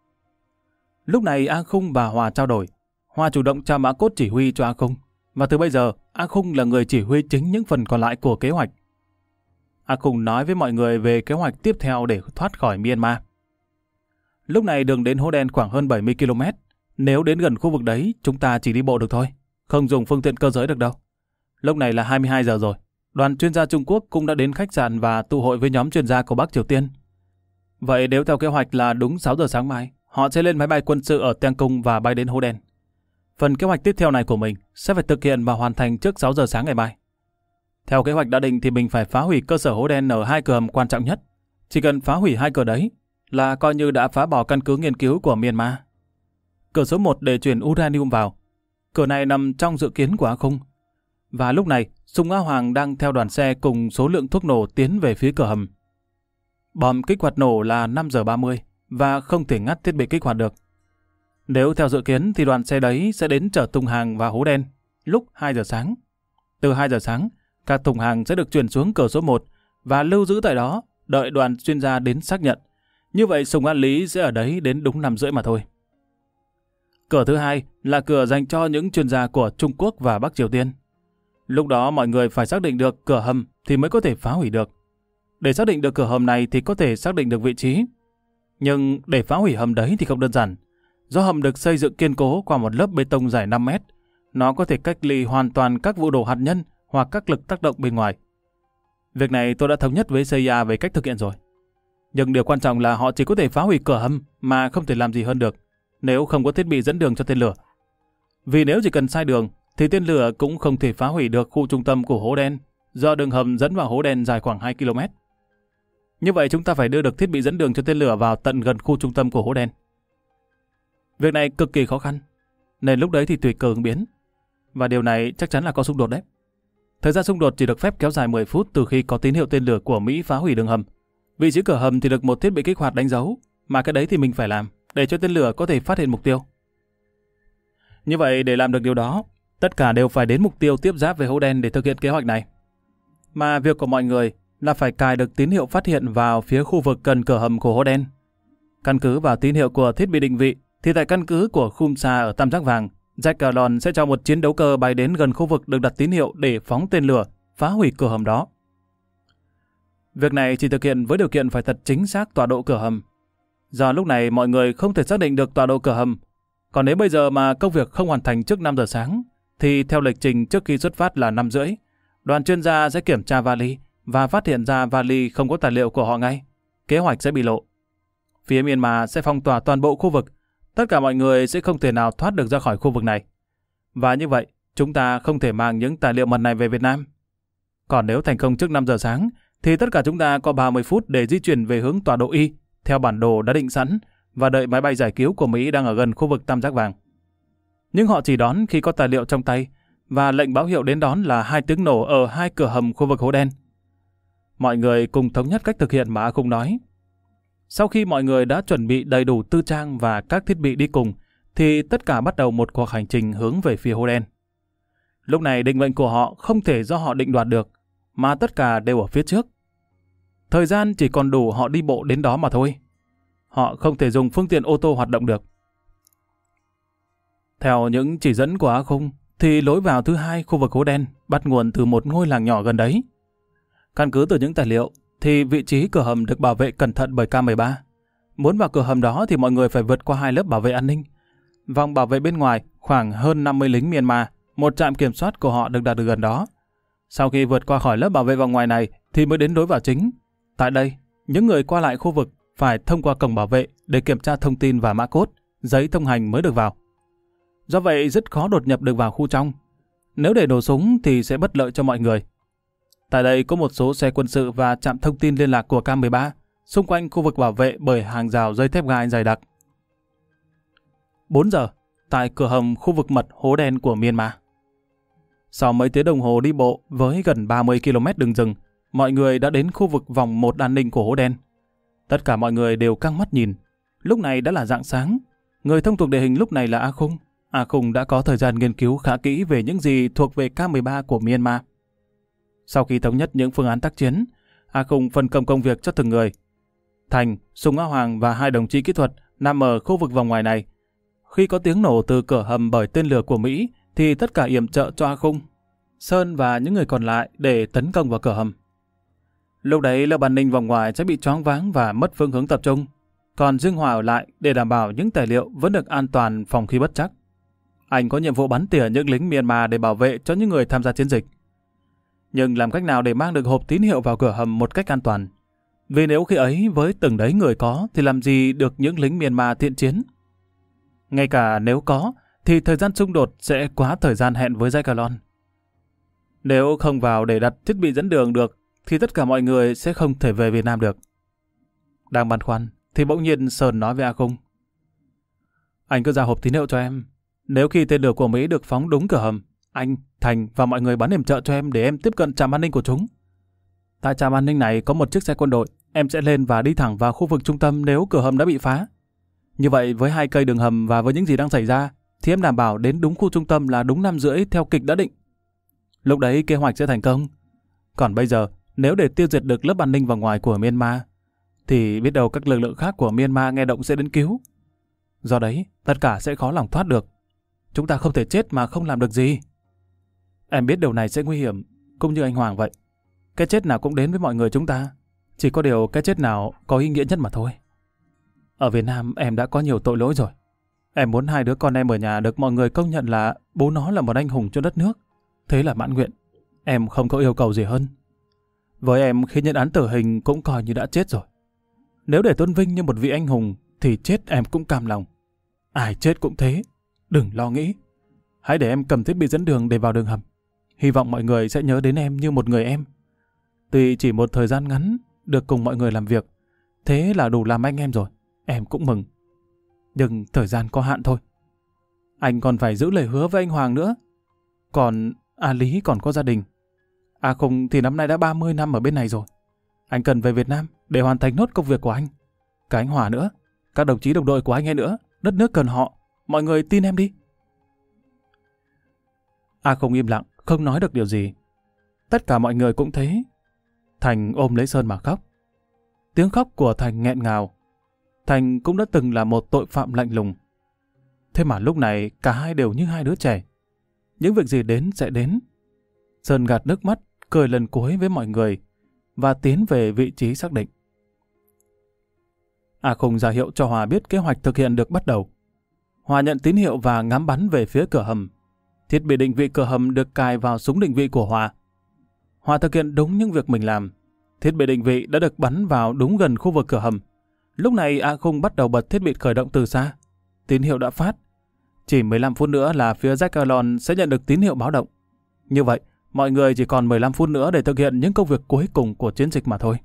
Lúc này A Khung và Hòa trao đổi. Hòa chủ động trao mã cốt chỉ huy cho A Khung. Và từ bây giờ, A Khung là người chỉ huy chính những phần còn lại của kế hoạch. A Khung nói với mọi người về kế hoạch tiếp theo để thoát khỏi Myanmar. Lúc này đường đến Hố Đen khoảng hơn bảy mươi ki lô mét. Nếu đến gần khu vực đấy, chúng ta chỉ đi bộ được thôi. Không dùng phương tiện cơ giới được đâu. Lúc này là hai mươi hai giờ rồi. Đoàn chuyên gia Trung Quốc cũng đã đến khách sạn và tụ hội với nhóm chuyên gia của Bắc Triều Tiên. Vậy nếu theo kế hoạch là đúng sáu giờ sáng mai, họ sẽ lên máy bay quân sự ở Teng Cung và bay đến Hố Đen. Phần kế hoạch tiếp theo này của mình sẽ phải thực hiện và hoàn thành trước sáu giờ sáng ngày mai. Theo kế hoạch đã định thì mình phải phá hủy cơ sở Hố Đen ở hai cửa hầm quan trọng nhất. Chỉ cần phá hủy hai cửa đấy là coi như đã phá bỏ căn cứ nghiên cứu của Myanmar. Cửa số một để chuyển uranium vào. Cửa này nằm trong dự kiến của A Khung. Và lúc này, Sùng A Hoàng đang theo đoàn xe cùng số lượng thuốc nổ tiến về phía cửa hầm. Bom kích hoạt nổ là năm giờ ba mươi và không thể ngắt thiết bị kích hoạt được. Nếu theo dự kiến thì đoàn xe đấy sẽ đến chở thùng hàng vào Hố Đen lúc hai giờ sáng. Từ hai giờ sáng, các thùng hàng sẽ được chuyển xuống cửa số một và lưu giữ tại đó, đợi đoàn chuyên gia đến xác nhận. Như vậy Sùng A Lý sẽ ở đấy đến đúng năm rưỡi mà thôi. Cửa thứ hai là cửa dành cho những chuyên gia của Trung Quốc và Bắc Triều Tiên. Lúc đó mọi người phải xác định được cửa hầm thì mới có thể phá hủy được. Để xác định được cửa hầm này thì có thể xác định được vị trí. Nhưng để phá hủy hầm đấy thì không đơn giản. Do hầm được xây dựng kiên cố qua một lớp bê tông dài năm mét, nó có thể cách ly hoàn toàn các vụ nổ hạt nhân hoặc các lực tác động bên ngoài. Việc này tôi đã thống nhất với xê i a về cách thực hiện rồi. Nhưng điều quan trọng là họ chỉ có thể phá hủy cửa hầm mà không thể làm gì hơn được, nếu không có thiết bị dẫn đường cho tên lửa. Vì nếu chỉ cần sai đường, thì tên lửa cũng không thể phá hủy được khu trung tâm của Hố Đen, do đường hầm dẫn vào Hố Đen dài khoảng hai ki lô mét. Như vậy chúng ta phải đưa được thiết bị dẫn đường cho tên lửa vào tận gần khu trung tâm của Hố Đen. Việc này cực kỳ khó khăn, nên lúc đấy thì tùy cơ ứng biến. Và điều này chắc chắn là có xung đột đấy. Thời gian xung đột chỉ được phép kéo dài mười phút từ khi có tín hiệu tên lửa của Mỹ phá hủy đường hầm. Vị trí cửa hầm thì được một thiết bị kích hoạt đánh dấu, mà cái đấy thì mình phải làm, để cho tên lửa có thể phát hiện mục tiêu. Như vậy để làm được điều đó, tất cả đều phải đến mục tiêu tiếp giáp về Hố Đen để thực hiện kế hoạch này. Mà việc của mọi người là phải cài được tín hiệu phát hiện vào phía khu vực gần cửa hầm của Hố Đen. Căn cứ vào tín hiệu của thiết bị định vị, thì tại căn cứ của Khumsa ở Tam Giác Vàng, Jack Garlon sẽ cho một chiến đấu cơ bay đến gần khu vực được đặt tín hiệu để phóng tên lửa, phá hủy cửa hầm đó. Việc này chỉ thực hiện với điều kiện phải thật chính xác tọa độ cửa hầm. Do lúc này mọi người không thể xác định được tọa độ cửa hầm. Còn nếu bây giờ mà công việc không hoàn thành trước năm giờ sáng, thì theo lịch trình trước khi xuất phát là năm rưỡi, đoàn chuyên gia sẽ kiểm tra vali và phát hiện ra vali không có tài liệu của họ ngay. Kế hoạch sẽ bị lộ. Phía Myanmar sẽ phong tỏa toàn bộ khu vực. Tất cả mọi người sẽ không thể nào thoát được ra khỏi khu vực này. Và như vậy, chúng ta không thể mang những tài liệu mật này về Việt Nam. Còn nếu thành công trước năm giờ sáng, thì tất cả chúng ta có ba mươi phút để di chuyển về hướng tọa độ Y, theo bản đồ đã định sẵn, và đợi máy bay giải cứu của Mỹ đang ở gần khu vực Tam Giác Vàng. Nhưng họ chỉ đón khi có tài liệu trong tay, và lệnh báo hiệu đến đón là hai tiếng nổ ở hai cửa hầm khu vực Hố Đen. Mọi người cùng thống nhất cách thực hiện mà A Khung nói. Sau khi mọi người đã chuẩn bị đầy đủ tư trang và các thiết bị đi cùng, thì tất cả bắt đầu một cuộc hành trình hướng về phía Hố Đen. Lúc này định mệnh của họ không thể do họ định đoạt được, mà tất cả đều ở phía trước. Thời gian chỉ còn đủ họ đi bộ đến đó mà thôi. Họ không thể dùng phương tiện ô tô hoạt động được. Theo những chỉ dẫn của A Khung, thì lối vào thứ hai khu vực Hố Đen bắt nguồn từ một ngôi làng nhỏ gần đấy. Căn cứ từ những tài liệu, thì vị trí cửa hầm được bảo vệ cẩn thận bởi K mười ba. Muốn vào cửa hầm đó thì mọi người phải vượt qua hai lớp bảo vệ an ninh. Vòng bảo vệ bên ngoài khoảng hơn năm mươi lính Myanmar, một trạm kiểm soát của họ được đặt ở gần đó. Sau khi vượt qua khỏi lớp bảo vệ vòng ngoài này thì mới đến lối vào chính. Tại đây, những người qua lại khu vực phải thông qua cổng bảo vệ để kiểm tra thông tin và mã code, giấy thông hành mới được vào. Do vậy rất khó đột nhập được vào khu trong. Nếu để nổ súng thì sẽ bất lợi cho mọi người. Tại đây có một số xe quân sự và trạm thông tin liên lạc của K mười ba, xung quanh khu vực bảo vệ bởi hàng rào dây thép gai dày đặc. bốn giờ, tại cửa hầm khu vực mật hố đen của Myanmar. Sau mấy tiếng đồng hồ đi bộ với gần ba mươi ki lô mét đường rừng, mọi người đã đến khu vực vòng một an ninh của hố đen. Tất cả mọi người đều căng mắt nhìn. Lúc này đã là rạng sáng. Người thông thuộc địa hình lúc này là A Khung. A Khung đã có thời gian nghiên cứu khá kỹ về những gì thuộc về K mười ba của Myanmar. Sau khi thống nhất những phương án tác chiến, A Khung phân công công việc cho từng người. Thành, Sùng A Hoàng và hai đồng chí kỹ thuật nằm ở khu vực vòng ngoài này. Khi có tiếng nổ từ cửa hầm bởi tên lửa của Mỹ thì tất cả yểm trợ cho A Khung, Sơn và những người còn lại để tấn công vào cửa hầm. Lúc đấy lớp an ninh vòng ngoài sẽ bị choáng váng và mất phương hướng tập trung, còn riêng Hòa ở lại để đảm bảo những tài liệu vẫn được an toàn phòng khi bất trắc. Anh có nhiệm vụ bắn tỉa những lính Myanmar để bảo vệ cho những người tham gia chiến dịch. Nhưng làm cách nào để mang được hộp tín hiệu vào cửa hầm một cách an toàn? Vì nếu khi ấy với từng đấy người có thì làm gì được những lính Myanmar thiện chiến? Ngay cả nếu có thì thời gian xung đột sẽ quá thời gian hẹn với Jackalon. Nếu không vào để đặt thiết bị dẫn đường được thì tất cả mọi người sẽ không thể về Việt Nam được. Đang băn khoăn thì bỗng nhiên Sơn nói với A Khung: Anh cứ giao hộp tín hiệu cho em. Nếu khi tên lửa của Mỹ được phóng đúng cửa hầm, anh, Thành và mọi người bắn yểm trợ cho em để em tiếp cận trạm an ninh của chúng. Tại trạm an ninh này có một chiếc xe quân đội, em sẽ lên và đi thẳng vào khu vực trung tâm nếu cửa hầm đã bị phá. Như vậy với hai cây đường hầm và với những gì đang xảy ra thì em đảm bảo đến đúng khu trung tâm là đúng năm rưỡi theo kịch đã định. Lúc đấy kế hoạch sẽ thành công. Còn bây giờ, nếu để tiêu diệt được lớp an ninh vòng ngoài của Myanmar thì biết đâu các lực lượng khác của Myanmar nghe động sẽ đến cứu. Do đấy, tất cả sẽ khó lòng thoát được. Chúng ta không thể chết mà không làm được gì. Em biết điều này sẽ nguy hiểm, cũng như anh Hoàng vậy. Cái chết nào cũng đến với mọi người chúng ta. Chỉ có điều cái chết nào có ý nghĩa nhất mà thôi. Ở Việt Nam em đã có nhiều tội lỗi rồi. Em muốn hai đứa con em ở nhà được mọi người công nhận là bố nó là một anh hùng cho đất nước. Thế là mãn nguyện. Em không có yêu cầu gì hơn. Với em khi nhận án tử hình cũng coi như đã chết rồi. Nếu để tôn vinh như một vị anh hùng thì chết em cũng cam lòng. Ai chết cũng thế. Đừng lo nghĩ. Hãy để em cầm thiết bị dẫn đường để vào đường hầm. Hy vọng mọi người sẽ nhớ đến em như một người em. Tuy chỉ một thời gian ngắn được cùng mọi người làm việc, thế là đủ làm anh em rồi. Em cũng mừng. Nhưng thời gian có hạn thôi. Anh còn phải giữ lời hứa với anh Hoàng nữa. Còn A Lý còn có gia đình. À không thì năm nay đã ba mươi năm ở bên này rồi. Anh cần về Việt Nam để hoàn thành nốt công việc của anh. Cả anh Hòa nữa, các đồng chí đồng đội của anh ấy nữa. Đất nước cần họ. Mọi người tin em đi. A không im lặng, không nói được điều gì. Tất cả mọi người cũng thế. Thành ôm lấy Sơn mà khóc. Tiếng khóc của Thành nghẹn ngào. Thành cũng đã từng là một tội phạm lạnh lùng. Thế mà lúc này cả hai đều như hai đứa trẻ. Những việc gì đến sẽ đến. Sơn gạt nước mắt, cười lần cuối với mọi người và tiến về vị trí xác định. A Khung ra hiệu cho Hòa biết kế hoạch thực hiện được bắt đầu. Hòa nhận tín hiệu và ngắm bắn về phía cửa hầm. Thiết bị định vị cửa hầm được cài vào súng định vị của Hòa. Hòa thực hiện đúng những việc mình làm. Thiết bị định vị đã được bắn vào đúng gần khu vực cửa hầm. Lúc này A Khung bắt đầu bật thiết bị khởi động từ xa. Tín hiệu đã phát. Chỉ mười lăm phút nữa là phía Jackalon sẽ nhận được tín hiệu báo động. Như vậy, mọi người chỉ còn mười lăm phút nữa để thực hiện những công việc cuối cùng của chiến dịch mà thôi.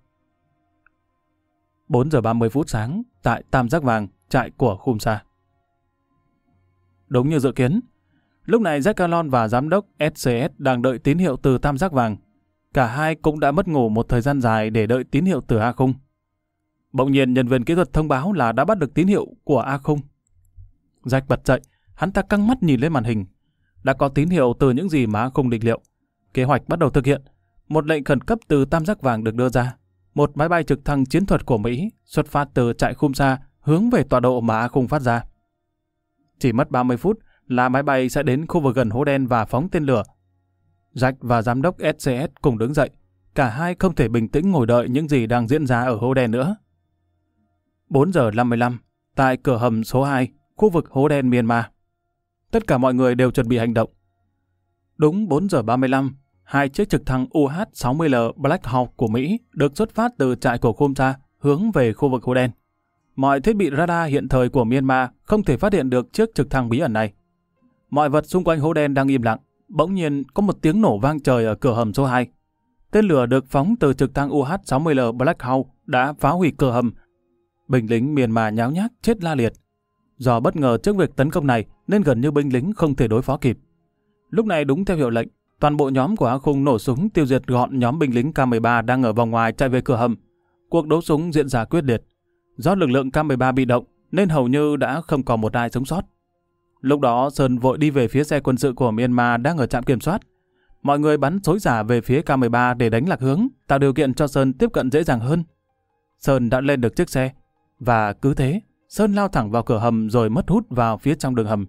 bốn giờ ba mươi phút sáng, tại Tam Giác Vàng, trại của Khumsa. Đúng như dự kiến, lúc này Jackalon và giám đốc ét xê ét đang đợi tín hiệu từ Tam Giác Vàng. Cả hai cũng đã mất ngủ một thời gian dài để đợi tín hiệu từ A Khung. Bỗng nhiên nhân viên kỹ thuật thông báo là đã bắt được tín hiệu của A Khung. Jack bật dậy, hắn ta căng mắt nhìn lên màn hình. Đã có tín hiệu từ những gì mà A Khung định liệu. Kế hoạch bắt đầu thực hiện. Một lệnh khẩn cấp từ Tam Giác Vàng được đưa ra. Một máy bay trực thăng chiến thuật của Mỹ xuất phát từ trại Khumsa hướng về tọa độ mà A Khung phát ra. Chỉ mất ba mươi phút là máy bay sẽ đến khu vực gần hố đen và phóng tên lửa. Jack và giám đốc ét xê ét cùng đứng dậy. Cả hai không thể bình tĩnh ngồi đợi những gì đang diễn ra ở hố đen nữa. bốn giờ năm mươi lăm, tại cửa hầm số hai, khu vực hố đen Myanmar. Tất cả mọi người đều chuẩn bị hành động. Đúng bốn giờ ba mươi lăm, hai chiếc trực thăng U H sáu mươi L Black Hawk của Mỹ được xuất phát từ trại của Khumsa hướng về khu vực hố đen. Mọi thiết bị radar hiện thời của Myanmar không thể phát hiện được chiếc trực thăng bí ẩn này. Mọi vật xung quanh hố đen đang im lặng. Bỗng nhiên có một tiếng nổ vang trời ở cửa hầm số hai. Tên lửa được phóng từ trực thăng U H sáu mươi L Black Hawk đã phá hủy cửa hầm. Binh lính Myanmar nháo nhác chết la liệt. Do bất ngờ trước việc tấn công này nên gần như binh lính không thể đối phó kịp. Lúc này đúng theo hiệu lệnh, toàn bộ nhóm của A Khung nổ súng tiêu diệt gọn nhóm binh lính K mười ba đang ở vòng ngoài chạy về cửa hầm. Cuộc đấu súng diễn ra quyết liệt. Do lực lượng K mười ba bị động nên hầu như đã không còn một ai sống sót. Lúc đó Sơn vội đi về phía xe quân sự của Myanmar đang ở trạm kiểm soát. Mọi người bắn xối xả về phía K mười ba để đánh lạc hướng, tạo điều kiện cho Sơn tiếp cận dễ dàng hơn. Sơn đã lên được chiếc xe, và cứ thế, Sơn lao thẳng vào cửa hầm rồi mất hút vào phía trong đường hầm.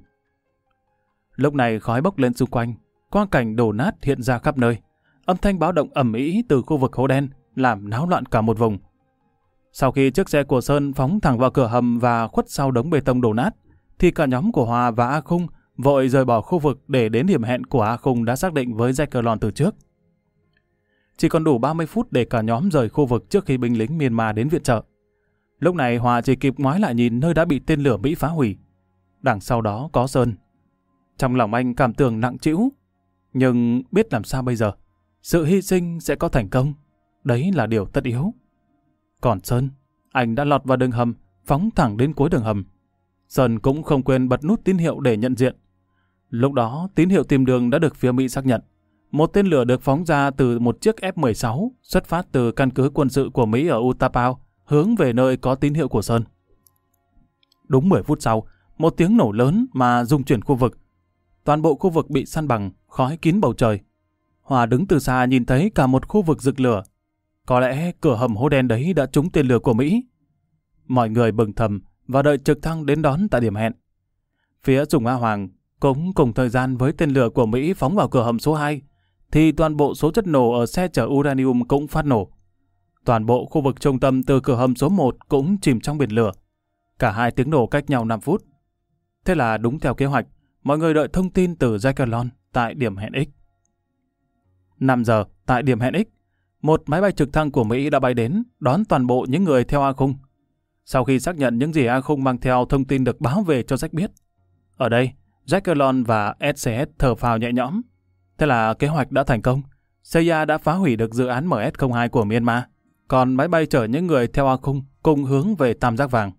Lúc này khói bốc lên xung quanh, quang cảnh đổ nát hiện ra khắp nơi. Âm thanh báo động ầm ĩ từ khu vực hố đen làm náo loạn cả một vùng. Sau khi chiếc xe của Sơn phóng thẳng vào cửa hầm và khuất sau đống bê tông đổ nát, thì cả nhóm của Hòa và A Khung vội rời bỏ khu vực để đến điểm hẹn của A Khung đã xác định với Jacquelon từ trước. Chỉ còn đủ ba mươi phút để cả nhóm rời khu vực trước khi binh lính Myanmar đến viện trợ. Lúc này Hòa chỉ kịp ngoái lại nhìn nơi đã bị tên lửa Mỹ phá hủy. Đằng sau đó có Sơn. Trong lòng anh cảm tưởng nặng trĩu, nhưng biết làm sao bây giờ. Sự hy sinh sẽ có thành công, đấy là điều tất yếu. Còn Sơn, anh đã lọt vào đường hầm, phóng thẳng đến cuối đường hầm. Sơn cũng không quên bật nút tín hiệu để nhận diện. Lúc đó, tín hiệu tìm đường đã được phía Mỹ xác nhận. Một tên lửa được phóng ra từ một chiếc F mười sáu xuất phát từ căn cứ quân sự của Mỹ ở Utapao, hướng về nơi có tín hiệu của Sơn. Đúng mười phút sau, một tiếng nổ lớn mà rung chuyển khu vực. Toàn bộ khu vực bị san bằng, khói kín bầu trời. Hòa đứng từ xa nhìn thấy cả một khu vực rực lửa. Có lẽ cửa hầm hố đen đấy đã trúng tên lửa của Mỹ. Mọi người bừng thầm và đợi trực thăng đến đón tại điểm hẹn. Phía Sùng A Hoàng cũng cùng thời gian với tên lửa của Mỹ phóng vào cửa hầm số hai, thì toàn bộ số chất nổ ở xe chở uranium cũng phát nổ. Toàn bộ khu vực trung tâm từ cửa hầm số một cũng chìm trong biển lửa. Cả hai tiếng nổ cách nhau năm phút. Thế là đúng theo kế hoạch, mọi người đợi thông tin từ Jacquelon tại điểm hẹn X. năm giờ, tại điểm hẹn X, một máy bay trực thăng của Mỹ đã bay đến, đón toàn bộ những người theo A Khung. Sau khi xác nhận những gì A Khung mang theo thông tin được báo về cho Jack biết. Ở đây, Jacquelon và ét xê ét thở phào nhẹ nhõm. Thế là kế hoạch đã thành công. xê i a đã phá hủy được dự án M S không hai của Myanmar, còn máy bay chở những người theo A Khung cùng hướng về Tam Giác Vàng.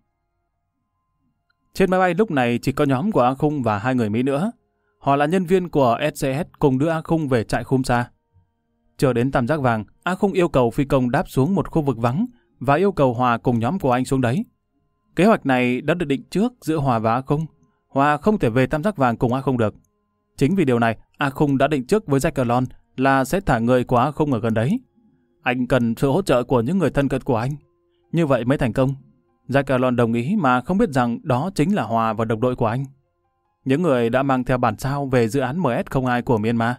Trên máy bay lúc này chỉ có nhóm của A Khung và hai người Mỹ nữa. Họ là nhân viên của ét xê ét cùng đưa A Khung về trại Khumsa. Chờ đến Tam Giác Vàng, A Khung yêu cầu phi công đáp xuống một khu vực vắng và yêu cầu Hòa cùng nhóm của anh xuống đấy. Kế hoạch này đã được định trước giữa Hòa và A Khung. Hòa không thể về Tam Giác Vàng cùng A Khung được. Chính vì điều này, A Khung đã định trước với Jacquelon là sẽ thả người của A Khung ở gần đấy. Anh cần sự hỗ trợ của những người thân cận của anh. Như vậy mới thành công. Jacquelon đồng ý mà không biết rằng đó chính là Hòa và đồng đội của anh. Những người đã mang theo bản sao về dự án M S không hai của Myanmar.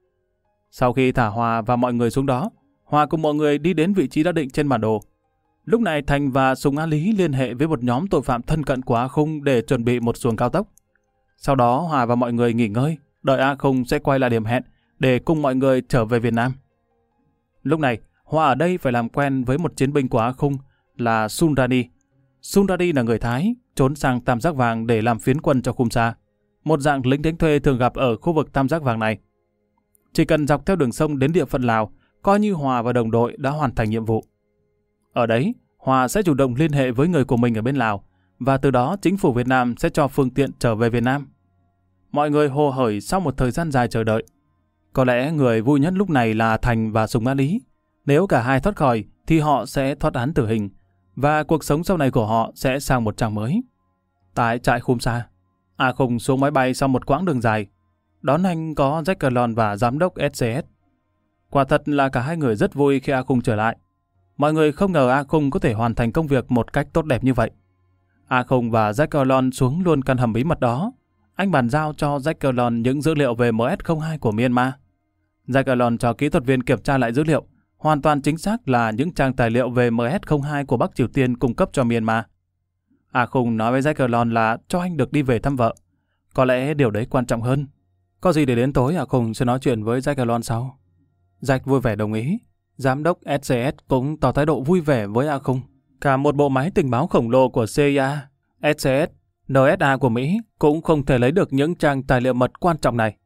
Sau khi thả Hòa và mọi người xuống đó, Hòa cùng mọi người đi đến vị trí đã định trên bản đồ. Lúc này Thành và Sùng A Lý liên hệ với một nhóm tội phạm thân cận của A Khung để chuẩn bị một xuồng cao tốc. Sau đó Hòa và mọi người nghỉ ngơi, đợi A Khung sẽ quay lại điểm hẹn để cùng mọi người trở về Việt Nam. Lúc này, Hòa ở đây phải làm quen với một chiến binh của A Khung là Sunrani. Sunrani là người Thái, trốn sang Tam Giác Vàng để làm phiến quân cho Khumsa, một dạng lính đánh thuê thường gặp ở khu vực Tam Giác Vàng này. Chỉ cần dọc theo đường sông đến địa phận Lào, coi như Hòa và đồng đội đã hoàn thành nhiệm vụ. Ở đấy, Hòa sẽ chủ động liên hệ với người của mình ở bên Lào, và từ đó chính phủ Việt Nam sẽ cho phương tiện trở về Việt Nam. Mọi người hồ hởi sau một thời gian dài chờ đợi. Có lẽ người vui nhất lúc này là Thành và Sùng A Lý. Nếu cả hai thoát khỏi thì họ sẽ thoát án tử hình, và cuộc sống sau này của họ sẽ sang một trang mới. Tại trại Khumsa, A Khung xuống máy bay sau một quãng đường dài. Đón anh có Jacquelon và giám đốc ét xê ét. Quả thật là cả hai người rất vui khi A Khung trở lại. Mọi người không ngờ A Khung có thể hoàn thành công việc một cách tốt đẹp như vậy. A Khung và Jacquelon xuống luôn căn hầm bí mật đó. Anh bàn giao cho Jacquelon những dữ liệu về M S không hai của Myanmar. Jacquelon cho kỹ thuật viên kiểm tra lại dữ liệu. Hoàn toàn chính xác là những trang tài liệu về M S không hai của Bắc Triều Tiên cung cấp cho Myanmar. A Khung nói với Jacquelon là cho anh được đi về thăm vợ. Có lẽ điều đấy quan trọng hơn. Có gì để đến tối A Khung sẽ nói chuyện với Jacquelon sau. Jack vui vẻ đồng ý. Giám đốc ét xê ét cũng tỏ thái độ vui vẻ với A Khung. Cả một bộ máy tình báo khổng lồ của xê i a, ét xê ét, en ét a của Mỹ cũng không thể lấy được những trang tài liệu mật quan trọng này.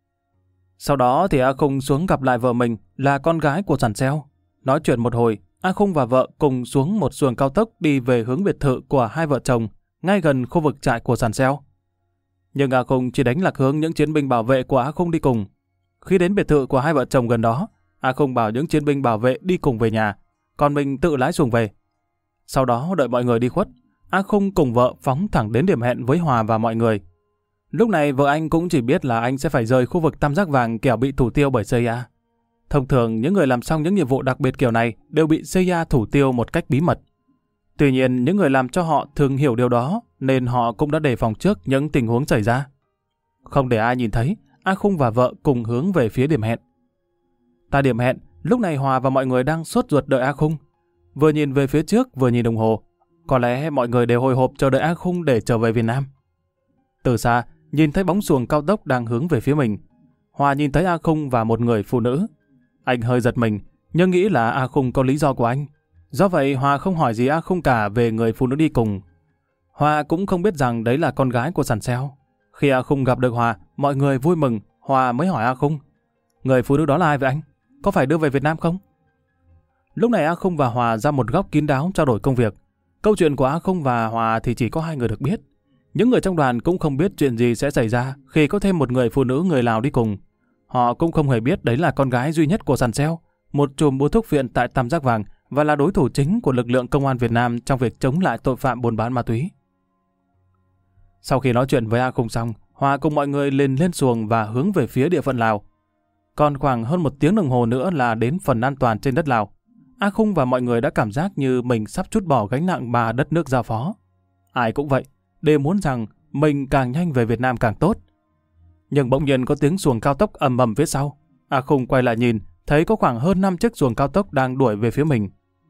Sau đó thì A Khung xuống gặp lại vợ mình là con gái của Giản Xeo. Nói chuyện một hồi, A Khung và vợ cùng xuống một xuồng cao tốc đi về hướng biệt thự của hai vợ chồng ngay gần khu vực trại của Giản Xeo. Nhưng A Khung chỉ đánh lạc hướng những chiến binh bảo vệ của A Khung đi cùng. Khi đến biệt thự của hai vợ chồng gần đó, A Khung bảo những chiến binh bảo vệ đi cùng về nhà, còn mình tự lái xuồng về. Sau đó đợi mọi người đi khuất, A Khung cùng vợ phóng thẳng đến điểm hẹn với Hòa và mọi người. Lúc này vợ anh cũng chỉ biết là anh sẽ phải rời khu vực tam giác vàng kẻo bị thủ tiêu bởi xê i a. Thông thường những người làm xong những nhiệm vụ đặc biệt kiểu này đều bị xê i a thủ tiêu một cách bí mật. Tuy nhiên những người làm cho họ thường hiểu điều đó nên họ cũng đã đề phòng trước những tình huống xảy ra. Không để ai nhìn thấy, A Khung và vợ cùng hướng về phía điểm hẹn. Tại điểm hẹn, lúc này Hòa và mọi người đang sốt ruột đợi A Khung. Vừa nhìn về phía trước vừa nhìn đồng hồ. Có lẽ mọi người đều hồi hộp chờ đợi A Khung để trở về Việt Nam. Từ xa, nhìn thấy bóng xuồng cao tốc đang hướng về phía mình. Hòa nhìn thấy A Khung và một người phụ nữ. Anh hơi giật mình, nhưng nghĩ là A Khung có lý do của anh. Do vậy Hòa không hỏi gì A Khung cả về người phụ nữ đi cùng. Hòa cũng không biết rằng đấy là con gái của Sàn Seo. Khi A Khung gặp được Hòa, mọi người vui mừng, Hòa mới hỏi A Khung: người phụ nữ đó là ai vậy anh? Có phải đưa về Việt Nam không? Lúc này A Khung và Hòa ra một góc kín đáo trao đổi công việc. Câu chuyện của A Khung và Hòa thì chỉ có hai người được biết. Những người trong đoàn cũng không biết chuyện gì sẽ xảy ra khi có thêm một người phụ nữ người Lào đi cùng. Họ cũng không hề biết đấy là con gái duy nhất của Sàn Seo, một chùm buôn thuốc phiện tại Tam Giác Vàng và là đối thủ chính của lực lượng công an Việt Nam trong việc chống lại tội phạm buôn bán ma túy. Sau khi nói chuyện với A Khung xong, Hòa cùng mọi người lên lên xuồng và hướng về phía địa phận Lào. Còn khoảng hơn một tiếng đồng hồ nữa là đến phần an toàn trên đất Lào. A Khung và mọi người đã cảm giác như mình sắp trút bỏ gánh nặng mà đất nước giao phó. Ai cũng vậy, đều muốn rằng mình càng nhanh về Việt Nam càng tốt. Nhưng bỗng nhiên có tiếng xuồng cao tốc ầm ầm phía sau. A Khung quay lại nhìn, thấy có khoảng hơn năm chiếc xuồng cao tốc đang đuổi về phía mình.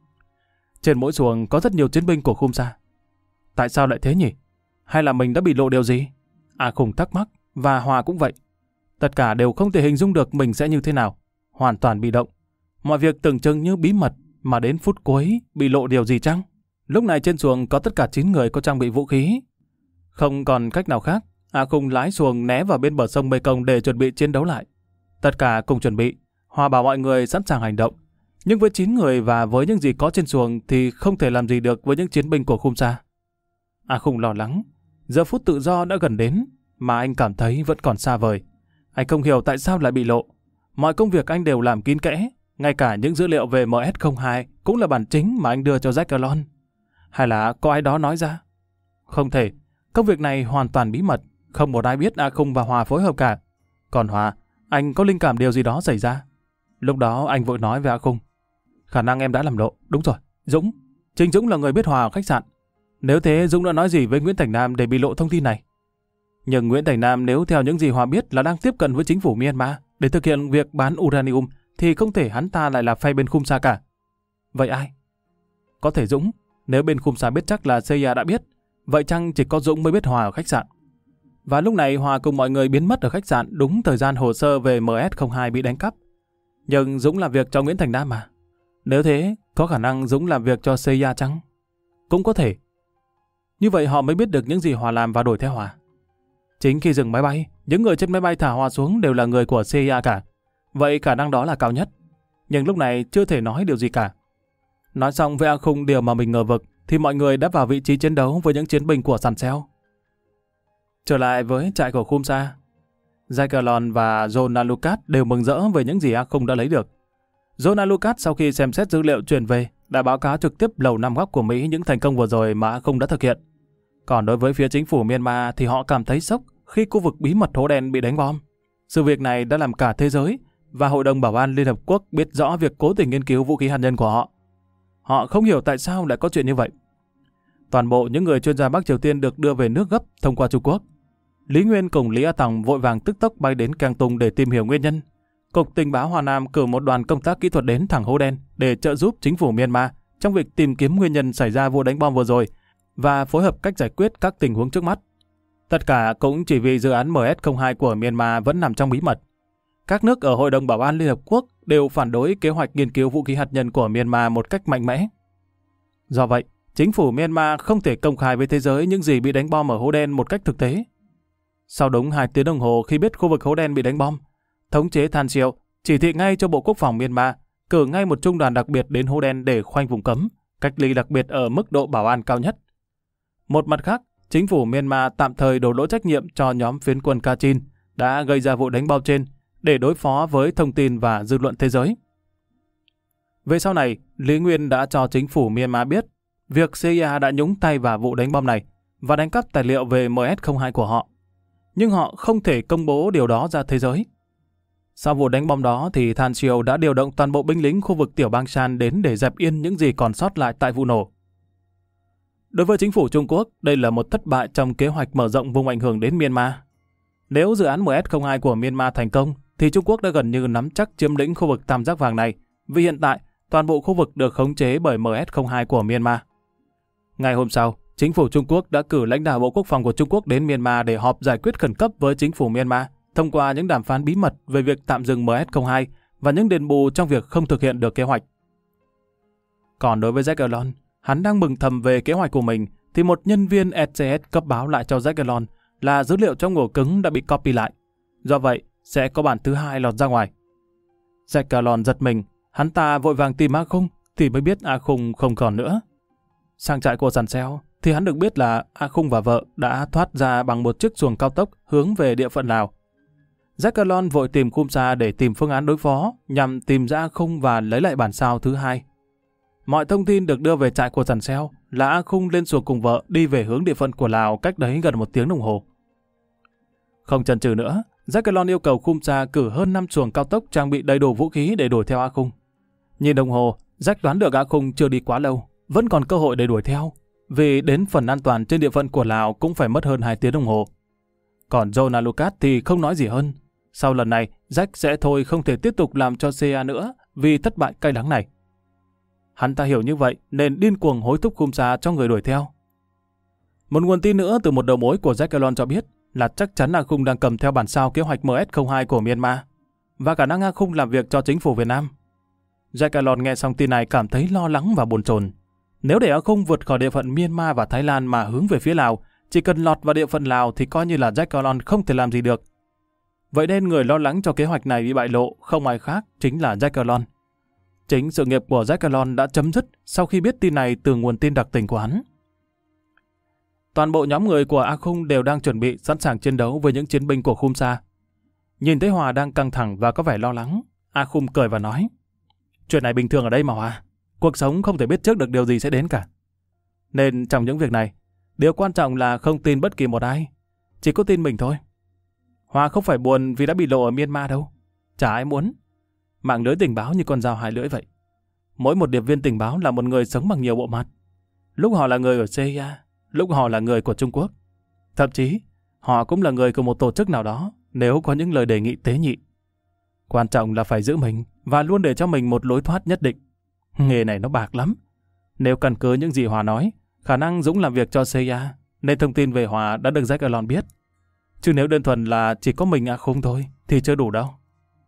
Trên mỗi xuồng có rất nhiều chiến binh của Khum Sa. Tại sao lại thế nhỉ? Hay là mình đã bị lộ điều gì? A Khung thắc mắc, và Hòa cũng vậy. Tất cả đều không thể hình dung được mình sẽ như thế nào. Hoàn toàn bị động. Mọi việc tưởng chừng như bí mật, mà đến phút cuối bị lộ điều gì chăng? Lúc này trên xuồng có tất cả chín người có trang bị vũ khí. Không còn cách nào khác, A Khung lái xuồng né vào bên bờ sông Mekong để chuẩn bị chiến đấu lại. Tất cả cùng chuẩn bị, Hòa bảo mọi người sẵn sàng hành động. Nhưng với chín người và với những gì có trên xuồng thì không thể làm gì được với những chiến binh của Khum Sa. A Khung lo lắng, giờ phút tự do đã gần đến, mà anh cảm thấy vẫn còn xa vời. Anh không hiểu tại sao lại bị lộ. Mọi công việc anh đều làm kín kẽ, ngay cả những dữ liệu về em ét không hai cũng là bản chính mà anh đưa cho Jack Alon. Hay là có ai đó nói ra? Không thể, công việc này hoàn toàn bí mật, không một ai biết A Khung và Hòa phối hợp cả. Còn Hòa, anh có linh cảm điều gì đó xảy ra. Lúc đó anh vội nói với A Khung: khả năng em đã làm lộ, đúng rồi, Dũng. Chính Dũng là người biết Hòa ở khách sạn. Nếu thế Dũng đã nói gì với Nguyễn Thành Nam để bị lộ thông tin này? Nhưng Nguyễn Thành Nam nếu theo những gì Hòa biết là đang tiếp cận với chính phủ Myanmar để thực hiện việc bán uranium thì không thể hắn ta lại là phe bên Khum Sa cả. Vậy ai? Có thể Dũng. Nếu bên Khum Sa biết chắc là xê i a đã biết, vậy chăng chỉ có Dũng mới biết Hòa ở khách sạn? Và lúc này Hòa cùng mọi người biến mất ở khách sạn đúng thời gian hồ sơ về em ét không hai bị đánh cắp. Nhưng Dũng làm việc cho Nguyễn Thành Nam mà. Nếu thế, có khả năng Dũng làm việc cho xê i a chăng? Cũng có thể. Như vậy họ mới biết được những gì Hòa làm và đuổi theo Hòa. Chính khi dừng máy bay, những người trên máy bay thả Hòa xuống đều là người của xê i a cả. Vậy khả năng đó là cao nhất. Nhưng lúc này chưa thể nói điều gì cả. Nói xong với A Khung điều mà mình ngờ vực, thì mọi người đã vào vị trí chiến đấu với những chiến binh của Sàn Seo. Trở lại với trại của Khum Sa, Jack Alon và John Alucard đều mừng rỡ về những gì A Khung đã lấy được. John Alucard sau khi xem xét dữ liệu truyền về đã báo cáo trực tiếp Lầu Năm Góc của Mỹ những thành công vừa rồi mà A Khung đã thực hiện. Còn đối với phía chính phủ Myanmar thì họ cảm thấy sốc khi khu vực bí mật hố đen bị đánh bom. Sự việc này đã làm cả thế giới và Hội đồng Bảo an Liên Hợp Quốc biết rõ việc cố tình nghiên cứu vũ khí hạt nhân của họ. Họ không hiểu tại sao lại có chuyện như vậy. Toàn bộ những người chuyên gia Bắc Triều Tiên được đưa về nước gấp thông qua Trung Quốc. Lý Nguyên cùng Lý A Tòng vội vàng tức tốc bay đến Kang Tung để tìm hiểu nguyên nhân. Cục Tình báo Hoa Nam cử một đoàn công tác kỹ thuật đến thẳng hố đen để trợ giúp chính phủ Myanmar trong việc tìm kiếm nguyên nhân xảy ra vụ đánh bom vừa rồi và phối hợp cách giải quyết các tình huống trước mắt. Tất cả cũng chỉ vì dự án em ét không hai của Myanmar vẫn nằm trong bí mật. Các nước ở Hội đồng Bảo an Liên Hợp Quốc đều phản đối kế hoạch nghiên cứu vũ khí hạt nhân của Myanmar một cách mạnh mẽ. Do vậy, chính phủ Myanmar không thể công khai với thế giới những gì bị đánh bom ở hố đen một cách thực tế. Sau đúng hai tiếng đồng hồ khi biết khu vực hố đen bị đánh bom, thống chế Than Siêu chỉ thị ngay cho Bộ Quốc phòng Myanmar cử ngay một trung đoàn đặc biệt đến hố đen để khoanh vùng cấm, cách ly đặc biệt ở mức độ bảo an cao nhất. Một mặt khác, chính phủ Myanmar tạm thời đổ lỗi trách nhiệm cho nhóm phiến quân Kachin đã gây ra vụ đánh bom trên để đối phó với thông tin và dư luận thế giới. Về sau này, Lý Nguyên đã cho chính phủ Myanmar biết việc xê i a đã nhúng tay vào vụ đánh bom này và đánh cắp tài liệu về em ét không hai của họ. Nhưng họ không thể công bố điều đó ra thế giới. Sau vụ đánh bom đó thì Than Chiêu đã điều động toàn bộ binh lính khu vực tiểu bang Shan đến để dẹp yên những gì còn sót lại tại vụ nổ. Đối với chính phủ Trung Quốc, đây là một thất bại trong kế hoạch mở rộng vùng ảnh hưởng đến Myanmar. Nếu dự án em ét không hai của Myanmar thành công, thì Trung Quốc đã gần như nắm chắc chiếm lĩnh khu vực tam giác vàng này, vì hiện tại toàn bộ khu vực được khống chế bởi em ét không hai của Myanmar. Ngày hôm sau, chính phủ Trung Quốc đã cử lãnh đạo Bộ Quốc phòng của Trung Quốc đến Myanmar để họp giải quyết khẩn cấp với chính phủ Myanmar, thông qua những đàm phán bí mật về việc tạm dừng em ét không hai và những đền bù trong việc không thực hiện được kế hoạch. Còn đối với Jack Elon, hắn đang mừng thầm về kế hoạch của mình, thì một nhân viên ét xê ét cấp báo lại cho Jack Elon là dữ liệu trong ổ cứng đã bị copy lại. Do vậy, sẽ có bản thứ hai lọt ra ngoài. Jack Elon giật mình, hắn ta vội vàng tìm A Khung, thì mới biết A Khung không còn nữa. Sang trại của Sàn Xeo, thì hắn được biết là A Khung và vợ đã thoát ra bằng một chiếc xuồng cao tốc hướng về địa phận Lào. Jack Elon vội tìm Khum Sa để tìm phương án đối phó, nhằm tìm ra A Khung và lấy lại bản sao thứ hai. Mọi thông tin được đưa về trại của Sàn Xeo là A Khung lên xuồng cùng vợ đi về hướng địa phận của Lào cách đấy gần một tiếng đồng hồ. Không chần chừ nữa, Jack Elon yêu cầu Khum Sa cử hơn năm xuồng cao tốc trang bị đầy đủ vũ khí để đuổi theo A Khung. Nhìn đồng hồ, Jack đoán được A Khung chưa đi quá lâu, vẫn còn cơ hội để đuổi theo, vì đến phần an toàn trên địa phận của Lào cũng phải mất hơn hai tiếng đồng hồ. Còn Jonah Lucas thì không nói gì hơn. Sau lần này, Jack sẽ thôi không thể tiếp tục làm cho xê i a nữa vì thất bại cay đắng này. Hắn ta hiểu như vậy nên điên cuồng hối thúc Khum Sa cho người đuổi theo. Một nguồn tin nữa từ một đầu mối của Jack Elon cho biết là chắc chắn A Khung đang cầm theo bản sao kế hoạch em ét không hai của Myanmar và khả năng A Khung làm việc cho chính phủ Việt Nam. Jack Elon nghe xong tin này cảm thấy lo lắng và bồn chồn. Nếu để A Khung vượt khỏi địa phận Myanmar và Thái Lan mà hướng về phía Lào, chỉ cần lọt vào địa phận Lào thì coi như là Jack Elon không thể làm gì được. Vậy nên người lo lắng cho kế hoạch này bị bại lộ không ai khác chính là Jack Elon. Chính sự nghiệp của Jack Elon đã chấm dứt sau khi biết tin này từ nguồn tin đặc tình của hắn. Toàn bộ nhóm người của A Khung đều đang chuẩn bị sẵn sàng chiến đấu với những chiến binh của Khum Sa. Nhìn thấy Hòa đang căng thẳng và có vẻ lo lắng, A Khung cười và nói: "Chuyện này bình thường ở đây mà Hòa. Cuộc sống không thể biết trước được điều gì sẽ đến cả. Nên trong những việc này, điều quan trọng là không tin bất kỳ một ai, chỉ có tin mình thôi. Hòa không phải buồn vì đã bị lộ ở Myanmar đâu. Chả ai muốn. Mạng lưới tình báo như con dao hai lưỡi vậy. Mỗi một điệp viên tình báo là một người sống bằng nhiều bộ mặt. Lúc họ là người ở xê i a, lúc họ là người của Trung Quốc. Thậm chí, họ cũng là người của một tổ chức nào đó nếu có những lời đề nghị tế nhị. Quan trọng là phải giữ mình và luôn để cho mình một lối thoát nhất định. Nghề này nó bạc lắm. Nếu căn cứ những gì Hòa nói, khả năng Dũng làm việc cho xê i a, nên thông tin về Hòa đã được Jack Elon biết. Chứ nếu đơn thuần là chỉ có mình A Khung thôi, thì chưa đủ đâu.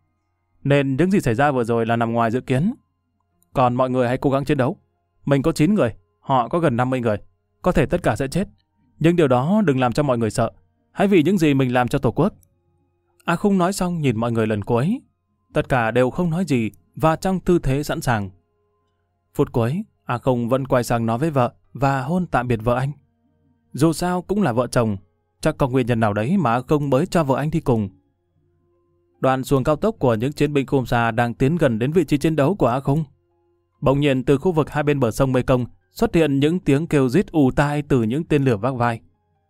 Nên những gì xảy ra vừa rồi là nằm ngoài dự kiến. Còn mọi người hãy cố gắng chiến đấu. Mình có chín người, họ có gần năm mươi người. Có thể tất cả sẽ chết. Nhưng điều đó đừng làm cho mọi người sợ. Hãy vì những gì mình làm cho Tổ quốc." A Khung nói xong nhìn mọi người lần cuối. Tất cả đều không nói gì và trong tư thế sẵn sàng. Phút cuối, A Khung vẫn quay sang nói với vợ và hôn tạm biệt vợ anh. Dù sao cũng là vợ chồng, chắc có nguyên nhân nào đấy mà A Khung mới cho vợ anh đi cùng. Đoàn xuồng cao tốc của những chiến binh Khum Sa đang tiến gần đến vị trí chiến đấu của A Khung. Bỗng nhiên từ khu vực hai bên bờ sông Mekong xuất hiện những tiếng kêu rít ù tai từ những tên lửa vác vai.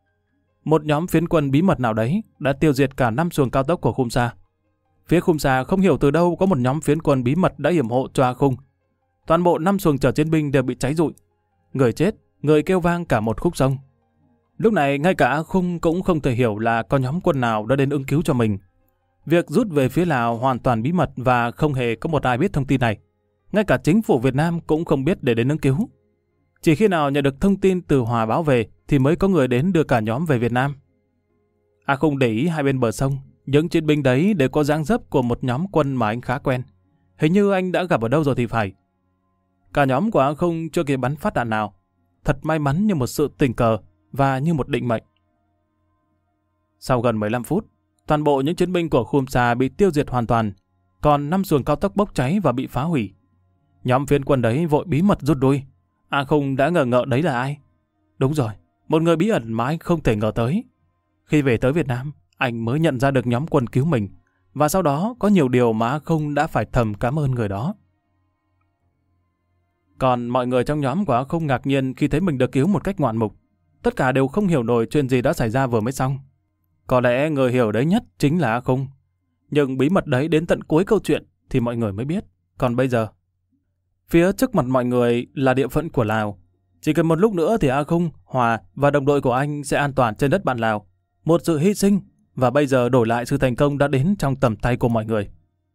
Một nhóm phiến quân bí mật nào đấy đã tiêu diệt cả năm xuồng cao tốc của Khum Sa. Phía Khum Sa không hiểu từ đâu có một nhóm phiến quân bí mật đã yểm hộ cho A Khung. Toàn bộ năm xuồng chở chiến binh đều bị cháy rụi. Người chết, người kêu vang cả một khúc sông. Lúc này ngay cả A Khung cũng không thể hiểu là có nhóm quân nào đã đến ứng cứu cho mình. Việc rút về phía Lào hoàn toàn bí mật và không hề có một ai biết thông tin này. Ngay cả chính phủ Việt Nam cũng không biết để đến ứng cứu. Chỉ khi nào nhận được thông tin từ Hòa báo về thì mới có người đến đưa cả nhóm về Việt Nam. A Khung để ý hai bên bờ sông, những chiến binh đấy đều có dáng dấp của một nhóm quân mà anh khá quen. Hình như anh đã gặp ở đâu rồi thì phải. Cả nhóm của A Khung chưa kịp bắn phát đạn nào. Thật may mắn như một sự tình cờ và như một định mệnh. Sau gần mười lăm phút, toàn bộ những chiến binh của Khum Sa bị tiêu diệt hoàn toàn, còn năm xuồng cao tốc bốc cháy và bị phá hủy. Nhóm phiến quân đấy vội bí mật rút lui. A Khung đã ngờ ngợ đấy là ai. Đúng rồi, một người bí ẩn mà anh không thể ngờ tới. Khi về tới Việt Nam, anh mới nhận ra được nhóm quân cứu mình, và sau đó có nhiều điều mà A Không đã phải thầm cảm ơn người đó. Còn mọi người trong nhóm của A Không ngạc nhiên khi thấy mình được cứu một cách ngoạn mục. Tất cả đều không hiểu nổi chuyện gì đã xảy ra vừa mới xong. Có lẽ người hiểu đấy nhất chính là A Không. Nhưng bí mật đấy đến tận cuối câu chuyện thì mọi người mới biết. Còn bây giờ, phía trước mặt mọi người là địa phận của Lào. Chỉ cần một lúc nữa thì A Không, Hòa và đồng đội của anh sẽ an toàn trên đất bạn Lào. Một sự hy sinh, và bây giờ đổi lại sự thành công đã đến trong tầm tay của mọi người.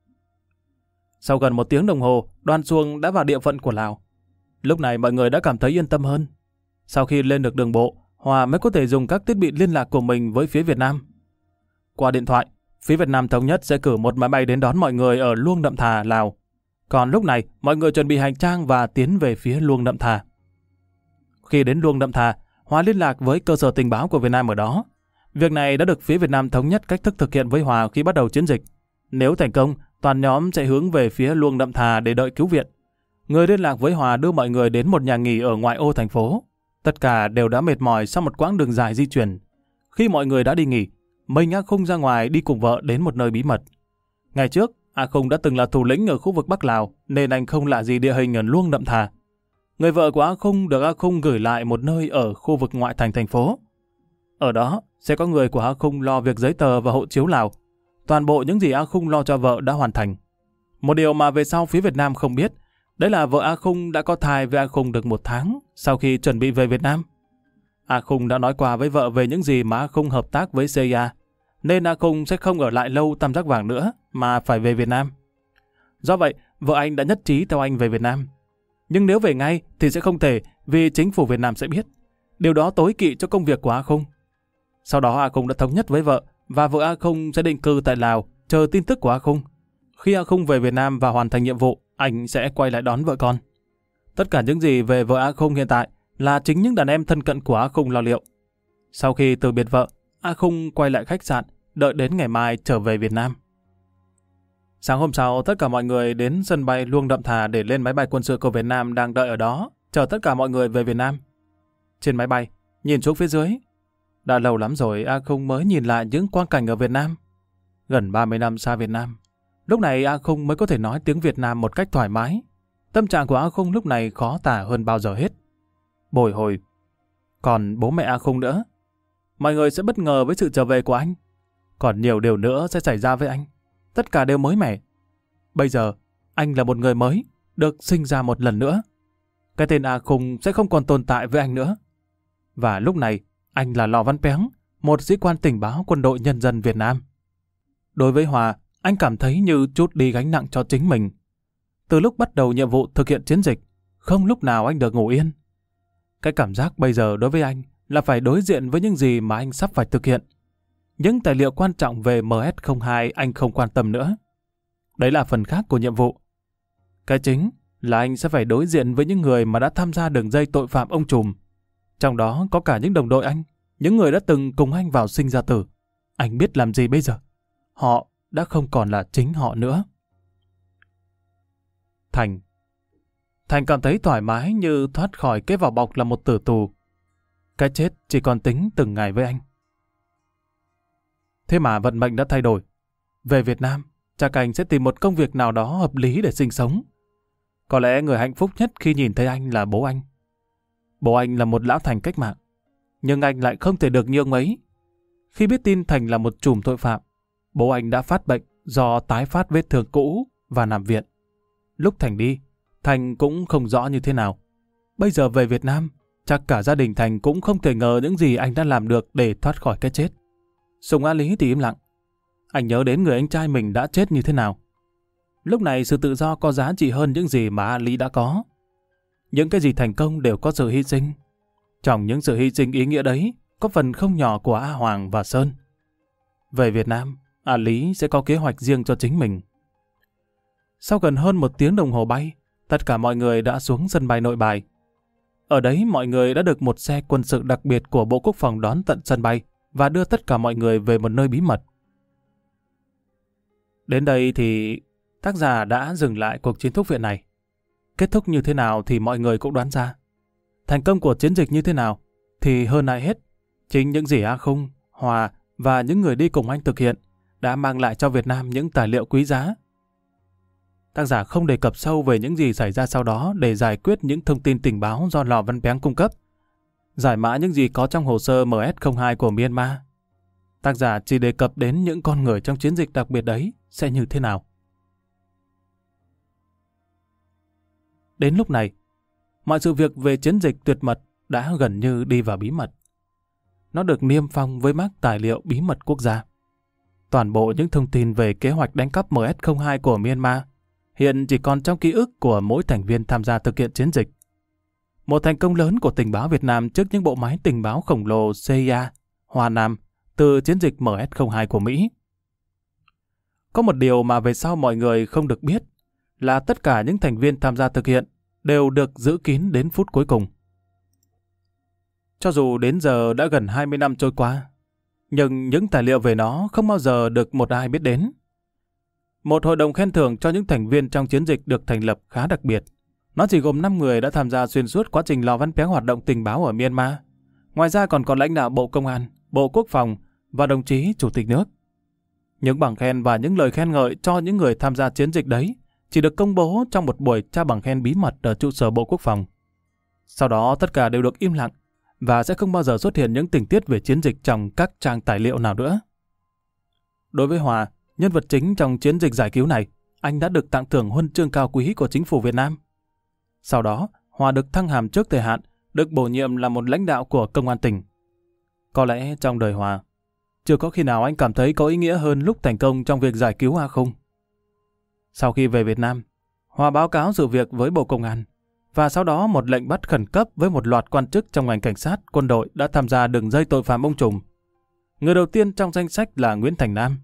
Sau gần một tiếng đồng hồ, đoàn xuồng đã vào địa phận của Lào. Lúc này mọi người đã cảm thấy yên tâm hơn. Sau khi lên được đường bộ, Hòa mới có thể dùng các thiết bị liên lạc của mình với phía Việt Nam. Qua điện thoại, phía Việt Nam thống nhất sẽ cử một máy bay đến đón mọi người ở Luông Nậm Thà, Lào. Còn lúc này, mọi người chuẩn bị hành trang và tiến về phía Luông Nậm Thà. Khi đến Luông Nậm Thà, Hòa liên lạc với cơ sở tình báo của Việt Nam ở đó. Việc này đã được phía Việt Nam thống nhất cách thức thực hiện với Hòa khi bắt đầu chiến dịch. Nếu thành công, toàn nhóm sẽ hướng về phía Luông Nậm Thà để đợi cứu viện. Người liên lạc với Hòa đưa mọi người đến một nhà nghỉ ở ngoại ô thành phố. Tất cả đều đã mệt mỏi sau một quãng đường dài di chuyển. Khi mọi người đã đi nghỉ, mình A Không ra ngoài đi cùng vợ đến một nơi bí mật. Ngày trước, A Không đã từng là thủ lĩnh ở khu vực Bắc Lào, nên anh không lạ gì địa hình ở Luông Nậm Thà. Người vợ của A Không được A Không gửi lại một nơi ở khu vực ngoại thành thành phố. Ở đó, sẽ có người của A Không lo việc giấy tờ và hộ chiếu Lào. Toàn bộ những gì A Không lo cho vợ đã hoàn thành. Một điều mà về sau phía Việt Nam không biết, đấy là vợ A Không đã có thai với A Không được một tháng sau khi chuẩn bị về Việt Nam. A Không đã nói qua với vợ về những gì mà A Không hợp tác với xê i a, nên A Không sẽ không ở lại lâu Tam Giác Vàng nữa mà phải về Việt Nam. Do vậy, vợ anh đã nhất trí theo anh về Việt Nam. Nhưng nếu về ngay thì sẽ không thể, vì chính phủ Việt Nam sẽ biết. Điều đó tối kỵ cho công việc của A Không. Sau đó A Không đã thống nhất với vợ, và vợ A Không sẽ định cư tại Lào, chờ tin tức của A Không. Khi A Không về Việt Nam và hoàn thành nhiệm vụ, anh sẽ quay lại đón vợ con. Tất cả những gì về vợ A Không hiện tại là chính những đàn em thân cận của A Không lo liệu. Sau khi từ biệt vợ, A Không quay lại khách sạn, đợi đến ngày mai trở về Việt Nam. Sáng hôm sau, tất cả mọi người đến sân bay Luông Nậm Thà để lên máy bay quân sự của Việt Nam đang đợi ở đó, chờ tất cả mọi người về Việt Nam. Trên máy bay, nhìn xuống phía dưới, đã lâu lắm rồi A Không mới nhìn lại những quang cảnh ở Việt Nam. Gần ba mươi năm xa Việt Nam, lúc này A Không mới có thể nói tiếng Việt Nam một cách thoải mái. Tâm trạng của A Không lúc này khó tả hơn bao giờ hết. Bồi hồi. Còn bố mẹ A Không nữa. Mọi người sẽ bất ngờ với sự trở về của anh. Còn nhiều điều nữa sẽ xảy ra với anh. Tất cả đều mới mẻ. Bây giờ, anh là một người mới, được sinh ra một lần nữa. Cái tên A Không sẽ không còn tồn tại với anh nữa. Và lúc này, anh là Lò Văn Péng, một sĩ quan tình báo quân đội nhân dân Việt Nam. Đối với Hòa, anh cảm thấy như trút đi gánh nặng cho chính mình. Từ lúc bắt đầu nhiệm vụ thực hiện chiến dịch, không lúc nào anh được ngủ yên. Cái cảm giác bây giờ đối với anh là phải đối diện với những gì mà anh sắp phải thực hiện. Những tài liệu quan trọng về em ét không hai anh không quan tâm nữa. Đấy là phần khác của nhiệm vụ. Cái chính là anh sẽ phải đối diện với những người mà đã tham gia đường dây tội phạm ông trùm. Trong đó có cả những đồng đội anh, những người đã từng cùng anh vào sinh ra tử. Anh biết làm gì bây giờ? Họ đã không còn là chính họ nữa. Thành Thành cảm thấy thoải mái như thoát khỏi cái vỏ bọc là một tử tù. Cái chết chỉ còn tính từng ngày với anh. Thế mà vận mệnh đã thay đổi. Về Việt Nam, chắc anh sẽ tìm một công việc nào đó hợp lý để sinh sống. Có lẽ người hạnh phúc nhất khi nhìn thấy anh là bố anh. Bố anh là một lão thành cách mạng, nhưng anh lại không thể được như ông ấy. Khi biết tin Thành là một trùm tội phạm, bố anh đã phát bệnh do tái phát vết thương cũ và nằm viện. Lúc Thành đi, Thành cũng không rõ như thế nào. Bây giờ về Việt Nam, chắc cả gia đình Thành cũng không thể ngờ những gì anh đã làm được để thoát khỏi cái chết. Sùng A Lý thì im lặng. Anh nhớ đến người anh trai mình đã chết như thế nào. Lúc này sự tự do có giá trị hơn những gì mà A Lý đã có. Những cái gì thành công đều có sự hy sinh. Trong những sự hy sinh ý nghĩa đấy, có phần không nhỏ của A Hoàng và Sơn. Về Việt Nam, A Lý sẽ có kế hoạch riêng cho chính mình. Sau gần hơn một tiếng đồng hồ bay, tất cả mọi người đã xuống sân bay Nội Bài. Ở đấy mọi người đã được một xe quân sự đặc biệt của Bộ Quốc phòng đón tận sân bay và đưa tất cả mọi người về một nơi bí mật. Đến đây thì tác giả đã dừng lại cuộc chiến thúc viện này. Kết thúc như thế nào thì mọi người cũng đoán ra. Thành công của chiến dịch như thế nào thì hơn ai hết, chính những gì A Khung, Hòa và những người đi cùng anh thực hiện đã mang lại cho Việt Nam những tài liệu quý giá. Tác giả không đề cập sâu về những gì xảy ra sau đó để giải quyết những thông tin tình báo do Lò Văn Péng cung cấp, giải mã những gì có trong hồ sơ M S không hai của Myanmar. Tác giả chỉ đề cập đến những con người trong chiến dịch đặc biệt đấy sẽ như thế nào. Đến lúc này, mọi sự việc về chiến dịch tuyệt mật đã gần như đi vào bí mật. Nó được niêm phong với mác tài liệu bí mật quốc gia. Toàn bộ những thông tin về kế hoạch đánh cắp M S không hai của Myanmar hiện chỉ còn trong ký ức của mỗi thành viên tham gia thực hiện chiến dịch. Một thành công lớn của tình báo Việt Nam trước những bộ máy tình báo khổng lồ C I A, Hoa Nam từ chiến dịch M S không hai của Mỹ. Có một điều mà về sau mọi người không được biết là tất cả những thành viên tham gia thực hiện đều được giữ kín đến phút cuối cùng. Cho dù đến giờ đã gần hai mươi năm trôi qua, nhưng những tài liệu về nó không bao giờ được một ai biết đến. Một hội đồng khen thưởng cho những thành viên trong chiến dịch được thành lập khá đặc biệt. Nó chỉ gồm năm người đã tham gia xuyên suốt quá trình Lò Văn Péng hoạt động tình báo ở Myanmar. Ngoài ra còn có lãnh đạo Bộ Công an, Bộ Quốc phòng và đồng chí Chủ tịch nước. Những bằng khen và những lời khen ngợi cho những người tham gia chiến dịch đấy chỉ được công bố trong một buổi trao bằng khen bí mật ở trụ sở Bộ Quốc phòng. Sau đó tất cả đều được im lặng và sẽ không bao giờ xuất hiện những tình tiết về chiến dịch trong các trang tài liệu nào nữa. Đối với Hòa, nhân vật chính trong chiến dịch giải cứu này, anh đã được tặng thưởng huân chương cao quý của chính phủ Việt Nam. Sau đó, Hòa được thăng hàm trước thời hạn, được bổ nhiệm là một lãnh đạo của công an tỉnh. Có lẽ trong đời Hòa, chưa có khi nào anh cảm thấy có ý nghĩa hơn lúc thành công trong việc giải cứu A Khung. Sau khi về Việt Nam, Hòa báo cáo sự việc với Bộ Công an, và sau đó một lệnh bắt khẩn cấp với một loạt quan chức trong ngành cảnh sát, quân đội đã tham gia đường dây tội phạm ông trùm. Người đầu tiên trong danh sách là Nguyễn Thành Nam.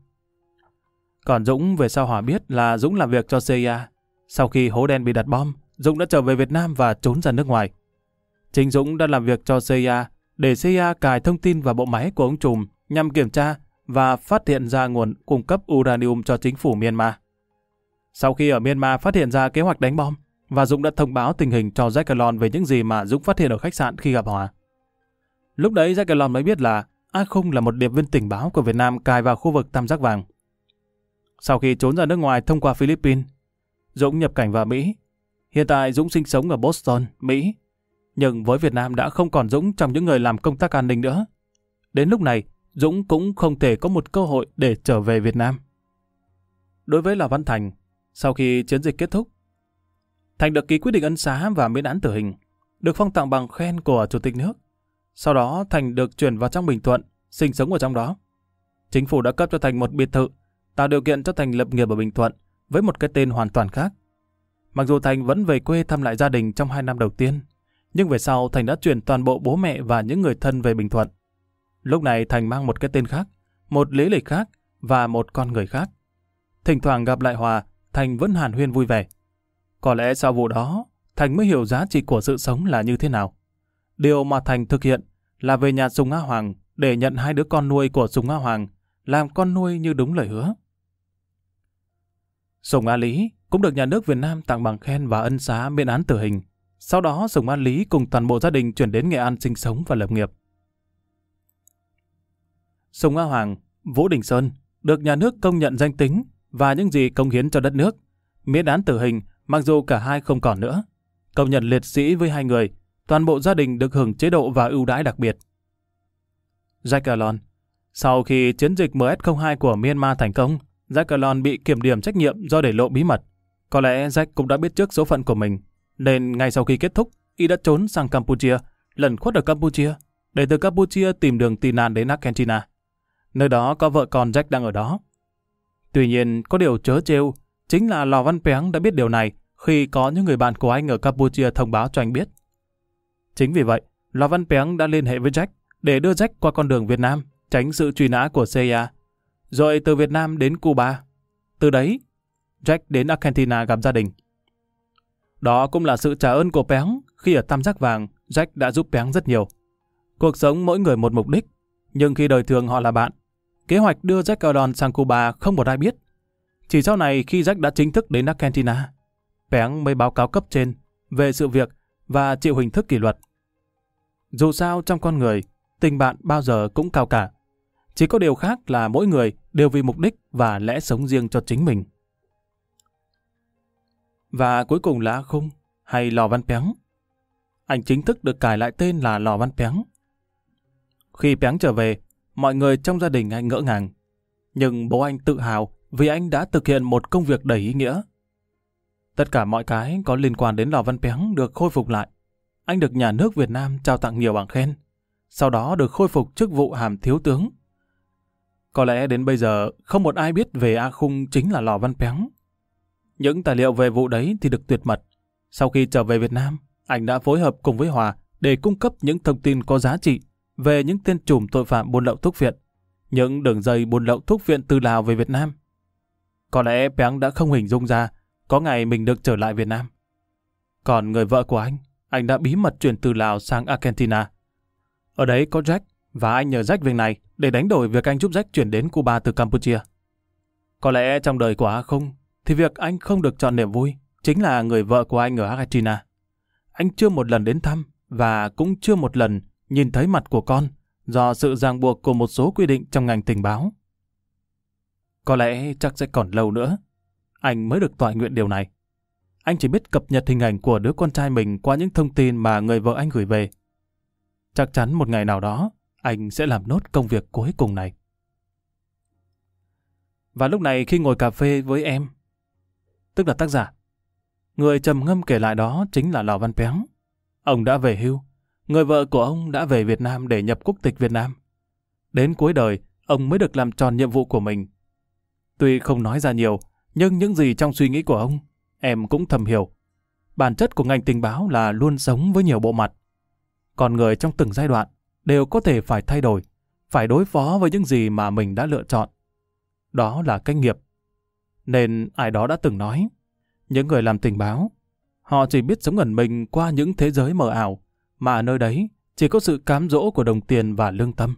Còn Dũng về sau Hòa biết là Dũng làm việc cho C I A. Sau khi hố đen bị đặt bom, Dũng đã trở về Việt Nam và trốn ra nước ngoài. Chính Dũng đã làm việc cho C I A để C I A cài thông tin vào bộ máy của ông trùm nhằm kiểm tra và phát hiện ra nguồn cung cấp uranium cho chính phủ Myanmar. Sau khi ở Myanmar phát hiện ra kế hoạch đánh bom, và Dũng đã thông báo tình hình cho Jack Calon về những gì mà Dũng phát hiện ở khách sạn khi gặp Hòa. Lúc đấy Jack Calon mới biết là A Khung là một điệp viên tình báo của Việt Nam cài vào khu vực Tam Giác Vàng. Sau khi trốn ra nước ngoài thông qua Philippines, Dũng nhập cảnh vào Mỹ. Hiện tại Dũng sinh sống ở Boston, Mỹ. Nhưng với Việt Nam đã không còn Dũng trong những người làm công tác an ninh nữa. Đến lúc này, Dũng cũng không thể có một cơ hội để trở về Việt Nam. Đối với Lò Văn Thành, sau khi chiến dịch kết thúc, Thành được ký quyết định ân xá và miễn án tử hình, được phong tặng bằng khen của Chủ tịch nước. Sau đó Thành được chuyển vào trong Bình Thuận, sinh sống ở trong đó. Chính phủ đã cấp cho Thành một biệt thự, tạo điều kiện cho Thành lập nghiệp ở Bình Thuận với một cái tên hoàn toàn khác. Mặc dù Thành vẫn về quê thăm lại gia đình trong hai năm đầu tiên, nhưng về sau Thành đã chuyển toàn bộ bố mẹ và những người thân về Bình Thuận. Lúc này Thành mang một cái tên khác, một lý lịch khác và một con người khác. Thỉnh thoảng gặp lại Hòa, Thành vẫn hàn huyên vui vẻ. Có lẽ sau vụ đó, Thành mới hiểu giá trị của sự sống là như thế nào. Điều mà Thành thực hiện là về nhà Sùng A Hoàng để nhận hai đứa con nuôi của Sùng A Hoàng, làm con nuôi như đúng lời hứa. Sùng A Lý cũng được nhà nước Việt Nam tặng bằng khen và ân xá miễn án tử hình. Sau đó Sùng A Lý cùng toàn bộ gia đình chuyển đến Nghệ An sinh sống và lập nghiệp. Sùng A Hoàng, Vũ Đình Sơn được nhà nước công nhận danh tính và những gì cống hiến cho đất nước. Miễn án tử hình mặc dù cả hai không còn nữa. Công nhận liệt sĩ với hai người, toàn bộ gia đình được hưởng chế độ và ưu đãi đặc biệt. Jack Calon. Sau khi chiến dịch M S không hai của Myanmar thành công, Jack Calon bị kiểm điểm trách nhiệm do để lộ bí mật. Có lẽ Jack cũng đã biết trước số phận của mình, nên ngay sau khi kết thúc, y đã trốn sang Campuchia, lẩn khuất ở Campuchia, để từ Campuchia tìm đường tị nạn đến Argentina. Nơi đó có vợ con Jack đang ở đó. Tuy nhiên, có điều trớ trêu, chính là Lò Văn Péng đã biết điều này khi có những người bạn của anh ở Campuchia thông báo cho anh biết. Chính vì vậy, Lò Văn Péng đã liên hệ với Jack để đưa Jack qua con đường Việt Nam, tránh sự truy nã của C I A, rồi từ Việt Nam đến Cuba. Từ đấy, Jack đến Argentina gặp gia đình. Đó cũng là sự trả ơn của Péng khi ở Tam Giác Vàng, Jack đã giúp Péng rất nhiều. Cuộc sống mỗi người một mục đích, nhưng khi đời thường họ là bạn. Kế hoạch đưa Jack Calon sang Cuba không một ai biết. Chỉ sau này khi Jack đã chính thức đến Argentina, Péng mới báo cáo cấp trên về sự việc và chịu hình thức kỷ luật. Dù sao trong con người, tình bạn bao giờ cũng cao cả. Chỉ có điều khác là mỗi người đều vì mục đích và lẽ sống riêng cho chính mình. Và cuối cùng là A Khung hay Lò Văn Péng. Anh chính thức được cài lại tên là Lò Văn Péng. Khi Péng trở về, mọi người trong gia đình anh ngỡ ngàng. Nhưng bố anh tự hào vì anh đã thực hiện một công việc đầy ý nghĩa. Tất cả mọi cái có liên quan đến Lò Văn Péng được khôi phục lại. Anh được nhà nước Việt Nam trao tặng nhiều bằng khen. Sau đó được khôi phục chức vụ hàm thiếu tướng. Có lẽ đến bây giờ không một ai biết về A Khung chính là Lò Văn Péng. Những tài liệu về vụ đấy thì được tuyệt mật. Sau khi trở về Việt Nam, anh đã phối hợp cùng với Hòa để cung cấp những thông tin có giá trị về những tên trùm tội phạm buôn lậu thuốc viện, những đường dây buôn lậu thuốc viện từ Lào về Việt Nam. Có lẽ Péng đã không hình dung ra có ngày mình được trở lại Việt Nam. Còn người vợ của anh, anh đã bí mật chuyển từ Lào sang Argentina. Ở đấy có Jack và anh nhờ Jack việc này để đánh đổi việc anh giúp Jack chuyển đến Cuba từ Campuchia. Có lẽ trong đời của A Khung thì việc anh không được chọn niềm vui chính là người vợ của anh ở Argentina. Anh chưa một lần đến thăm và cũng chưa một lần nhìn thấy mặt của con do sự ràng buộc của một số quy định trong ngành tình báo. Có lẽ chắc sẽ còn lâu nữa anh mới được toại nguyện điều này. Anh chỉ biết cập nhật hình ảnh của đứa con trai mình qua những thông tin mà người vợ anh gửi về. Chắc chắn một ngày nào đó anh sẽ làm nốt công việc cuối cùng này. Và lúc này khi ngồi cà phê với em, tức là tác giả, người trầm ngâm kể lại đó chính là Lò Văn Péng. Ông đã về hưu, người vợ của ông đã về Việt Nam để nhập quốc tịch Việt Nam. Đến cuối đời, ông mới được làm tròn nhiệm vụ của mình. Tuy không nói ra nhiều, nhưng những gì trong suy nghĩ của ông, em cũng thầm hiểu. Bản chất của ngành tình báo là luôn sống với nhiều bộ mặt. Con người trong từng giai đoạn đều có thể phải thay đổi, phải đối phó với những gì mà mình đã lựa chọn. Đó là cách nghiệp. Nên ai đó đã từng nói, những người làm tình báo, họ chỉ biết sống ẩn mình qua những thế giới mờ ảo, mà ở nơi đấy chỉ có sự cám dỗ của đồng tiền và lương tâm.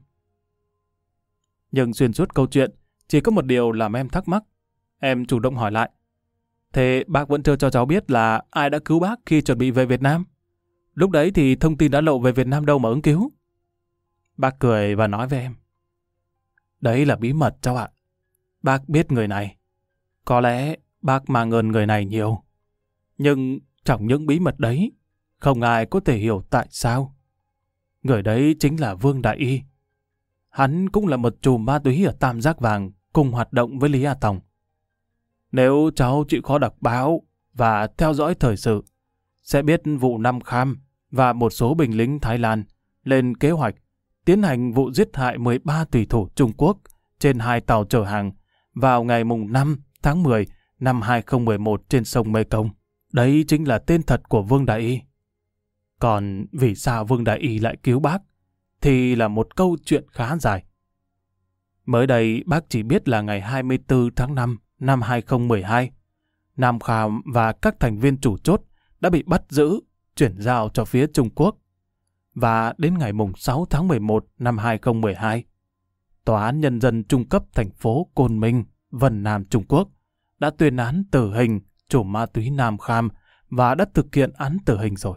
Nhưng xuyên suốt câu chuyện, chỉ có một điều làm em thắc mắc. Em chủ động hỏi lại, thế bác vẫn chưa cho cháu biết là ai đã cứu bác khi chuẩn bị về Việt Nam? Lúc đấy thì thông tin đã lộ về Việt Nam đâu mà ứng cứu? Bác cười và nói với em, đấy là bí mật cháu ạ. Bác biết người này. Có lẽ bác mang ơn người này nhiều. Nhưng trong những bí mật đấy, không ai có thể hiểu tại sao. Người đấy chính là Vương Đại Y. Hắn cũng là một chùm ma túy ở Tam Giác Vàng cùng hoạt động với Lý A Tòng. Nếu cháu chịu khó đọc báo và theo dõi thời sự, sẽ biết vụ Nam Kham và một số binh lính Thái Lan lên kế hoạch tiến hành vụ giết hại mười ba thủy thủ Trung Quốc trên hai tàu chở hàng vào ngày mùng năm tháng mười năm hai không một một trên sông Mekong. Đấy chính là tên thật của Vương Đại Y. Còn vì sao Vương Đại Y lại cứu bác thì là một câu chuyện khá dài. Mới đây bác chỉ biết là ngày hai mươi tư tháng năm năm hai không một hai, Nam Kham và các thành viên chủ chốt đã bị bắt giữ, chuyển giao cho phía Trung Quốc. Và đến ngày mùng sáu tháng mười một năm hai không một hai, Tòa án Nhân dân Trung cấp thành phố Côn Minh, Vân Nam, Trung Quốc đã tuyên án tử hình chủ ma túy Nam Kham và đã thực hiện án tử hình rồi.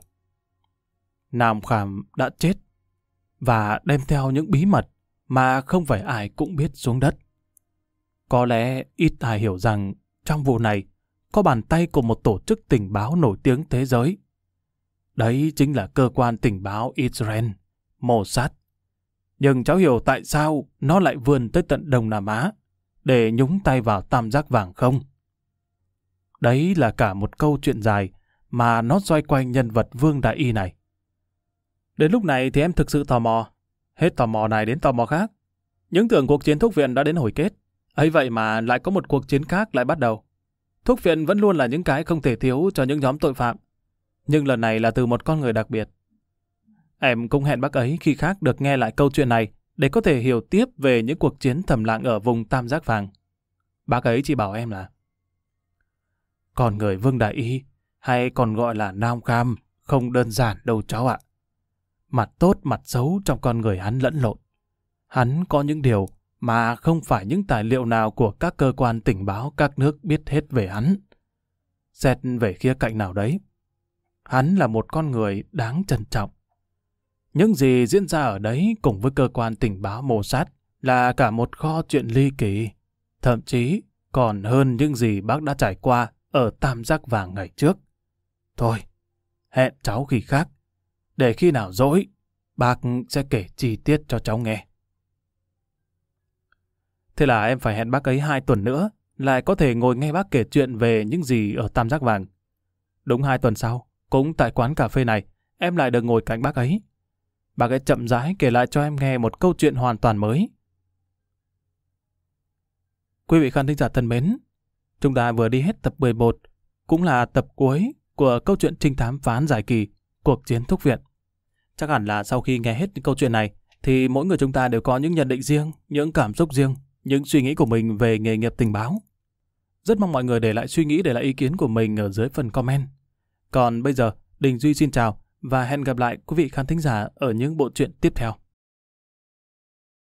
Nam Kham đã chết và đem theo những bí mật mà không phải ai cũng biết xuống đất. Có lẽ ít ai hiểu rằng trong vụ này có bàn tay của một tổ chức tình báo nổi tiếng thế giới. Đấy chính là cơ quan tình báo Israel, Mossad. Nhưng cháu hiểu tại sao nó lại vươn tới tận Đông Nam Á để nhúng tay vào Tam Giác Vàng không? Đấy là cả một câu chuyện dài mà nó xoay quanh nhân vật Vương Đại Y này. Đến lúc này thì em thực sự tò mò. Hết tò mò này đến tò mò khác. Những tưởng cuộc chiến thuốc viện đã đến hồi kết. Ấy vậy mà lại có một cuộc chiến khác lại bắt đầu. Thuốc viện vẫn luôn là những cái không thể thiếu cho những nhóm tội phạm. Nhưng lần này là từ một con người đặc biệt. Em cũng hẹn bác ấy khi khác được nghe lại câu chuyện này để có thể hiểu tiếp về những cuộc chiến thầm lặng ở vùng Tam Giác Vàng. Bác ấy chỉ bảo em là con người Vương Đại Y, hay còn gọi là Nam Kham, không đơn giản đâu cháu ạ. Mặt tốt mặt xấu trong con người hắn lẫn lộn. Hắn có những điều mà không phải những tài liệu nào của các cơ quan tình báo các nước biết hết về hắn. Xét về khía cạnh nào đấy, hắn là một con người đáng trân trọng. Những gì diễn ra ở đấy cùng với cơ quan tình báo Mossad là cả một kho chuyện ly kỳ, thậm chí còn hơn những gì bác đã trải qua ở Tam Giác Vàng ngày trước. Thôi, hẹn cháu khi khác. Để khi nào rỗi, bác sẽ kể chi tiết cho cháu nghe. Thế là em phải hẹn bác ấy hai tuần nữa, lại có thể ngồi nghe bác kể chuyện về những gì ở Tam Giác Vàng. Đúng hai tuần sau, cũng tại quán cà phê này, em lại được ngồi cạnh bác ấy. Bác ấy chậm rãi kể lại cho em nghe một câu chuyện hoàn toàn mới. Quý vị khán thính giả thân mến, chúng ta vừa đi hết tập mười một, cũng là tập cuối của câu chuyện trinh thám phá án dài kỳ, Cuộc chiến Thúc Viện. Chắc hẳn là sau khi nghe hết những câu chuyện này, thì mỗi người chúng ta đều có những nhận định riêng, những cảm xúc riêng, những suy nghĩ của mình về nghề nghiệp tình báo. Rất mong mọi người để lại suy nghĩ, để lại ý kiến của mình ở dưới phần comment. Còn bây giờ, Đình Duy xin chào và hẹn gặp lại quý vị khán thính giả ở những bộ truyện tiếp theo.